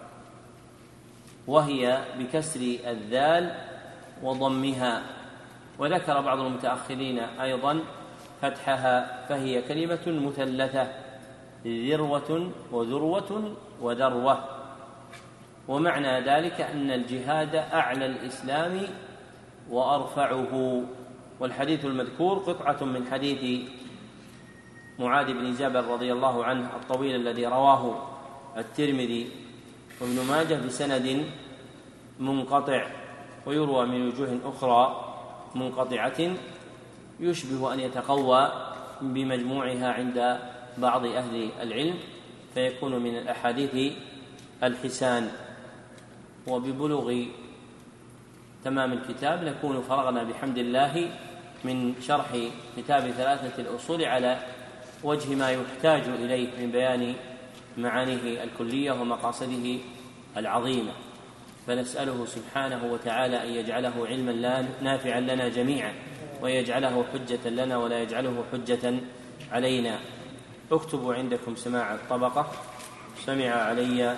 وهي بكسر الذال وضمها. وذكر بعض المتأخرين أيضا فتحها، فهي كلمة مثلثة: ذروة وذروة وذروة. ومعنى ذلك أن الجهاد أعلى الإسلام وأرفعه. والحديث المذكور قطعة من حديث معاذ بن جبل رضي الله عنه الطويل الذي رواه الترمذي وابن ماجه بسند منقطع، ويروى من وجوه أخرى منقطعة يشبه أن يتقوى بمجموعها عند بعض أهل العلم، فيكون من الأحاديث الحسان. وببلوغ تمام الكتاب نكون فرغنا بحمد الله من شرح كتاب ثلاثة الأصول على وجه ما يحتاج إليه من بيان معانيه الكلية ومقاصده العظيمة. فنسأله سبحانه وتعالى أن يجعله علما نافعا لنا جميعا، ويجعله حجة لنا ولا يجعله حجة علينا. اكتبوا عندكم سماع الطبقة: سمع علي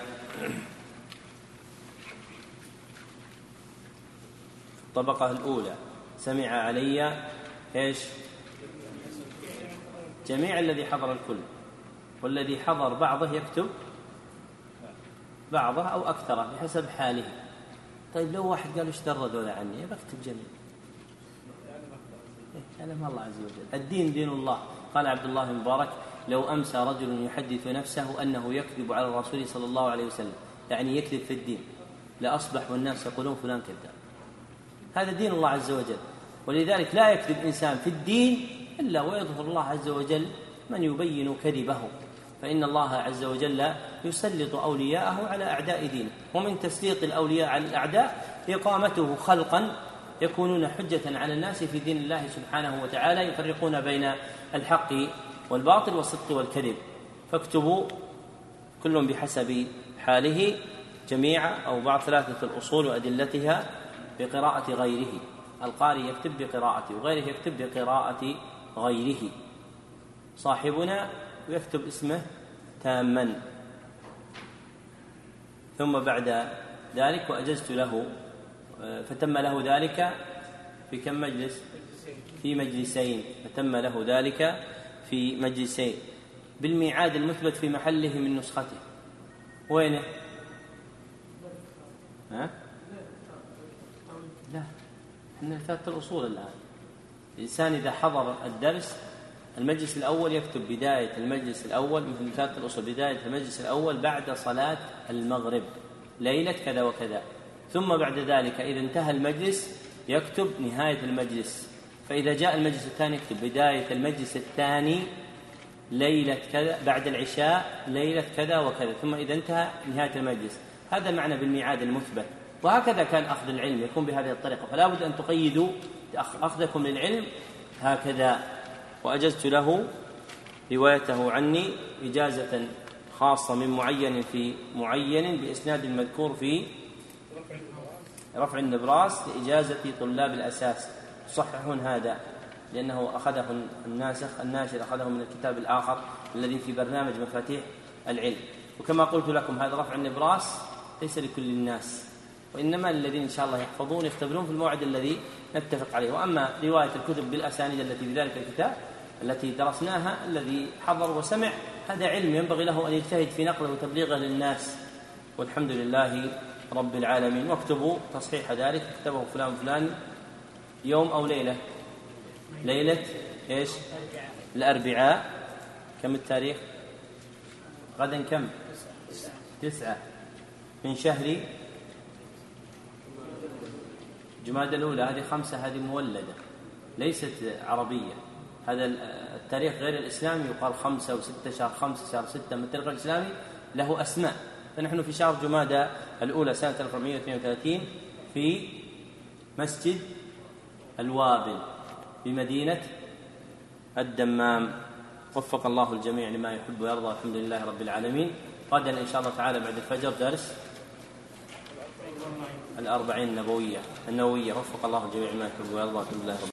الطبقة الأولى سمع علي إيش؟ جميع الذي حضر الكل، والذي حضر بعضه يكتب بعضه أو أكثره بحسب حاله. طيب لو واحد قال ايش درى ذولا عني بكتب جميع. كلام الله عز وجل. الدين دين الله. قال عبد الله بن مبارك: لو أمسى رجل يحدث نفسه أنه يكذب على الرسول صلى الله عليه وسلم، يعني يكذب في الدين، لأصبح والناس يقولون فلان كذاب. هذا دين الله عز وجل. ولذلك لا يكذب إنسان في الدين إلا ويظهر الله عز وجل من يبين كذبه. فإن الله عز وجل يسلط أولياءه على أعداء دينه، ومن تسليط الأولياء على الأعداء إقامته خلقا يكونون حجة على الناس في دين الله سبحانه وتعالى، يفرقون بين الحق والباطل والصدق والكذب. فاكتبوا كل بحسب حاله جميع أو بعض ثلاثة الأصول وأدلتها بقراءة غيره. القارئ يكتب بقراءته وغيره يكتب بقراءة غيره. صاحبنا يكتب اسمه تاما. ثم بعد ذلك وأجزت له، فتم له ذلك في كم مجلس؟ في مجلسين. فتم له ذلك في مجلسين بالميعاد المثبت في محله من نسخته. وينه؟ ها؟ لا، احنا ثلاثة الأصول الآن. الإنسان إذا حضر الدرس المجلس الأول يكتب بداية المجلس الأول، مثل ثلاثة الأصول، بداية المجلس الأول بعد صلاة المغرب ليلة كذا وكذا. ثم بعد ذلك إذا انتهى المجلس يكتب نهاية المجلس. فإذا جاء المجلس الثاني يكتب بداية المجلس الثاني ليلة كذا بعد العشاء ليلة كذا وكذا. ثم إذا انتهى نهاية المجلس. هذا معنى بالميعاد المثبت. وهكذا كان أخذ العلم يكون بهذه الطريقة. فلا بد أن تقيدوا أخذكم للعلم هكذا. وأجزت له روايته عني إجازة خاصة من معين في معين بإسناد المذكور في رفع النبراس لإجازة طلاب الأساس. صححون هذا لأنه أخذه الناسخ الناشر أخذه من الكتاب الآخر الذي في برنامج مفاتيح العلم. وكما قلت لكم هذا رفع النبراس ليس لكل الناس، وإنما الذين إن شاء الله يحفظون يختبرون في الموعد الذي نتفق عليه. وأما رواية الكتب بالأسانيد التي في ذلك الكتاب التي درسناها الذي حضر وسمع هذا علم ينبغي له أن يجتهد في نقله وتبليغه للناس، والحمد لله رب العالمين. واكتبوا تصحيح ذلك، كتبه فلان فلان يوم أو ليلة. ليلة إيش؟ الأربعاء. كم التاريخ؟ غدا كم؟ تسعة من شهر جمادى الأولى. هذه خمسة، هذه مولدة ليست عربية. هذا التاريخ غير الإسلامي يقال خمسة وستة، شهر خمسة شهر ستة. من التاريخ الإسلامي له أسماء. فنحن في شهر جمادى الأولى سنة ألف وأربعمائة واثنين وثلاثين في مسجد الوابل بمدينة الدمام. وفق الله الجميع لما يحب ويرضى، الحمد لله رب العالمين. غدا إن شاء الله تعالى بعد الفجر درس الأربعين النبوية النووية. وفق الله الجميع لما يحب ويرضى، الحمد لله رب